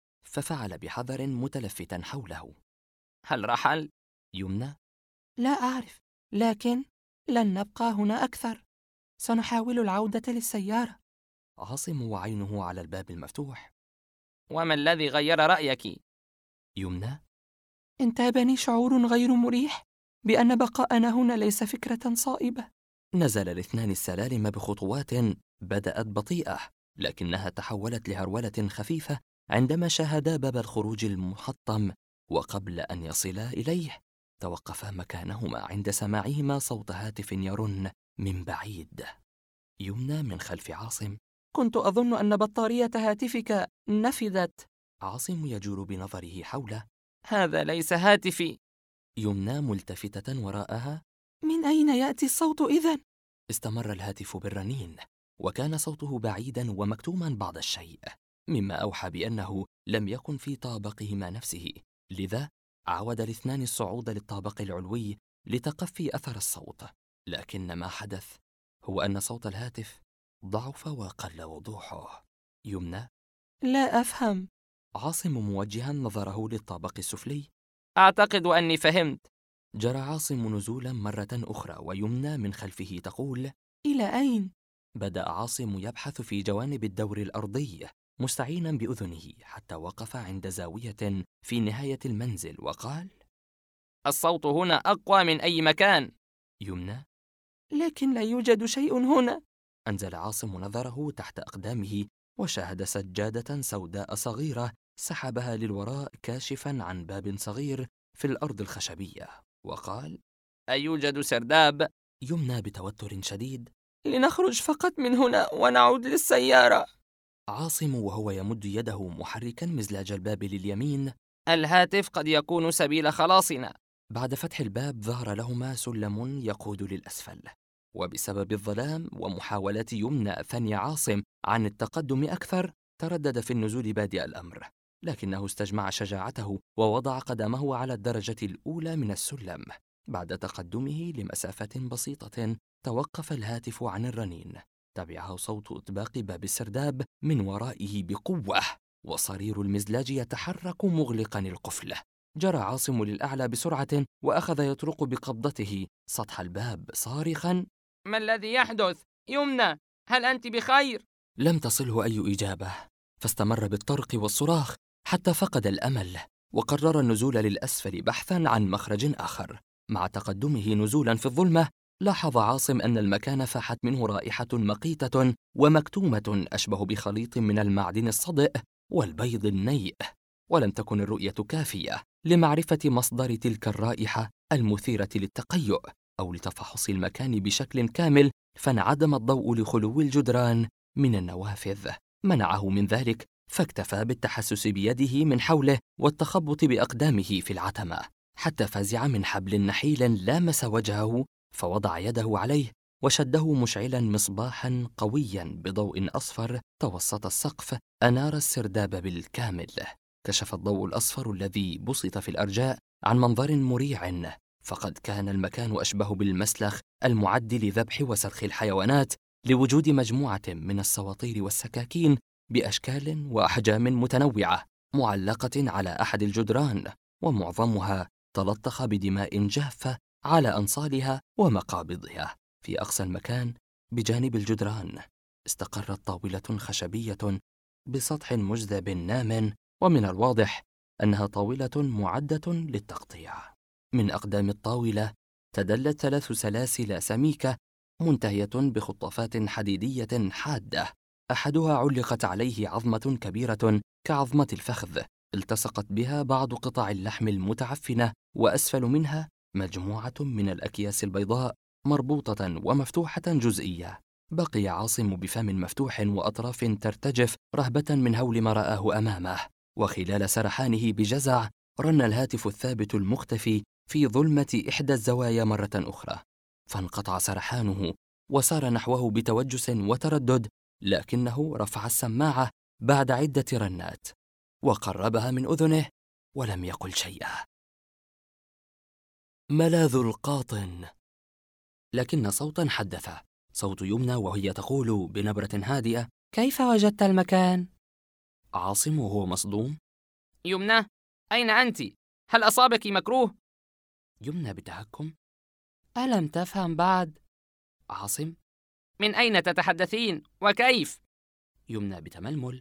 ففعل بحذر متلفتاً حوله. هل رحل؟ يمنى: لا أعرف، لكن لن نبقى هنا أكثر. سنحاول العودة للسيارة. عاصم وعينه على الباب المفتوح. وما الذي غير رأيك؟ يمنى: انتابني شعور غير مريح بأن بقاءنا هنا ليس فكرة صائبة. نزل الاثنان السلالم بخطوات بدأت بطيئة، لكنها تحولت لهرولة خفيفة عندما شاهدا باب الخروج المحطم، وقبل أن يصلا إليه توقفا مكانهما عند سماعهما صوت هاتف يرن من بعيد. يمنى من خلف عاصم: كنت أظن أن بطارية هاتفك نفذت. عاصم يجول بنظره حوله: هذا ليس هاتفي. يمنى ملتفتة وراءها: من أين يأتي الصوت إذن؟ استمر الهاتف بالرنين، وكان صوته بعيداً ومكتوماً بعض الشيء، مما أوحى بأنه لم يكن في طابقهما نفسه. لذا عاود الاثنان الصعود للطابق العلوي لتقفي أثر الصوت، لكن ما حدث هو أن صوت الهاتف ضعف وقل وضوحه. يمنى: لا أفهم. عاصم موجها نظره للطابق السفلي: أعتقد أني فهمت. جرى عاصم نزولا مرة أخرى، ويمنى من خلفه تقول: إلى أين؟ بدأ عاصم يبحث في جوانب الدور الأرضي مستعينا بأذنه، حتى وقف عند زاوية في نهاية المنزل وقال: الصوت هنا أقوى من أي مكان. يمنى: لكن لا يوجد شيء هنا. أنزل عاصم نظره تحت أقدامه وشاهد سجادة سوداء صغيرة سحبها للوراء كاشفا عن باب صغير في الأرض الخشبية، وقال: أيوجد سرداب؟ يمنى بتوتر شديد: لنخرج فقط من هنا ونعود للسيارة. عاصم وهو يمد يده محركا مزلاج الباب لليمين: الهاتف قد يكون سبيل خلاصنا. بعد فتح الباب ظهر لهما سلم يقود للأسفل، وبسبب الظلام ومحاولات يمنى ثني عاصم عن التقدم أكثر، تردد في النزول بادئ الأمر، لكنه استجمع شجاعته ووضع قدمه على الدرجة الأولى من السلم. بعد تقدمه لمسافة بسيطة توقف الهاتف عن الرنين، تبعه صوت إطباق باب السرداب من ورائه بقوة، وصرير المزلاج يتحرك مغلقا القفل. جرى عاصم للأعلى بسرعة وأخذ يطرق بقبضته سطح الباب صارخا: ما الذي يحدث؟ يمنى، هل أنت بخير؟ لم تصله أي إجابة، فاستمر بالطرق والصراخ حتى فقد الأمل، وقرر النزول للأسفل بحثا عن مخرج آخر. مع تقدمه نزولا في الظلمة، لاحظ عاصم أن المكان فاحت منه رائحة مقيتة ومكتومة أشبه بخليط من المعدن الصدئ والبيض النيء، ولم تكن الرؤية كافية لمعرفة مصدر تلك الرائحة المثيرة للتقيؤ أو لتفحص المكان بشكل كامل، فانعدم الضوء لخلو الجدران من النوافذ منعه من ذلك، فاكتفى بالتحسس بيده من حوله والتخبط بأقدامه في العتمة، حتى فزع من حبل نحيل لامس وجهه، فوضع يده عليه وشده مشعلا مصباحا قويا بضوء أصفر توسط السقف أنار السرداب بالكامل. كشف الضوء الأصفر الذي بسط في الأرجاء عن منظر مريع، فقد كان المكان أشبه بالمسلخ المعد لذبح وسلخ الحيوانات، لوجود مجموعة من السواطير والسكاكين بأشكال وأحجام متنوعة معلقة على أحد الجدران، ومعظمها تلطخ بدماء جافة على أنصالها ومقابضها. في أقصى المكان بجانب الجدران استقرت طاولة خشبية بسطح مجذب نام، ومن الواضح أنها طاولة معدة للتقطيع. من أقدام الطاولة تدلت 3 سلاسل سميكة منتهية بخطافات حديدية حادة، أحدها علقت عليه عظمة كبيرة كعظمة الفخذ التصقت بها بعض قطع اللحم المتعفنة، وأسفل منها مجموعة من الأكياس البيضاء مربوطة ومفتوحة جزئية. بقي عاصم بفم مفتوح وأطراف ترتجف رهبة من هول ما رآه أمامه، وخلال سرحانه بجزع رن الهاتف الثابت المختفي في ظلمة إحدى الزوايا مرة أخرى، فانقطع سرحانه وسار نحوه بتوجس وتردد، لكنه رفع السماعة بعد عدة رنات وقربها من أذنه ولم يقل شيئا. ملاذ القاطن. لكن صوتا حدث، صوت يمنى وهي تقول بنبرة هادئة: كيف وجدت المكان؟ عاصم وهو مصدوم: يمنى، أين أنت؟ هل أصابك مكروه؟ يمنى بتهكم: ألم تفهم بعد؟ عاصم: من أين تتحدثين؟ وكيف؟ يمنى بتململ: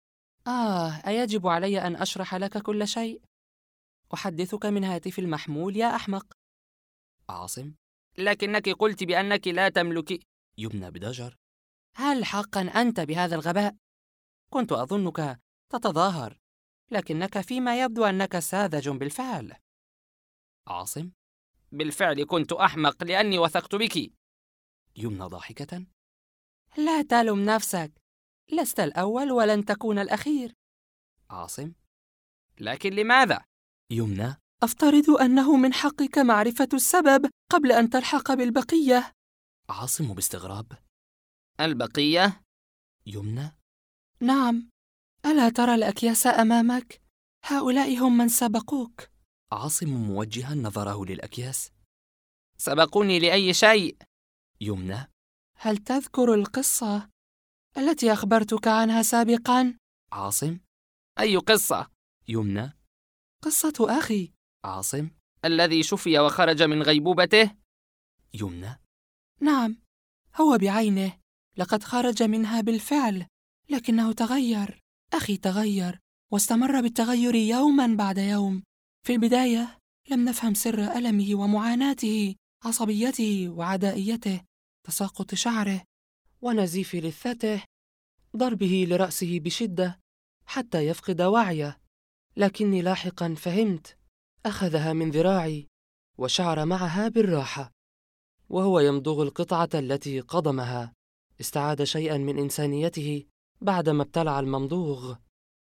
أيجب علي أن أشرح لك كل شيء؟ أحدثك من هاتفي المحمول يا أحمق. عاصم: لكنك قلت بأنك لا تملك. يمنى بضجر: هل حقا أنت بهذا الغباء؟ كنت أظنك تتظاهر، لكنك فيما يبدو أنك ساذج بالفعل. عاصم: بالفعل كنت أحمق لأني وثقت بك. يمنى ضاحكة: لا تلم نفسك، لست الأول ولن تكون الأخير. عاصم: لكن لماذا؟ يمنى: أفترض أنه من حقك معرفة السبب قبل أن تلحق بالبقية. عاصم باستغراب: البقية؟ يمنى: نعم، ألا ترى الأكياس أمامك؟ هؤلاء هم من سبقوك. عاصم موجها نظره للأكياس: سبقوني لأي شيء؟ يمنى: هل تذكر القصة التي أخبرتك عنها سابقاً؟ عاصم: أي قصة؟ يمنى: قصة أخي. عاصم: الذي شفي وخرج من غيبوبته؟ يمنى: نعم، هو بعينه، لقد خرج منها بالفعل، لكنه تغير. أخي تغير واستمر بالتغير يوماً بعد يوم. في البداية لم نفهم سر ألمه ومعاناته، عصبيته وعدائيته، تساقط شعره ونزيف لثته، ضربه لرأسه بشدة حتى يفقد وعيه. لكني لاحقاً فهمت. أخذها من ذراعي وشعر معها بالراحة، وهو يمضغ القطعة التي قضمها استعاد شيئاً من إنسانيته بعدما ابتلع الممضوغ.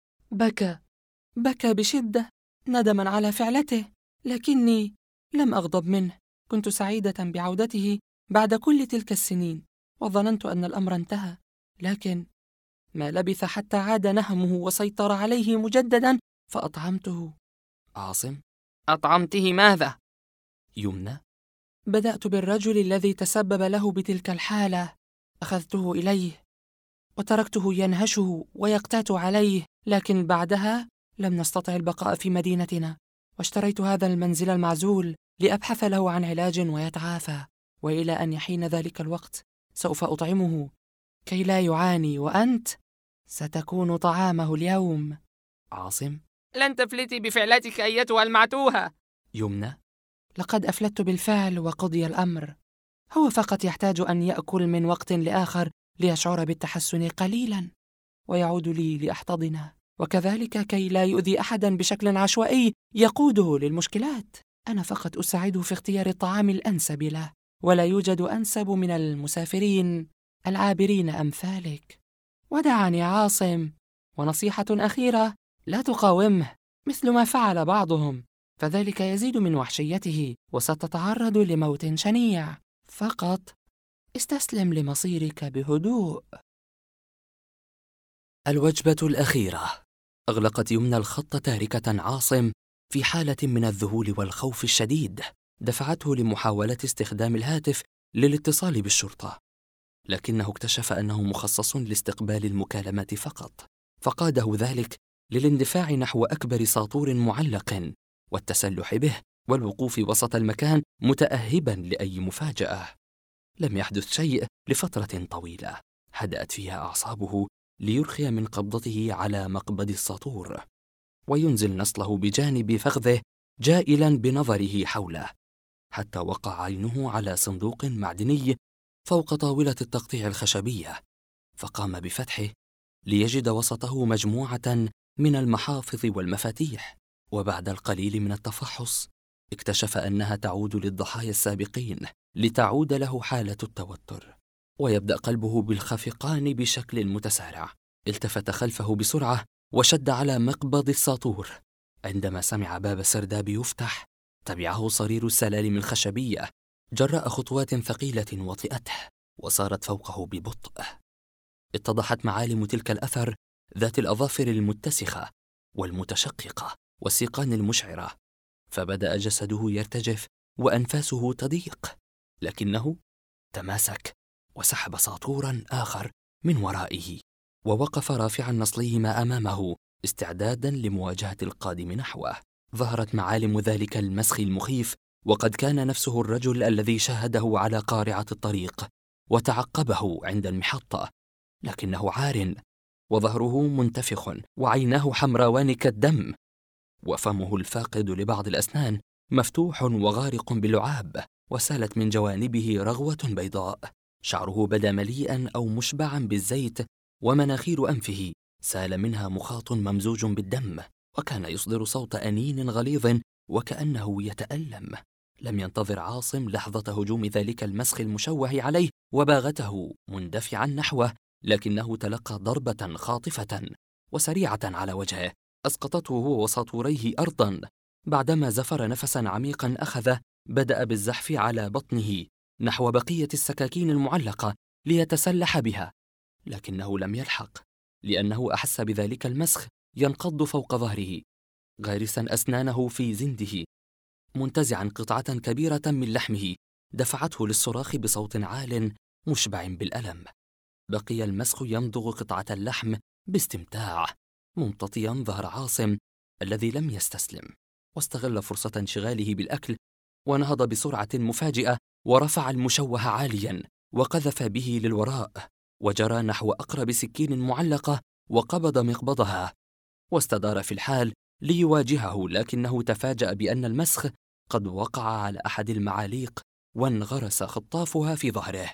بكى بشدة ندماً على فعلته، لكني لم أغضب منه. كنت سعيدة بعودته بعد كل تلك السنين، وظننت أن الأمر انتهى. لكن ما لبث حتى عاد نهمه وسيطر عليه مجدداً، فأطعمته. عاصم: أطعمته ماذا؟ يمنى: بدأت بالرجل الذي تسبب له بتلك الحالة. أخذته إليه وتركته ينهشه ويقتات عليه، لكن بعدها لم نستطع البقاء في مدينتنا، واشتريت هذا المنزل المعزول لأبحث له عن علاج ويتعافى. وإلى أن يحين ذلك الوقت سوف أطعمه كي لا يعاني، وأنت ستكون طعامه اليوم. عاصم: لن تفلتي بفعلتك أيتها المعتوهة. يمنى: لقد أفلت بالفعل وقضي الأمر. هو فقط يحتاج أن يأكل من وقت لآخر ليشعر بالتحسن قليلاً ويعود لي لأحتضنه، وكذلك كي لا يؤذي أحداً بشكل عشوائي يقوده للمشكلات. أنا فقط أساعده في اختيار الطعام الأنسب له، ولا يوجد أنسب من المسافرين العابرين أمثالك. ودعني عاصم، ونصيحة أخيرة: لا تقاومه مثل ما فعل بعضهم، فذلك يزيد من وحشيته وستتعرض لموت شنيع. فقط استسلم لمصيرك بهدوء. الوجبة الأخيرة. أغلقت يمنى الخط تاركة عاصم في حالة من الذهول والخوف الشديد دفعته لمحاولة استخدام الهاتف للاتصال بالشرطة، لكنه اكتشف أنه مخصص لاستقبال المكالمات فقط، فقاده ذلك للاندفاع نحو أكبر ساطور معلق والتسلح به والوقوف وسط المكان متأهباً لأي مفاجأة. لم يحدث شيء لفترة طويلة هدأت فيها أعصابه ليرخي من قبضته على مقبض الساطور وينزل نصله بجانب فخذه جائلاً بنظره حوله، حتى وقع عينه على صندوق معدني فوق طاولة التقطيع الخشبية، فقام بفتحه ليجد وسطه مجموعة من المحافظ والمفاتيح. وبعد القليل من التفحص اكتشف أنها تعود للضحايا السابقين لتعود له حالة التوتر ويبدأ قلبه بالخفقان بشكل متسارع. التفت خلفه بسرعة وشد على مقبض الساطور. عندما سمع باب السرداب يفتح تبعه صرير السلالم الخشبية جراء خطوات ثقيلة وطئته، وصارت فوقه ببطء. اتضحت معالم تلك الأثر ذات الأظافر المتسخة والمتشققة والسيقان المشعرة، فبدأ جسده يرتجف وأنفاسه تضيق، لكنه تماسك وسحب ساطوراً آخر من ورائه، ووقف رافعاً نصليهما أمامه استعداداً لمواجهة القادم نحوه. ظهرت معالم ذلك المسخ المخيف، وقد كان نفسه الرجل الذي شاهده على قارعة الطريق وتعقبه عند المحطة، لكنه عار، وظهره منتفخ، وعيناه حمراوان كالدم، وفمه الفاقد لبعض الأسنان مفتوح وغارق باللعاب، وسالت من جوانبه رغوة بيضاء. شعره بدا مليئا أو مشبعا بالزيت، ومناخير أنفه سال منها مخاط ممزوج بالدم، وكان يصدر صوت أنين غليظ وكأنه يتألم. لم ينتظر عاصم لحظة هجوم ذلك المسخ المشوه عليه وباغته مندفعا نحوه، لكنه تلقى ضربة خاطفة وسريعة على وجهه أسقطته هو وساطوريه أرضا. بعدما زفر نفسا عميقا أخذه، بدأ بالزحف على بطنه نحو بقية السكاكين المعلقة ليتسلح بها، لكنه لم يلحق، لأنه أحس بذلك المسخ ينقض فوق ظهره، غارسا أسنانه في زنده، منتزعا قطعة كبيرة من لحمه دفعته للصراخ بصوت عال مشبع بالألم. بقي المسخ يمضغ قطعة اللحم باستمتاع، ممتطيا ظهر عاصم الذي لم يستسلم، واستغل فرصة انشغاله بالأكل ونهض بسرعة مفاجئة ورفع المشوه عاليا وقذف به للوراء، وجرى نحو أقرب سكين معلقة وقبض مقبضها، واستدار في الحال ليواجهه، لكنه تفاجأ بأن المسخ قد وقع على أحد المعاليق وانغرس خطافها في ظهره.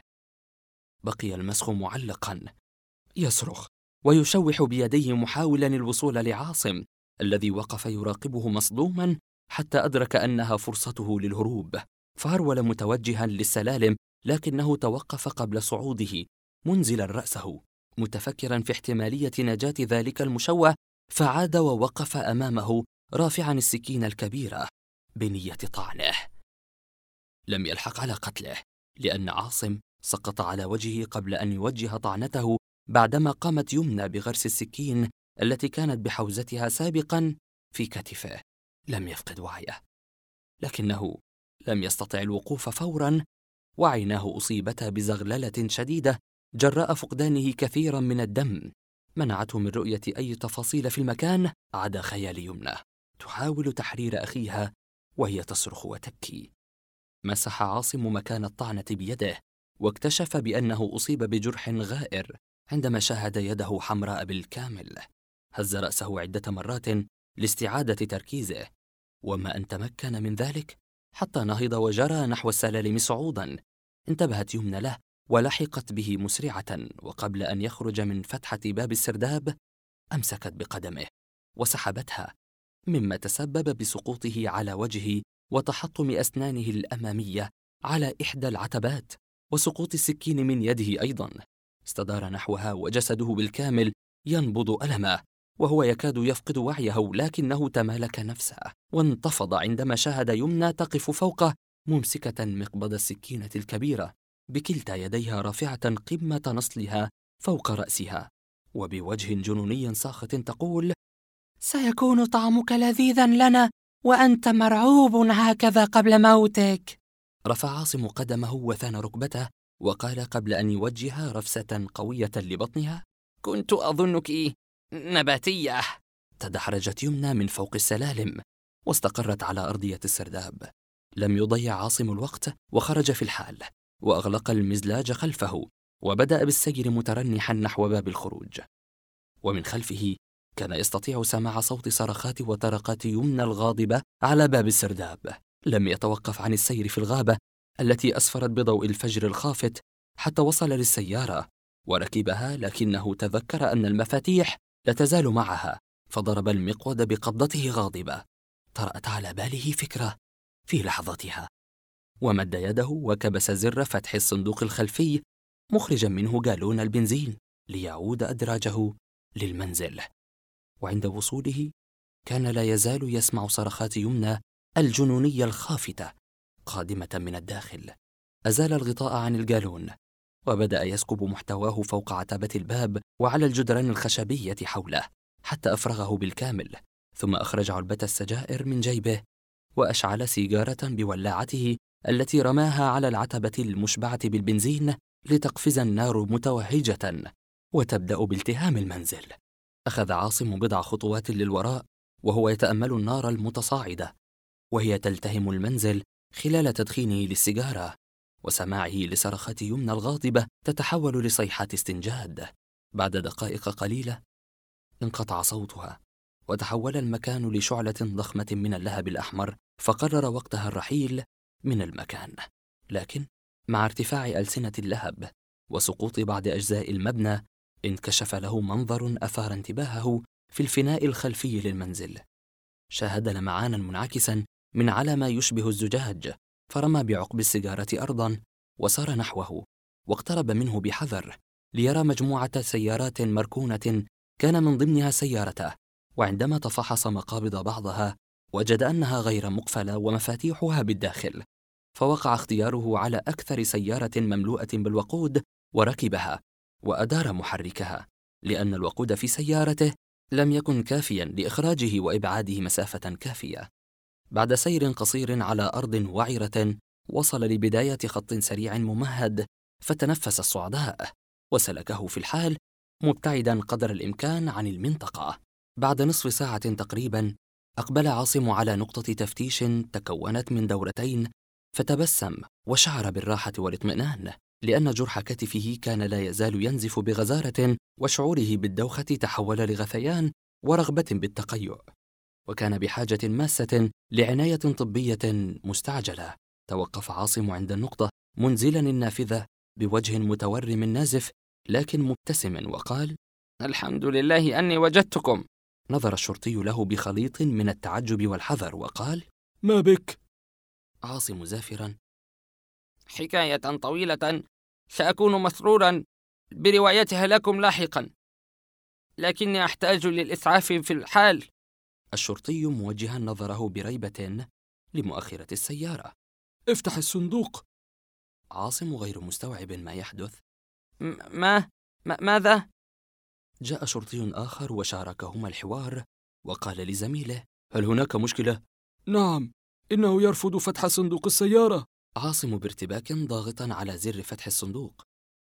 بقي المسخ معلقا يصرخ ويشوح بيديه محاولا الوصول لعاصم الذي وقف يراقبه مصدوما، حتى أدرك أنها فرصته للهروب، فهرول متوجها للسلالم، لكنه توقف قبل صعوده منزلا رأسه متفكرا في احتمالية نجاة ذلك المشوه، فعاد ووقف أمامه رافعا السكين الكبيرة بنية طعنه. لم يلحق على قتله، لأن عاصم سقط على وجهه قبل أن يوجه طعنته، بعدما قامت يمنى بغرس السكين التي كانت بحوزتها سابقا في كتفه. لم يفقد وعيه، لكنه لم يستطع الوقوف فورا، وعيناه أصيبتا بزغللة شديدة جراء فقدانه كثيرا من الدم، منعته من رؤية أي تفاصيل في المكان عدا خيال يمنى تحاول تحرير أخيها وهي تصرخ وتبكي. مسح عاصم مكان الطعنة بيده، واكتشف بأنه أصيب بجرح غائر عندما شاهد يده حمراء بالكامل. هز رأسه عدة مرات لاستعادة تركيزه، وما أن تمكن من ذلك حتى نهض وجرى نحو السلالم صعودا. انتبهت يمنى له ولحقت به مسرعة، وقبل أن يخرج من فتحة باب السرداب أمسكت بقدمه وسحبتها، مما تسبب بسقوطه على وجهه وتحطم أسنانه الأمامية على إحدى العتبات، وسقوط السكين من يده أيضا. استدار نحوها وجسده بالكامل ينبض ألما، وهو يكاد يفقد وعيه، لكنه تمالك نفسه وانتفض عندما شاهد يمنى تقف فوقه ممسكة مقبض السكينة الكبيرة بكلتا يديها رافعة قمة نصلها فوق رأسها، وبوجه جنوني ساخط تقول: سيكون طعمك لذيذا لنا وأنت مرعوب هكذا قبل موتك. رفع عاصم قدمه وثان ركبته وقال قبل أن يوجه رفسة قوية لبطنها: كنت أظنك نباتية. تدحرجت يمنى من فوق السلالم واستقرت على أرضية السرداب. لم يضيع عاصم الوقت وخرج في الحال، وأغلق المزلاج خلفه وبدأ بالسير مترنحا نحو باب الخروج، ومن خلفه كان يستطيع سماع صوت صرخات وطرقات يمنى الغاضبة على باب السرداب. لم يتوقف عن السير في الغابة التي أسفرت بضوء الفجر الخافت حتى وصل للسيارة وركبها، لكنه تذكر أن المفاتيح لا تزال معها، فضرب المقود بقبضته غاضبة. طرأت على باله فكرة في لحظتها، ومد يده وكبس زر فتح الصندوق الخلفي مخرجا منه جالون البنزين ليعود أدراجه للمنزل. وعند وصوله كان لا يزال يسمع صرخات يمنى الجنونية الخافتة قادمة من الداخل. أزال الغطاء عن الجالون وبدأ يسكب محتواه فوق عتبة الباب وعلى الجدران الخشبية حوله حتى أفرغه بالكامل، ثم أخرج علبة السجائر من جيبه وأشعل سيجارة بولاعته التي رماها على العتبة المشبعة بالبنزين لتقفز النار متوهجة وتبدأ بالتهام المنزل. أخذ عاصم بضع خطوات للوراء وهو يتأمل النار المتصاعدة وهي تلتهم المنزل خلال تدخينه للسيجارة وسماعه لصرخات يمنى الغاضبة تتحول لصيحات استنجاد. بعد دقائق قليلة انقطع صوتها وتحول المكان لشعلة ضخمة من اللهب الأحمر، فقرر وقتها الرحيل من المكان. لكن مع ارتفاع ألسنة اللهب وسقوط بعض أجزاء المبنى انكشف له منظر أثار انتباهه في الفناء الخلفي للمنزل. شاهد لمعانا منعكسا من على ما يشبه الزجاج، فرمى بعقب السيجارة أرضا وسار نحوه واقترب منه بحذر ليرى مجموعة سيارات مركونة كان من ضمنها سيارته، وعندما تفحص مقابض بعضها وجد أنها غير مقفلة ومفاتيحها بالداخل، فوقع اختياره على أكثر سيارة مملوءة بالوقود وركبها وأدار محركها، لأن الوقود في سيارته لم يكن كافياً لإخراجه وإبعاده مسافة كافية. بعد سير قصير على أرض وعرة وصل لبداية خط سريع ممهد، فتنفس الصعداء وسلكه في الحال مبتعداً قدر الإمكان عن المنطقة. بعد نصف ساعة تقريباً أقبل عاصم على نقطة تفتيش تكونت من دورتين، فتبسم وشعر بالراحة والاطمئنان، لأن جرح كتفه كان لا يزال ينزف بغزارة، وشعوره بالدوخة تحول لغثيان ورغبة بالتقيؤ، وكان بحاجة ماسة لعناية طبية مستعجلة. توقف عاصم عند النقطة منزلا النافذة بوجه متورم نازف لكن مبتسم وقال: الحمد لله أني وجدتكم. نظر الشرطي له بخليط من التعجب والحذر وقال: ما بك؟ عاصم زافرا: حكاية طويلة سأكون مسرورا بروايتها لكم لاحقا، لكني أحتاج للإسعاف في الحال. الشرطي موجها نظره بريبة لمؤخرة السيارة: افتح الصندوق. عاصم غير مستوعب ما يحدث. ماذا؟ جاء شرطي آخر وشاركهما الحوار وقال لزميله: هل هناك مشكلة؟ نعم، إنه يرفض فتح صندوق السيارة. عاصم بارتباك ضاغطا على زر فتح الصندوق: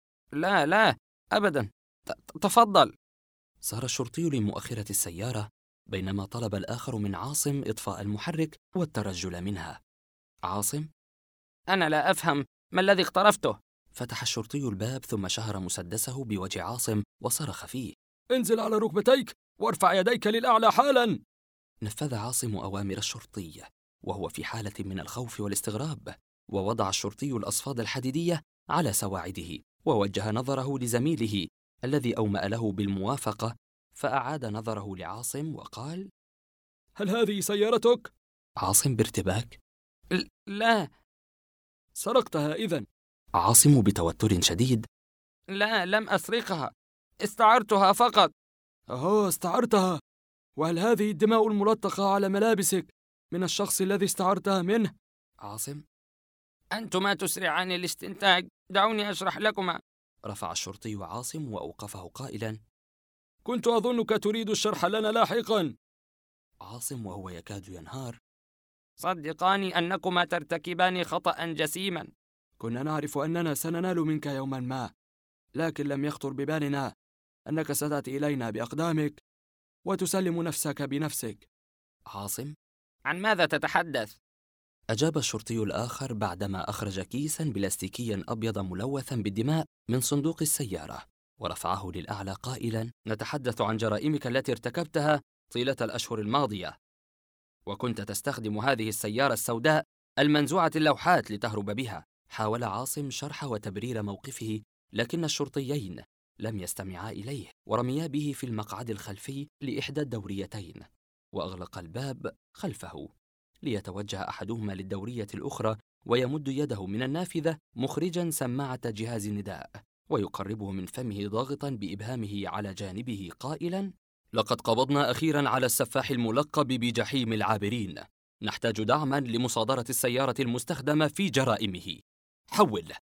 لا أبدا، تفضل. صار الشرطي لمؤخرة السيارة بينما طلب الآخر من عاصم إطفاء المحرك والترجل منها. عاصم: أنا لا أفهم، ما الذي اقترفته؟ فتح الشرطي الباب ثم شهر مسدسه بوجه عاصم وصرخ فيه: انزل على ركبتيك وارفع يديك للأعلى حالا. نفذ عاصم أوامر الشرطي وهو في حالة من الخوف والاستغراب، ووضع الشرطي الأصفاد الحديدية على سواعده ووجه نظره لزميله الذي أومأ له بالموافقة، فأعاد نظره لعاصم وقال: هل هذه سيارتك؟ عاصم بارتباك: لا. سرقتها إذن؟ عاصم بتوتر شديد: لا، لم أسرقها، استعرتها فقط. استعرتها؟ وهل هذه الدماء الملطخة على ملابسك من الشخص الذي استعرتها منه؟ عاصم: أنتما تسرعان الاستنتاج، دعوني أشرح لكما. رفع الشرطي عاصم وأوقفه قائلا: كنت أظنك تريد الشرح لنا لاحقا. عاصم وهو يكاد ينهار: صدقاني أنكما ترتكبان خطأ جسيما. كنا نعرف أننا سننال منك يوما ما، لكن لم يخطر ببالنا أنك ستأتي إلينا بأقدامك وتسلم نفسك بنفسك. عاصم: عن ماذا تتحدث؟ أجاب الشرطي الآخر بعدما أخرج كيساً بلاستيكياً أبيض ملوثاً بالدماء من صندوق السيارة ورفعه للأعلى قائلاً: نتحدث عن جرائمك التي ارتكبتها طيلة الأشهر الماضية، وكنت تستخدم هذه السيارة السوداء المنزوعة اللوحات لتهرب بها. حاول عاصم شرح وتبرير موقفه، لكن الشرطيين لم يستمعا إليه ورميا به في المقعد الخلفي لإحدى الدوريتين، وأغلق الباب خلفه ليتوجه أحدهما للدورية الأخرى ويمد يده من النافذة مخرجاً سماعة جهاز النداء ويقربه من فمه ضاغطاً بإبهامه على جانبه قائلاً: لقد قبضنا أخيراً على السفاح الملقب بجحيم العابرين، نحتاج دعماً لمصادرة السيارة المستخدمة في جرائمه. حول.